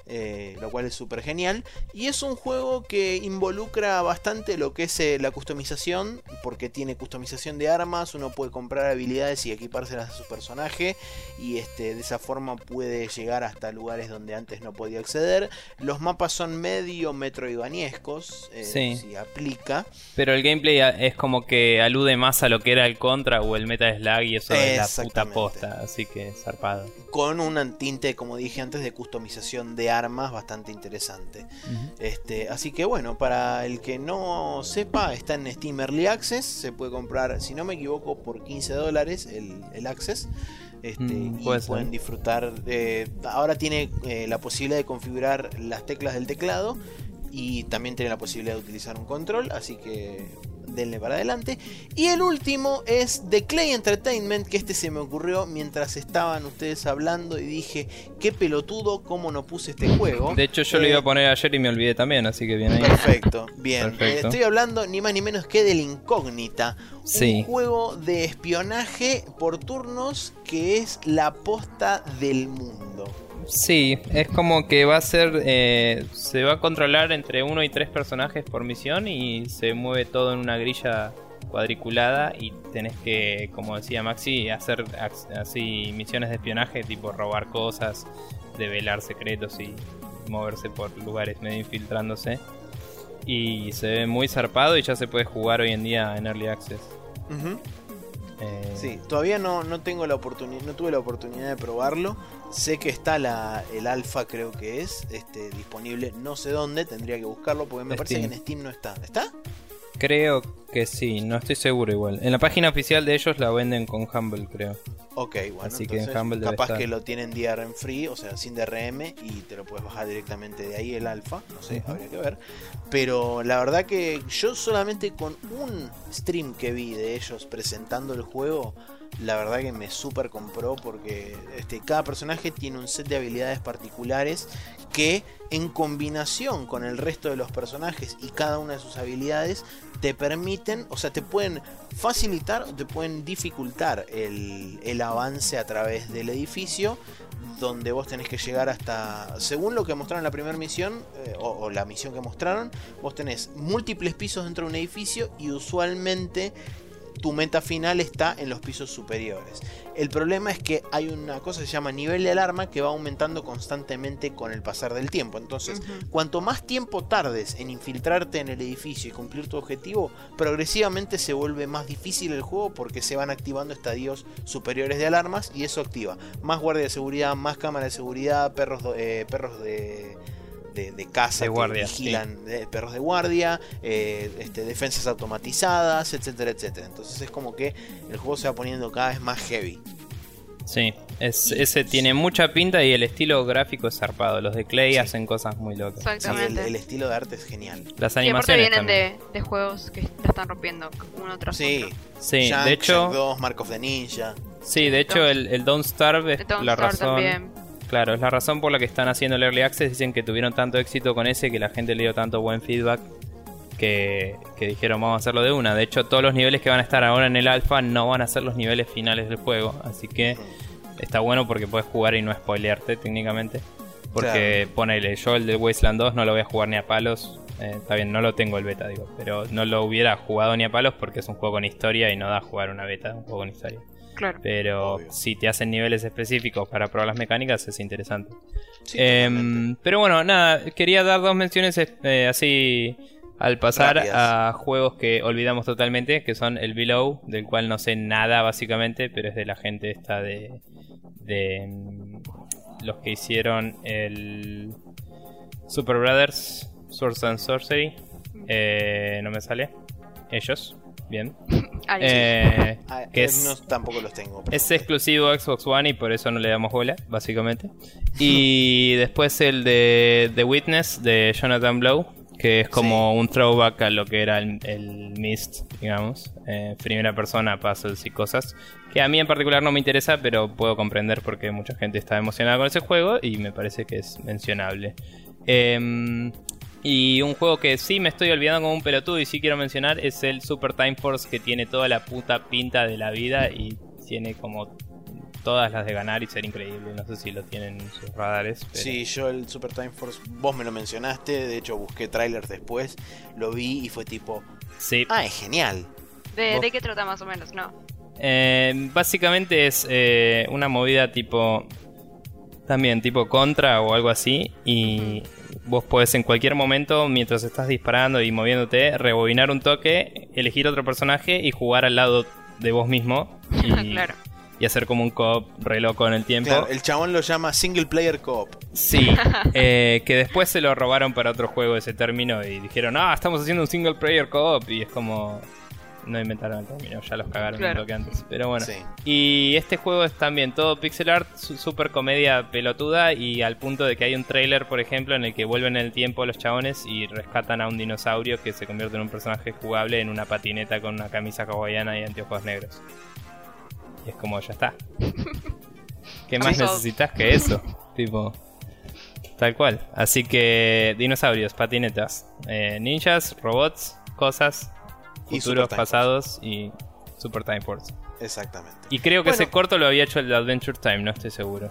eh, lo cual es súper genial. Y es un juego que involucra bastante lo que es eh, la customización, porque tiene customización de armas, uno puede comprar habilidades y equipárselas a su personaje, y este, de esa forma puede llegar hasta lugares donde antes no podía acceder. Los mapas son medio metroidvaniescos, eh, Sí. si aplica. Pero el gameplay a- es como que alude más a lo que era el Contra o el Metal Slug, y eso es la puta Exactamente. posta, así que zarpado. Con un tinte, como dije antes, de customización de armas bastante interesante. Este, así que bueno, para el que no sepa, está en Steam Early Access. Se puede comprar, si no me equivoco, por quince dólares el, el Access. Este, Mm, y puede ser. pueden disfrutar. De, ahora tiene eh, la posibilidad de configurar las teclas del teclado. Y también tiene la posibilidad de utilizar un control. Así que denle para adelante. Y el último es The Clay Entertainment, que este se me ocurrió mientras estaban ustedes hablando y dije, qué pelotudo, cómo no puse este juego. De hecho, yo lo Eh, iba a poner ayer y me olvidé también, así que bien ahí. Perfecto, bien. Perfecto. Eh, estoy hablando ni más ni menos que del Incógnita. Sí. Un juego de espionaje por turnos que es la posta del mundo. Sí, es como que va a ser, eh, se va a controlar entre uno y tres personajes por misión y se mueve todo en una grilla cuadriculada y tenés que, como decía Maxi, hacer ac- así misiones de espionaje, tipo robar cosas, develar secretos y moverse por lugares medio infiltrándose. Y se ve muy zarpado y ya se puede jugar hoy en día en Early Access. Ujú. Eh, Sí, todavía no, no tengo la oportunidad, no tuve la oportunidad de probarlo. Sé que está la, el alfa, creo que es, este, disponible, no sé dónde, tendría que buscarlo porque me parece que Steam. en Steam no está. ¿Está? Creo que sí, no estoy seguro igual. En la página oficial de ellos la venden con Humble, creo. Ok, bueno, Así que en entonces Humble debe capaz estar. que lo tienen D R M free, o sea, sin D R M, y te lo puedes bajar directamente de ahí el alfa, no sé, Ujú. habría que ver. Pero la verdad que yo solamente con un stream que vi de ellos presentando el juego, la verdad que me super compró porque este, cada personaje tiene un set de habilidades particulares que en combinación con el resto de los personajes y cada una de sus habilidades te permiten, o sea, te pueden facilitar o te pueden dificultar el, el avance a través del edificio, donde vos tenés que llegar hasta, según lo que mostraron en la primera misión, eh, o, o la misión que mostraron, vos tenés múltiples pisos dentro de un edificio y usualmente tu meta final está en los pisos superiores. El problema es que hay una cosa que se llama nivel de alarma que va aumentando constantemente con el pasar del tiempo. Entonces, Ujú. cuanto más tiempo tardes en infiltrarte en el edificio y cumplir tu objetivo, progresivamente se vuelve más difícil el juego porque se van activando estadios superiores de alarmas y eso activa más guardia de seguridad, más cámara de seguridad, perros, do- eh, perros de... De, de casa De que guardia, vigilan, eh, perros de guardia, eh, este, defensas automatizadas, etcétera, etcétera. Entonces es como que el juego se va poniendo cada vez más heavy. Sí, es, ese tiene mucha pinta y el estilo gráfico es zarpado. Los de Clay Sí. hacen cosas muy locas. Sí, el, Exactamente. el estilo de arte es genial. Las Y aparte animaciones vienen también. de, de juegos que la están rompiendo uno tras Sí, otro. Sí, Shank, de hecho, Shank dos, Mark of the Ninja. sí, de hecho el, el Don't Starve es De Don't la Starve razón. también. Claro, es la razón por la que están haciendo el Early Access. Dicen que tuvieron tanto éxito con ese, que la gente le dio tanto buen feedback, que, que dijeron vamos a hacerlo de una. De hecho, todos los niveles que van a estar ahora en el alfa no van a ser los niveles finales del juego. Así que está bueno porque puedes jugar y no spoilearte técnicamente. Porque ponele, yo el de Wasteland dos no lo voy a jugar ni a palos. Eh, está bien, no lo tengo el beta, digo. Pero no lo hubiera jugado ni a palos porque es un juego con historia y no da a jugar una beta, un juego con historia. Claro. Pero Obvio. si te hacen niveles específicos para probar las mecánicas es interesante. Sí, Em, totalmente. pero bueno, nada, quería dar dos menciones eh, así al pasar Rápidas. a juegos que olvidamos totalmente, que son el Below, del cual no sé nada básicamente, pero es de la gente esta de, de mm, los que hicieron el Super Brothers Swords and Sorcery. Eh, no me sale. Ellos, bien. Ahí. Eh, Ah, que eh, es, no, tampoco los tengo. es presente. exclusivo a Xbox One y por eso no le damos bola, básicamente. Y después el de The Witness de Jonathan Blow, que es como un throwback a lo que era el, el Myst, digamos. Eh, primera persona, puzzles y cosas. Que a mí en particular no me interesa, pero puedo comprender porque mucha gente está emocionada con ese juego y me parece que es mencionable. Eh, y un juego que sí me estoy olvidando como un pelotudo y sí quiero mencionar es el Super Time Force, que tiene toda la puta pinta de la vida y tiene como todas las de ganar y ser increíble. No sé si lo tienen en sus radares. Pero... Sí, yo el Super Time Force, vos me lo mencionaste, de hecho busqué trailers después, lo vi y fue tipo, sí. Ah, es genial. ¿De, ¿Vos? ¿De qué trata más o menos? No. Eh, básicamente es eh, una movida tipo... También tipo Contra o algo así. Y vos podés en cualquier momento, mientras estás disparando y moviéndote, rebobinar un toque, elegir otro personaje y jugar al lado de vos mismo. Y, Claro. y hacer como un co-op re loco en el tiempo. Claro, el chabón lo llama Single Player Co-op. Sí, eh, que después se lo robaron para otro juego ese término y dijeron, ah, estamos haciendo un single player co-op. Y es como... No inventaron el término, ya los cagaron Claro. un toque antes. Pero bueno. Sí. Y este juego es también todo pixel art, su- super comedia pelotuda. Y al punto de que hay un trailer, por ejemplo, en el que vuelven en el tiempo los chabones y rescatan a un dinosaurio que se convierte en un personaje jugable en una patineta con una camisa hawaiana y anteojos negros. Y es como, ya está. ¿Qué más Pasó. necesitas que eso? Tipo... Tal cual. Así que dinosaurios, patinetas, eh, ninjas, robots, cosas, Y futuros, Super Time pasados y Super Time Force. Exactamente. Y creo que Bueno. ese corto lo había hecho el de Adventure Time, no estoy seguro.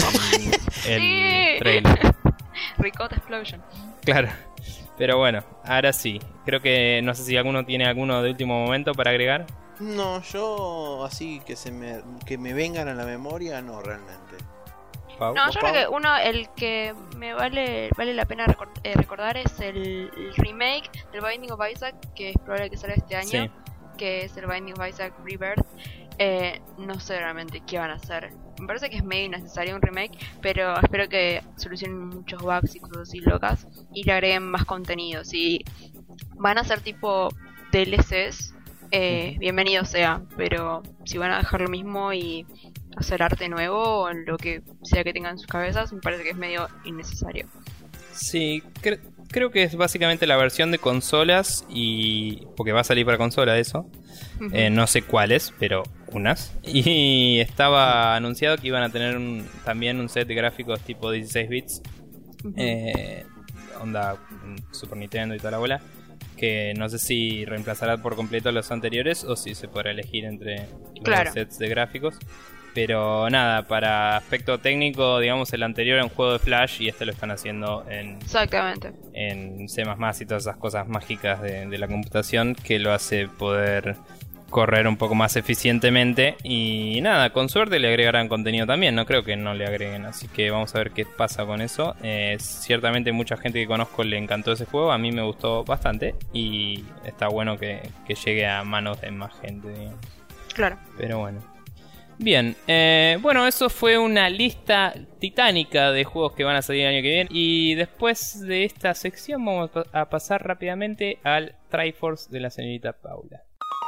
El, el Sí. trailer. Ricotta Explosion. Claro. Pero bueno, ahora sí. Creo que no sé si alguno tiene alguno de último momento para agregar. No, yo así que se me que me vengan a la memoria, no realmente. Pau. No, ¿Vos, yo Pau? creo que uno, el que me vale vale la pena recor- eh, recordar es el, el remake del Binding of Isaac, que es probable que salga este año, Sí. que es el Binding of Isaac Rebirth. Eh, no sé realmente qué van a hacer. Me parece que es medio innecesario un remake, pero espero que solucionen muchos bugs y cosas así locas y le agreguen más contenido. Si van a ser tipo D L Cs, eh, Ujú. bienvenido sea, pero si van a dejar lo mismo y hacer arte nuevo o lo que sea que tengan en sus cabezas, me parece que es medio innecesario. Sí, cre- creo que es básicamente la versión de consolas y... Porque va a salir para consola eso. Eh, no sé cuáles, pero unas. Y estaba anunciado que iban a tener un- también un set de gráficos tipo dieciséis bits. Ujú. Eh, onda mm, Super Nintendo y toda la bola. Que no sé si reemplazará por completo los anteriores o si se podrá elegir entre los Claro. sets de gráficos. Pero nada, para aspecto técnico, digamos, el anterior era un juego de Flash y este lo están haciendo en, Exactamente. en C más más y todas esas cosas mágicas de, de la computación que lo hace poder correr un poco más eficientemente. Y nada, con suerte le agregarán contenido también, no creo que no le agreguen, así que vamos a ver qué pasa con eso. Eh, ciertamente mucha gente que conozco le encantó ese juego, a mí me gustó bastante y está bueno que, que llegue a manos de más gente, digamos. Claro. Pero bueno. Bien, eh, bueno, eso fue una lista titánica de juegos que van a salir el año que viene. Y después de esta sección vamos a pasar rápidamente al Triforce de la señorita Paula.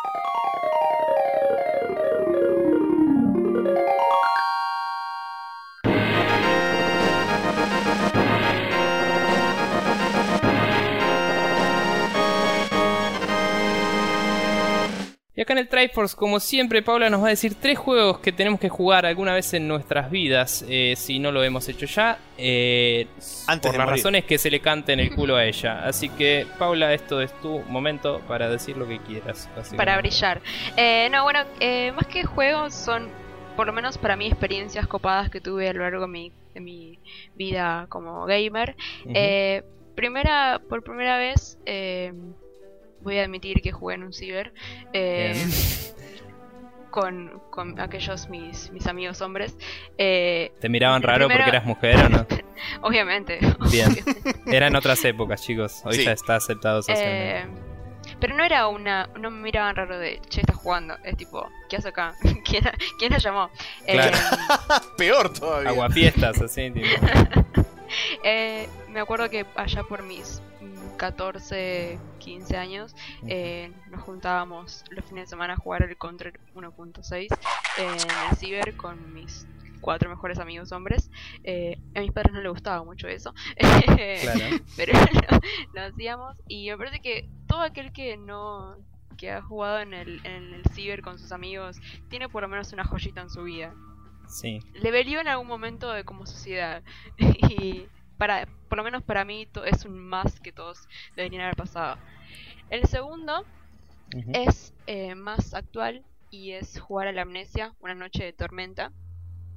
Y acá en el Triforce, como siempre, Paula nos va a decir tres juegos que tenemos que jugar alguna vez en nuestras vidas, eh, si no lo hemos hecho ya, eh, Antes por de las morir. razones que se le cante en el culo a ella. Así que, Paula, esto es tu momento para decir lo que quieras. básicamente. Para brillar. Eh, no, bueno, eh, más que juegos son, por lo menos para mí, experiencias copadas que tuve a lo largo de mi, de mi vida como gamer. Ujú. Eh, primera, por primera vez, eh, voy a admitir que jugué en un ciber. Eh, Bien. con, con aquellos mis, mis amigos hombres. Eh, ¿Te miraban raro primero- porque eras mujer o no? obviamente. Bien. Eran otras épocas, chicos. Hoy Sí. ya está aceptado Eh, socialmente. pero no era una. No me miraban raro de che, estás jugando. Es tipo, ¿qué hace acá? ¿Quién, ¿quién la llamó? Claro. Peor todavía. Aguafiestas, así, tipo. Eh, me acuerdo que allá por mis mm, catorce, quince años eh, nos juntábamos los fines de semana a jugar el Counter uno punto seis en el ciber con mis cuatro mejores amigos hombres. Eh, a mis padres no les gustaba mucho eso, Claro. pero lo, lo hacíamos y me parece que todo aquel que no que ha jugado en el, en el ciber con sus amigos tiene por lo menos una joyita en su vida. Sí. Le velió en algún momento de como sociedad y para por lo menos para mí to- es un más que todos deberían haber pasado. El segundo Ujú. es eh, más actual y es jugar a la Amnesia, una noche de tormenta.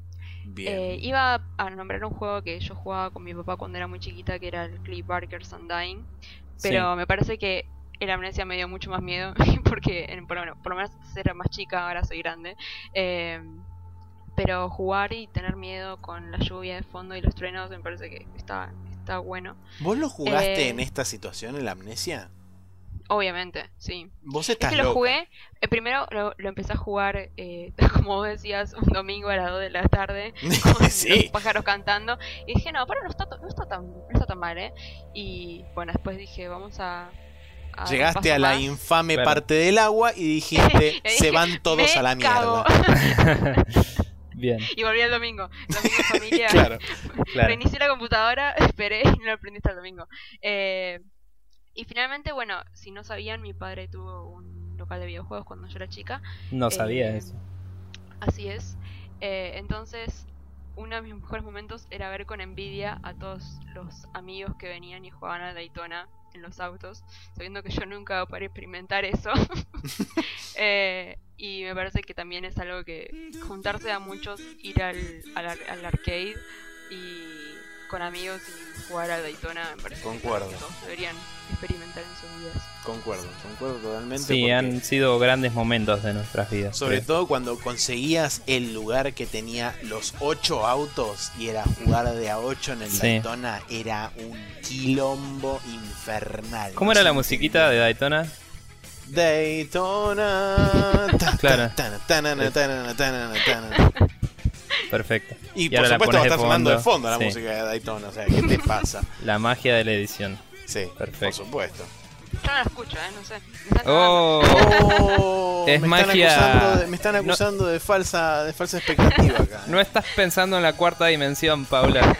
Bien. Eh, iba a nombrar un juego que yo jugaba con mi papá cuando era muy chiquita, que era el Cliff Barker's Undying. Pero Sí. me parece que el Amnesia me dio mucho más miedo, porque en- por, lo menos, por lo menos era más chica, ahora soy grande. Eh, pero jugar y tener miedo con la lluvia de fondo y los truenos me parece que está, está bueno. ¿Vos lo jugaste eh, en esta situación, en la Amnesia? Obviamente, sí. Vos Es estás que lo loca. jugué, eh, primero lo, lo empecé a jugar, eh, como vos decías, un domingo a las dos de la tarde, con Sí. los pájaros cantando, y dije, no, pero no está, to- no está tan, no está tan mal, ¿eh? Y bueno, después dije, vamos a... a dar un Llegaste paso a la más. infame Claro. parte del agua y dijiste, Y se dije, van todos "Me a la cago". mierda. Bien, Y volví el domingo, domingo en familia. Claro. claro. Reinicié la computadora, esperé y no lo aprendí hasta el domingo. Eh, y finalmente, bueno, si no sabían, mi padre tuvo un local de videojuegos cuando yo era chica. No sabía Eh, eso. Así es. Eh, entonces, uno de mis mejores momentos era ver con envidia a todos los amigos que venían y jugaban a Daytona en los autos, sabiendo que yo nunca para experimentar eso. Eh, y me parece que también es algo que juntarse a muchos, ir al, al, ar- al arcade y con amigos y jugar a Daytona, me parece Concuerdo. que todos deberían experimentar en sus vidas. Concuerdo, concuerdo totalmente. Sí, porque han sido grandes momentos de nuestras vidas. sobre creo. todo cuando conseguías el lugar que tenía los ocho autos y era jugar de a ocho en el Sí. Daytona, era un quilombo infernal. ¿Cómo era la Sí. musiquita de Daytona? Daytona. ta, Claro. ta, tanana, tanana, tanana, tanana. Perfecto. Y, Y por ahora la supuesto va a pones de estar sonando de fondo. fondo la Sí. música de Daytona. O sea, ¿qué te pasa? La magia de la edición. Sí, Perfecto. por supuesto. Yo no la escucho, ¿eh? No sé. Me están Oh, Oh, Es me magia. Están acusando de, me están No- acusando de falsa de falsa expectativa acá. ¿eh? no estás pensando en la cuarta dimensión, Paula.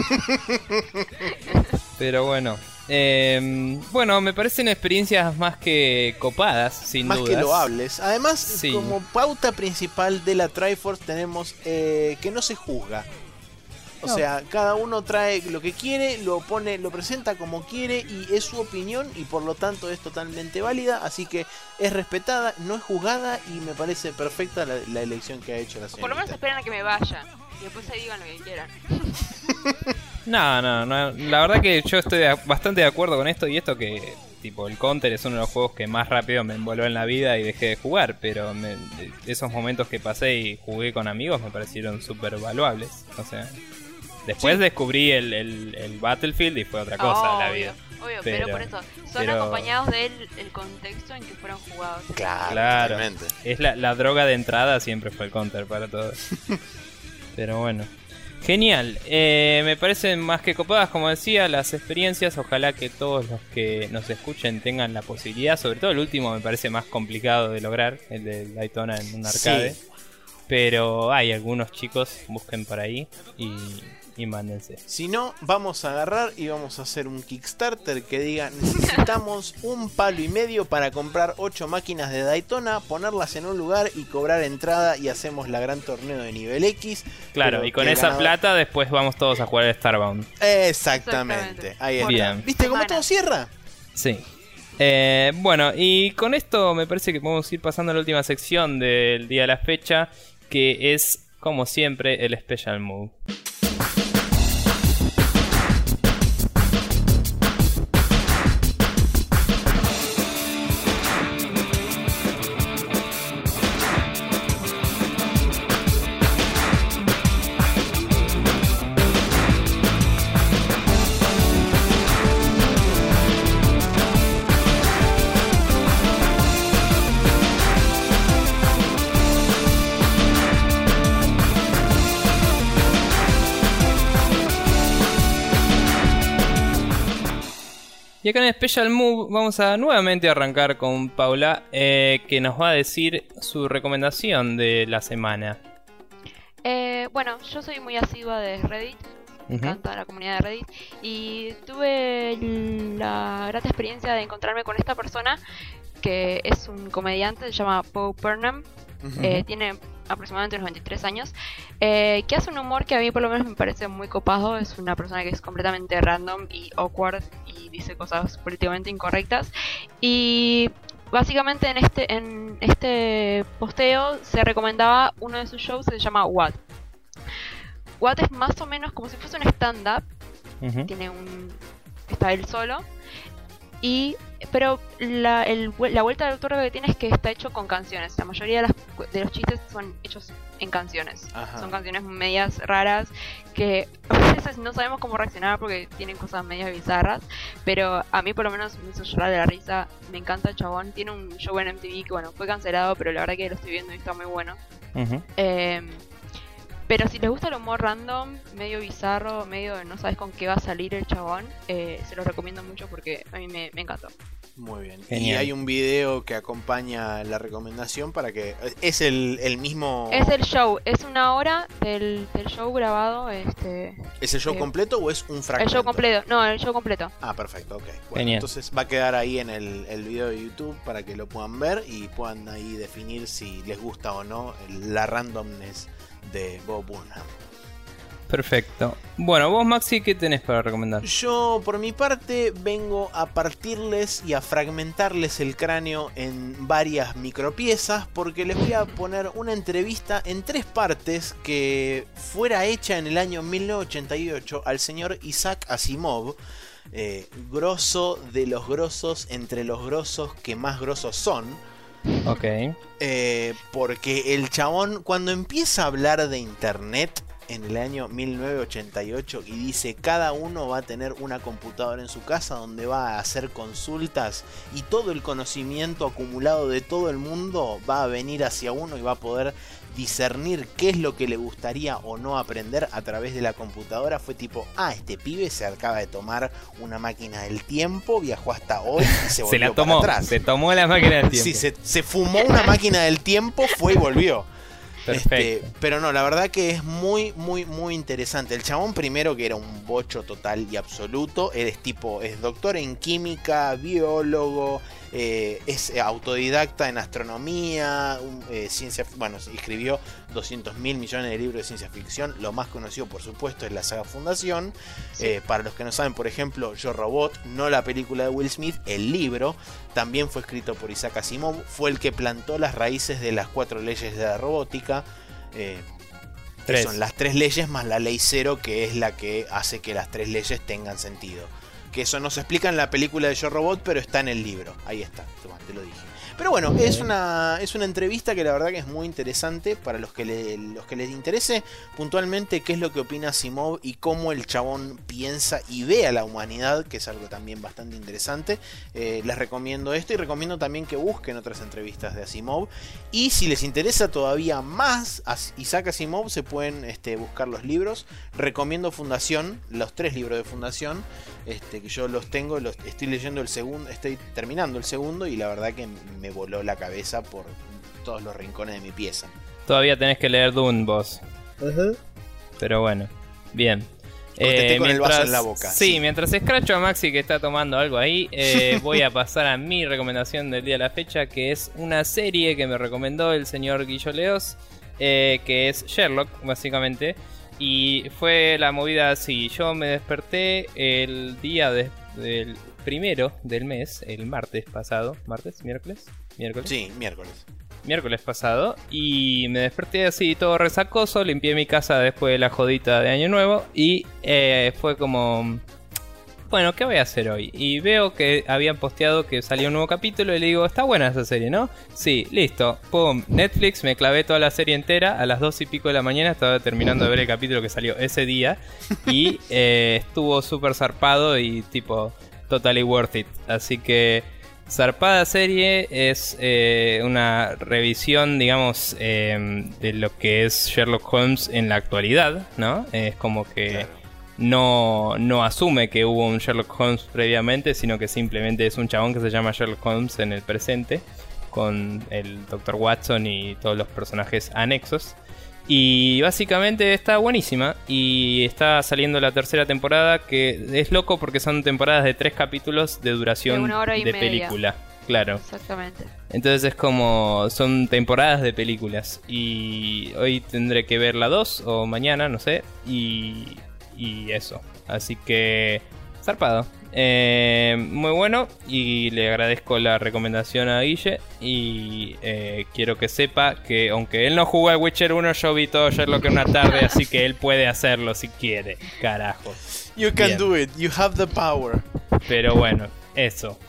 Pero bueno. Eh, bueno, me parecen experiencias más que copadas, sin Más dudas. que loables. Además, Sí. como pauta principal de la Triforce tenemos eh, que no se juzga. O No. sea, cada uno trae lo que quiere, lo pone, lo presenta como quiere y es su opinión y por lo tanto es totalmente válida, así que es respetada, no es juzgada y me parece perfecta la, la elección que ha hecho la O por lo menos señorita. esperan a que me vaya. Y después se digan lo que quieran. No, no, no. La verdad que yo estoy de- bastante de acuerdo con esto y esto que, tipo, el Counter es uno de los juegos que más rápido me envolvió en la vida y dejé de jugar, pero me- esos momentos que pasé y jugué con amigos me parecieron súper valuables. O sea, después Sí. descubrí el, el- el Battlefield y fue otra cosa la Obvio, vida. obvio, Pero- pero, por eso, son pero- acompañados del el contexto en que fueron jugados. Claro, Claro. totalmente. Es la, la droga de entrada, siempre fue el Counter para todos. Pero bueno. Genial, eh, me parecen más que copadas, como decía, las experiencias. Ojalá que todos los que nos escuchen tengan la posibilidad. Sobre todo el último me parece más complicado de lograr, el de Daytona en un arcade. Sí. Pero hay algunos chicos, busquen por ahí y, y mándense. Si no, vamos a agarrar y vamos a hacer un Kickstarter que diga necesitamos un palo y medio para comprar ocho máquinas de Daytona, ponerlas en un lugar y cobrar entrada y hacemos la gran torneo de nivel X. Claro, Pero y con que el esa ganador- plata después vamos todos a jugar al Starbound. Exactamente, Exactamente. ahí está. Bien. ¿Viste cómo Semana. todo cierra? Sí. Eh, bueno, y con esto me parece que podemos ir pasando a la última sección del día de la fecha, que es, como siempre, el Special Move. Y acá en el Special Move vamos a nuevamente arrancar con Paula, eh, que nos va a decir su recomendación de la semana. Eh, bueno, yo soy muy asidua de Reddit, me Ujú. encanta la comunidad de Reddit, y tuve la grata experiencia de encontrarme con esta persona que es un comediante, se llama Poe Burnham, eh, tiene aproximadamente unos veintitrés años, eh, que hace un humor que a mí por lo menos me parece muy copado. Es una persona que es completamente random y awkward y dice cosas políticamente incorrectas, y básicamente en este en este posteo se recomendaba uno de sus shows que se llama What. Watt es más o menos como si fuese un stand-up. Ujú. Tiene un... está él solo. Y... pero la, el, la vuelta del doctor que tiene es que está hecho con canciones. La mayoría de, las, de los chistes son hechos en canciones. Ajá. Son canciones medias raras que a veces no sabemos cómo reaccionar porque tienen cosas medias bizarras. Pero a mí por lo menos me hizo llorar de la risa. Me encanta el chabón. Tiene un show en M T V que bueno, fue cancelado, pero la verdad que lo estoy viendo y está muy bueno. Ujú. Eh, pero si les gusta el humor random, medio bizarro, medio no sabes con qué va a salir el chabón, eh, se los recomiendo mucho porque a mí me, me encantó. Muy bien. Y Genial. hay un video que acompaña la recomendación para que... Es el, el mismo... Es el show, es una hora del, del show grabado. este ¿Es el show eh, completo o es un El fragmento? show completo, no, el show completo. Ah, perfecto, ok. Bueno, Genial. entonces va a quedar ahí en el, el video de YouTube para que lo puedan ver y puedan ahí definir si les gusta o no el- la randomness de Bob Burnham. Perfecto. Bueno, vos, Maxi, ¿qué tenés para recomendar? Yo, por mi parte, vengo a partirles y a fragmentarles el cráneo en varias micropiezas porque les voy a poner una entrevista en tres partes que fuera hecha en el año mil novecientos ochenta y ocho al señor Isaac Asimov, eh, grosso de los grosos entre los grosos que más grosos son. Ok. Eh, porque el chabón cuando empieza a hablar de internet en el año mil novecientos ochenta y ocho y dice cada uno va a tener una computadora en su casa donde va a hacer consultas y todo el conocimiento acumulado de todo el mundo va a venir hacia uno y va a poder discernir qué es lo que le gustaría o no aprender a través de la computadora, fue tipo, ah, este pibe se acaba de tomar una máquina del tiempo, viajó hasta hoy y se volvió Se la para tomó, atrás. se tomó la máquina del tiempo. Sí, se, se fumó una máquina del tiempo, fue y volvió. Perfecto. Este, pero no, la verdad que es muy, muy, muy interesante. El chabón primero que era un bocho total y absoluto. Él es tipo, es doctor en química, biólogo, eh, es autodidacta en astronomía, un, eh, ciencia, bueno, escribió doscientos mil millones de libros de ciencia ficción. Lo más conocido, por supuesto, es la saga Fundación. Sí. Eh, para los que no saben, por ejemplo, Yo Robot, no la película de Will Smith, el libro también fue escrito por Isaac Asimov. Fue el que plantó las raíces de las cuatro leyes de la robótica. Eh, que Tres. son las tres leyes más la ley cero, que es la que hace que las tres leyes tengan sentido. Que eso no se explica en la película de Yo Robot, pero está en el libro. Ahí está, toma, te lo dije. Pero bueno, es una, es una entrevista que la verdad que es muy interesante para los que, le, los que les interese puntualmente qué es lo que opina Asimov y cómo el chabón piensa y ve a la humanidad, que es algo también bastante interesante. Eh, les recomiendo esto y recomiendo también que busquen otras entrevistas de Asimov. Y si les interesa todavía más a Isaac Asimov, se pueden este, buscar los libros. Recomiendo Fundación, los tres libros de Fundación, este, que yo los tengo, los estoy leyendo el segundo, estoy terminando el segundo y la verdad que me voló la cabeza por todos los rincones de mi pieza. Todavía tenés que leer Dune, vos. Pero bueno, bien. Contesté con el vaso en la boca, Sí, sí. mientras escracho a Maxi que está tomando algo ahí, eh, voy a pasar a mi recomendación del día de la fecha, que es una serie que me recomendó el señor Guillo Leos, eh, que es Sherlock, básicamente. Y fue la movida así, yo me desperté el día de- del primero del mes, el martes pasado, ¿martes? ¿Miércoles? ¿Miércoles? Sí, miércoles. Miércoles pasado, y me desperté así todo resacoso, limpié mi casa después de la jodita de Año Nuevo y eh, fue como, bueno, ¿qué voy a hacer hoy? Y veo que habían posteado que salió un nuevo capítulo y le digo, está buena esa serie, ¿no? Sí, listo, pum, Netflix, me clavé toda la serie entera, a las dos y pico de la mañana estaba terminando de ver el capítulo que salió ese día y eh, estuvo súper zarpado y tipo, totally worth it, así que... Zarpada serie es eh, una revisión, digamos, eh, de lo que es Sherlock Holmes en la actualidad, ¿no? Es como que Claro. no, no asume que hubo un Sherlock Holmes previamente, sino que simplemente es un chabón que se llama Sherlock Holmes en el presente, con el doctor Watson y todos los personajes anexos. Y básicamente está buenísima y está saliendo la tercera temporada, que es loco porque son temporadas de tres capítulos de duración De una hora y de media. película. Claro. Exactamente. Entonces es como, son temporadas de películas y hoy tendré que ver la dos o mañana, no sé, y, y eso. Así que zarpado. Eh, muy bueno, y le agradezco la recomendación a Guille. Y eh, quiero que sepa que aunque él no jugó al Witcher uno, yo vi todo Sherlock en una tarde, así que él puede hacerlo si quiere. Carajo. You can Bien. do it, you have the power. Pero bueno, eso.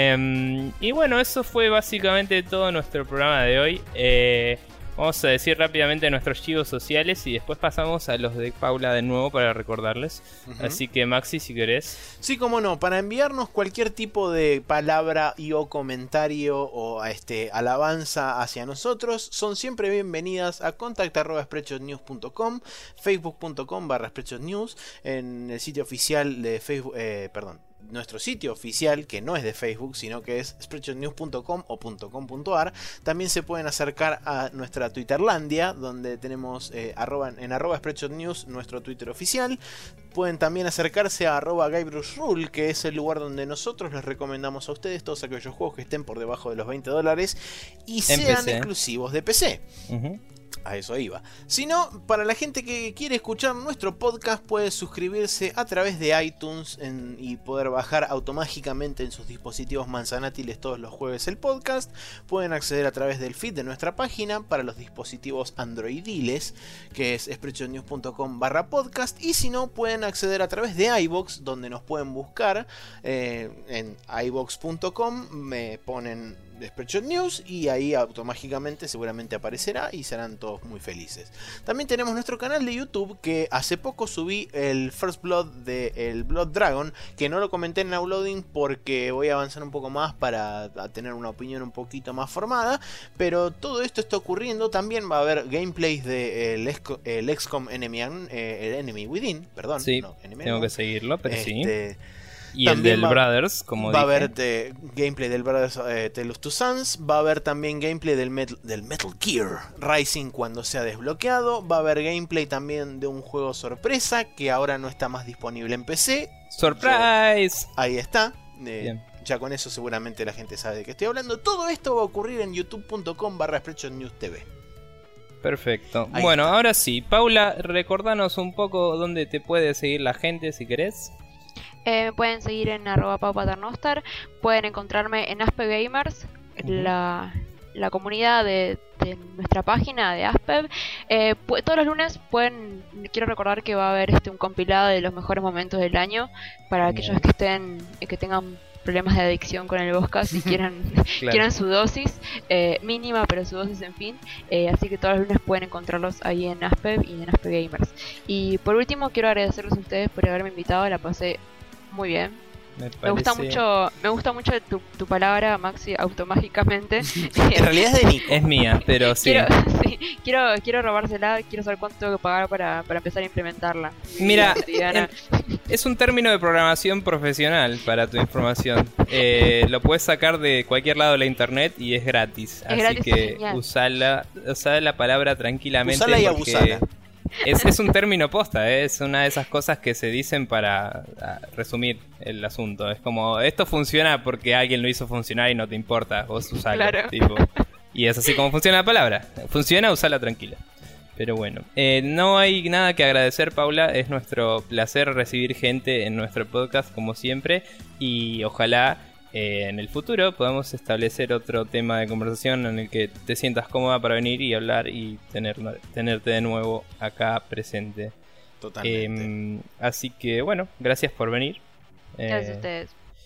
Eh, y bueno, eso fue básicamente todo nuestro programa de hoy. Eh, vamos a decir rápidamente nuestros archivos sociales y después pasamos a los de Paula de nuevo para recordarles. Uh-huh. Así que Maxi, si querés. Sí, como no, para enviarnos cualquier tipo de palabra y o comentario o este, alabanza hacia nosotros, son siempre bienvenidas a contact arroba spreadshot news punto com, facebook punto com barra spreadshot news, en el sitio oficial de Facebook, eh, perdón, nuestro sitio oficial, que no es de Facebook, sino que es spreadshot news punto com o .com.ar. También se pueden acercar a nuestra Twitterlandia, donde tenemos eh, arroba, en arroba Spreadshot News nuestro Twitter oficial. Pueden también acercarse a arroba GuybrushRule, que es el lugar donde nosotros les recomendamos a ustedes todos aquellos juegos que estén por debajo de los veinte dólares y En sean P C. exclusivos de P C. Uh-huh. A eso iba. Si no, para la gente que quiere escuchar nuestro podcast, puede suscribirse a través de iTunes en, y poder bajar automáticamente en sus dispositivos manzanátiles todos los jueves el podcast. Pueden acceder a través del feed de nuestra página para los dispositivos androidiles, que es spreadshot news punto com barra podcast. Y si no, pueden acceder a través de iVoox, donde nos pueden buscar eh, en i vox punto com. Me ponen Spreadshot News y ahí automáticamente seguramente aparecerá y serán todos muy felices. También tenemos nuestro canal de YouTube, que hace poco subí el First Blood de el Blood Dragon, que no lo comenté en Uploading porque voy a avanzar un poco más para tener una opinión un poquito más formada, pero todo esto está ocurriendo. También va a haber gameplays de el, Exco, el X COM Enemy, eh, el Enemy Within, perdón. Sí, no, Enemy tengo no. que seguirlo, pero Este, sí. Y el también del va, Brothers, como va dije. a haber de, gameplay del Brothers eh, Tale of Two Sons. Va a haber también gameplay del Metal, del Metal Gear Rising cuando sea desbloqueado. Va a haber gameplay también de un juego sorpresa que ahora no está más disponible en P C. ¡Surprise! Yo, ahí está. Eh, Bien. ya con eso seguramente la gente sabe de qué estoy hablando. Todo esto va a ocurrir en youtube punto com barra Spreadshot News T V. Perfecto. Ahí bueno, está. ahora sí. Paula, recordanos un poco dónde te puede seguir la gente si querés. Eh, me pueden seguir en arroba paupaternostar. Pueden encontrarme en Aspe Gamers, Ujú. la, la comunidad de, de nuestra página de Aspe. Eh, pu- todos los lunes pueden, quiero recordar que va a haber este un compilado de los mejores momentos del año para Bien. aquellos que estén eh, que tengan problemas de adicción con el podcast y quieran, Claro. quieran su dosis eh, mínima, pero su dosis en fin. Eh, así que todos los lunes pueden encontrarlos ahí en Aspe y en Aspe Gamers. Y por último quiero agradecerles a ustedes por haberme invitado. La pasé muy bien. Me, Me gusta parece- mucho, me gusta mucho tu, tu palabra, Maxi, automágicamente. En realidad es de Nico. Es mía, pero sí. quiero, sí, quiero, quiero robársela, quiero saber cuánto tengo que pagar para, para empezar a implementarla. en mi Mira, vida cotidiana. Es un término de programación profesional para tu información. Eh, lo puedes sacar de cualquier lado de la internet y es gratis. Así gratis, que genial. usala, usá la palabra tranquilamente. Usala y porque abusala. Es, es un término posta, ¿eh? Es una de esas cosas que se dicen para a, resumir el asunto. Es como, esto funciona porque alguien lo hizo funcionar y no te importa, vos usalo. Claro. Tipo. Y es así como funciona la palabra. Funciona, usala tranquila. Pero bueno, eh, no hay nada que agradecer, Paula. Es nuestro placer recibir gente en nuestro podcast como siempre. Y ojalá eh, en el futuro podamos establecer otro tema de conversación en el que te sientas cómoda para venir y hablar y tener, tenerte de nuevo acá presente. Totalmente. Eh, así que bueno, gracias por venir. Eh, Gracias a ustedes.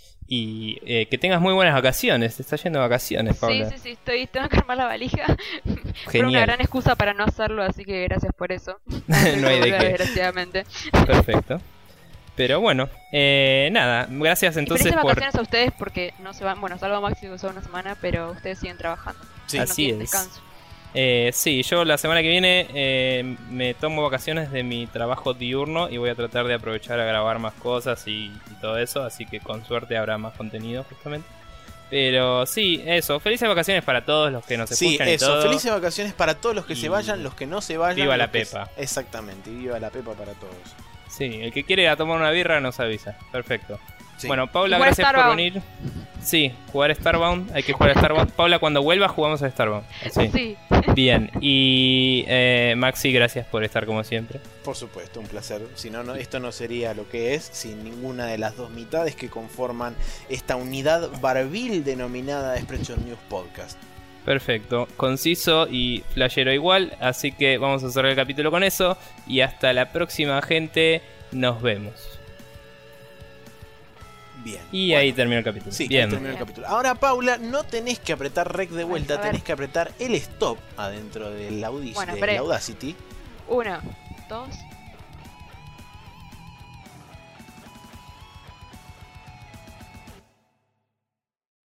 Y eh, que tengas muy buenas vacaciones. Te estás yendo de vacaciones, Sí, Paula. sí, sí, estoy, tengo que armar la valija. Fue una Genial. gran excusa para no hacerlo, así que gracias por eso. No hay de qué. Desgraciadamente. Perfecto. Pero bueno, eh, nada, gracias Y entonces felices por... vacaciones a ustedes porque no se van, bueno, salvo Maxi que solo una semana, pero ustedes siguen trabajando. Sí. No Así tienen es. descanso. Eh, sí, yo la semana que viene eh, me tomo vacaciones de mi trabajo diurno y voy a tratar de aprovechar a grabar más cosas y, y todo eso, así que con suerte habrá más contenido justamente. Pero sí, eso, felices vacaciones para todos los que nos Sí, escuchan y eso. todo. Felices vacaciones para todos los que Y se vayan, los que no se vayan. viva la los que- Pepa. Exactamente, y viva la Pepa para todos. Sí, el que quiere ir a tomar una birra nos avisa. Perfecto. Sí. Bueno, Paula, Igual gracias por Starbucks. venir. Sí, jugar Starbound, hay que jugar a Starbound. Paula, cuando vuelva jugamos a Starbound. Sí. Sí. Bien, y eh, Maxi, gracias por estar como siempre. Por supuesto, un placer. Si no, no, esto no sería lo que es sin ninguna de las dos mitades que conforman esta unidad barbil denominada Spreadshot News Podcast. Perfecto, conciso y flashero igual, así que vamos a cerrar el capítulo con eso. Y hasta la próxima, gente, nos vemos. Bien. Y bueno, ahí terminó el capítulo. Sí, Bien. ahí terminó el capítulo. Ahora, Paula, no tenés que apretar rec de vuelta, A ver. tenés que apretar el stop adentro del Audacity. Bueno, del espere. Audacity. Uno, dos,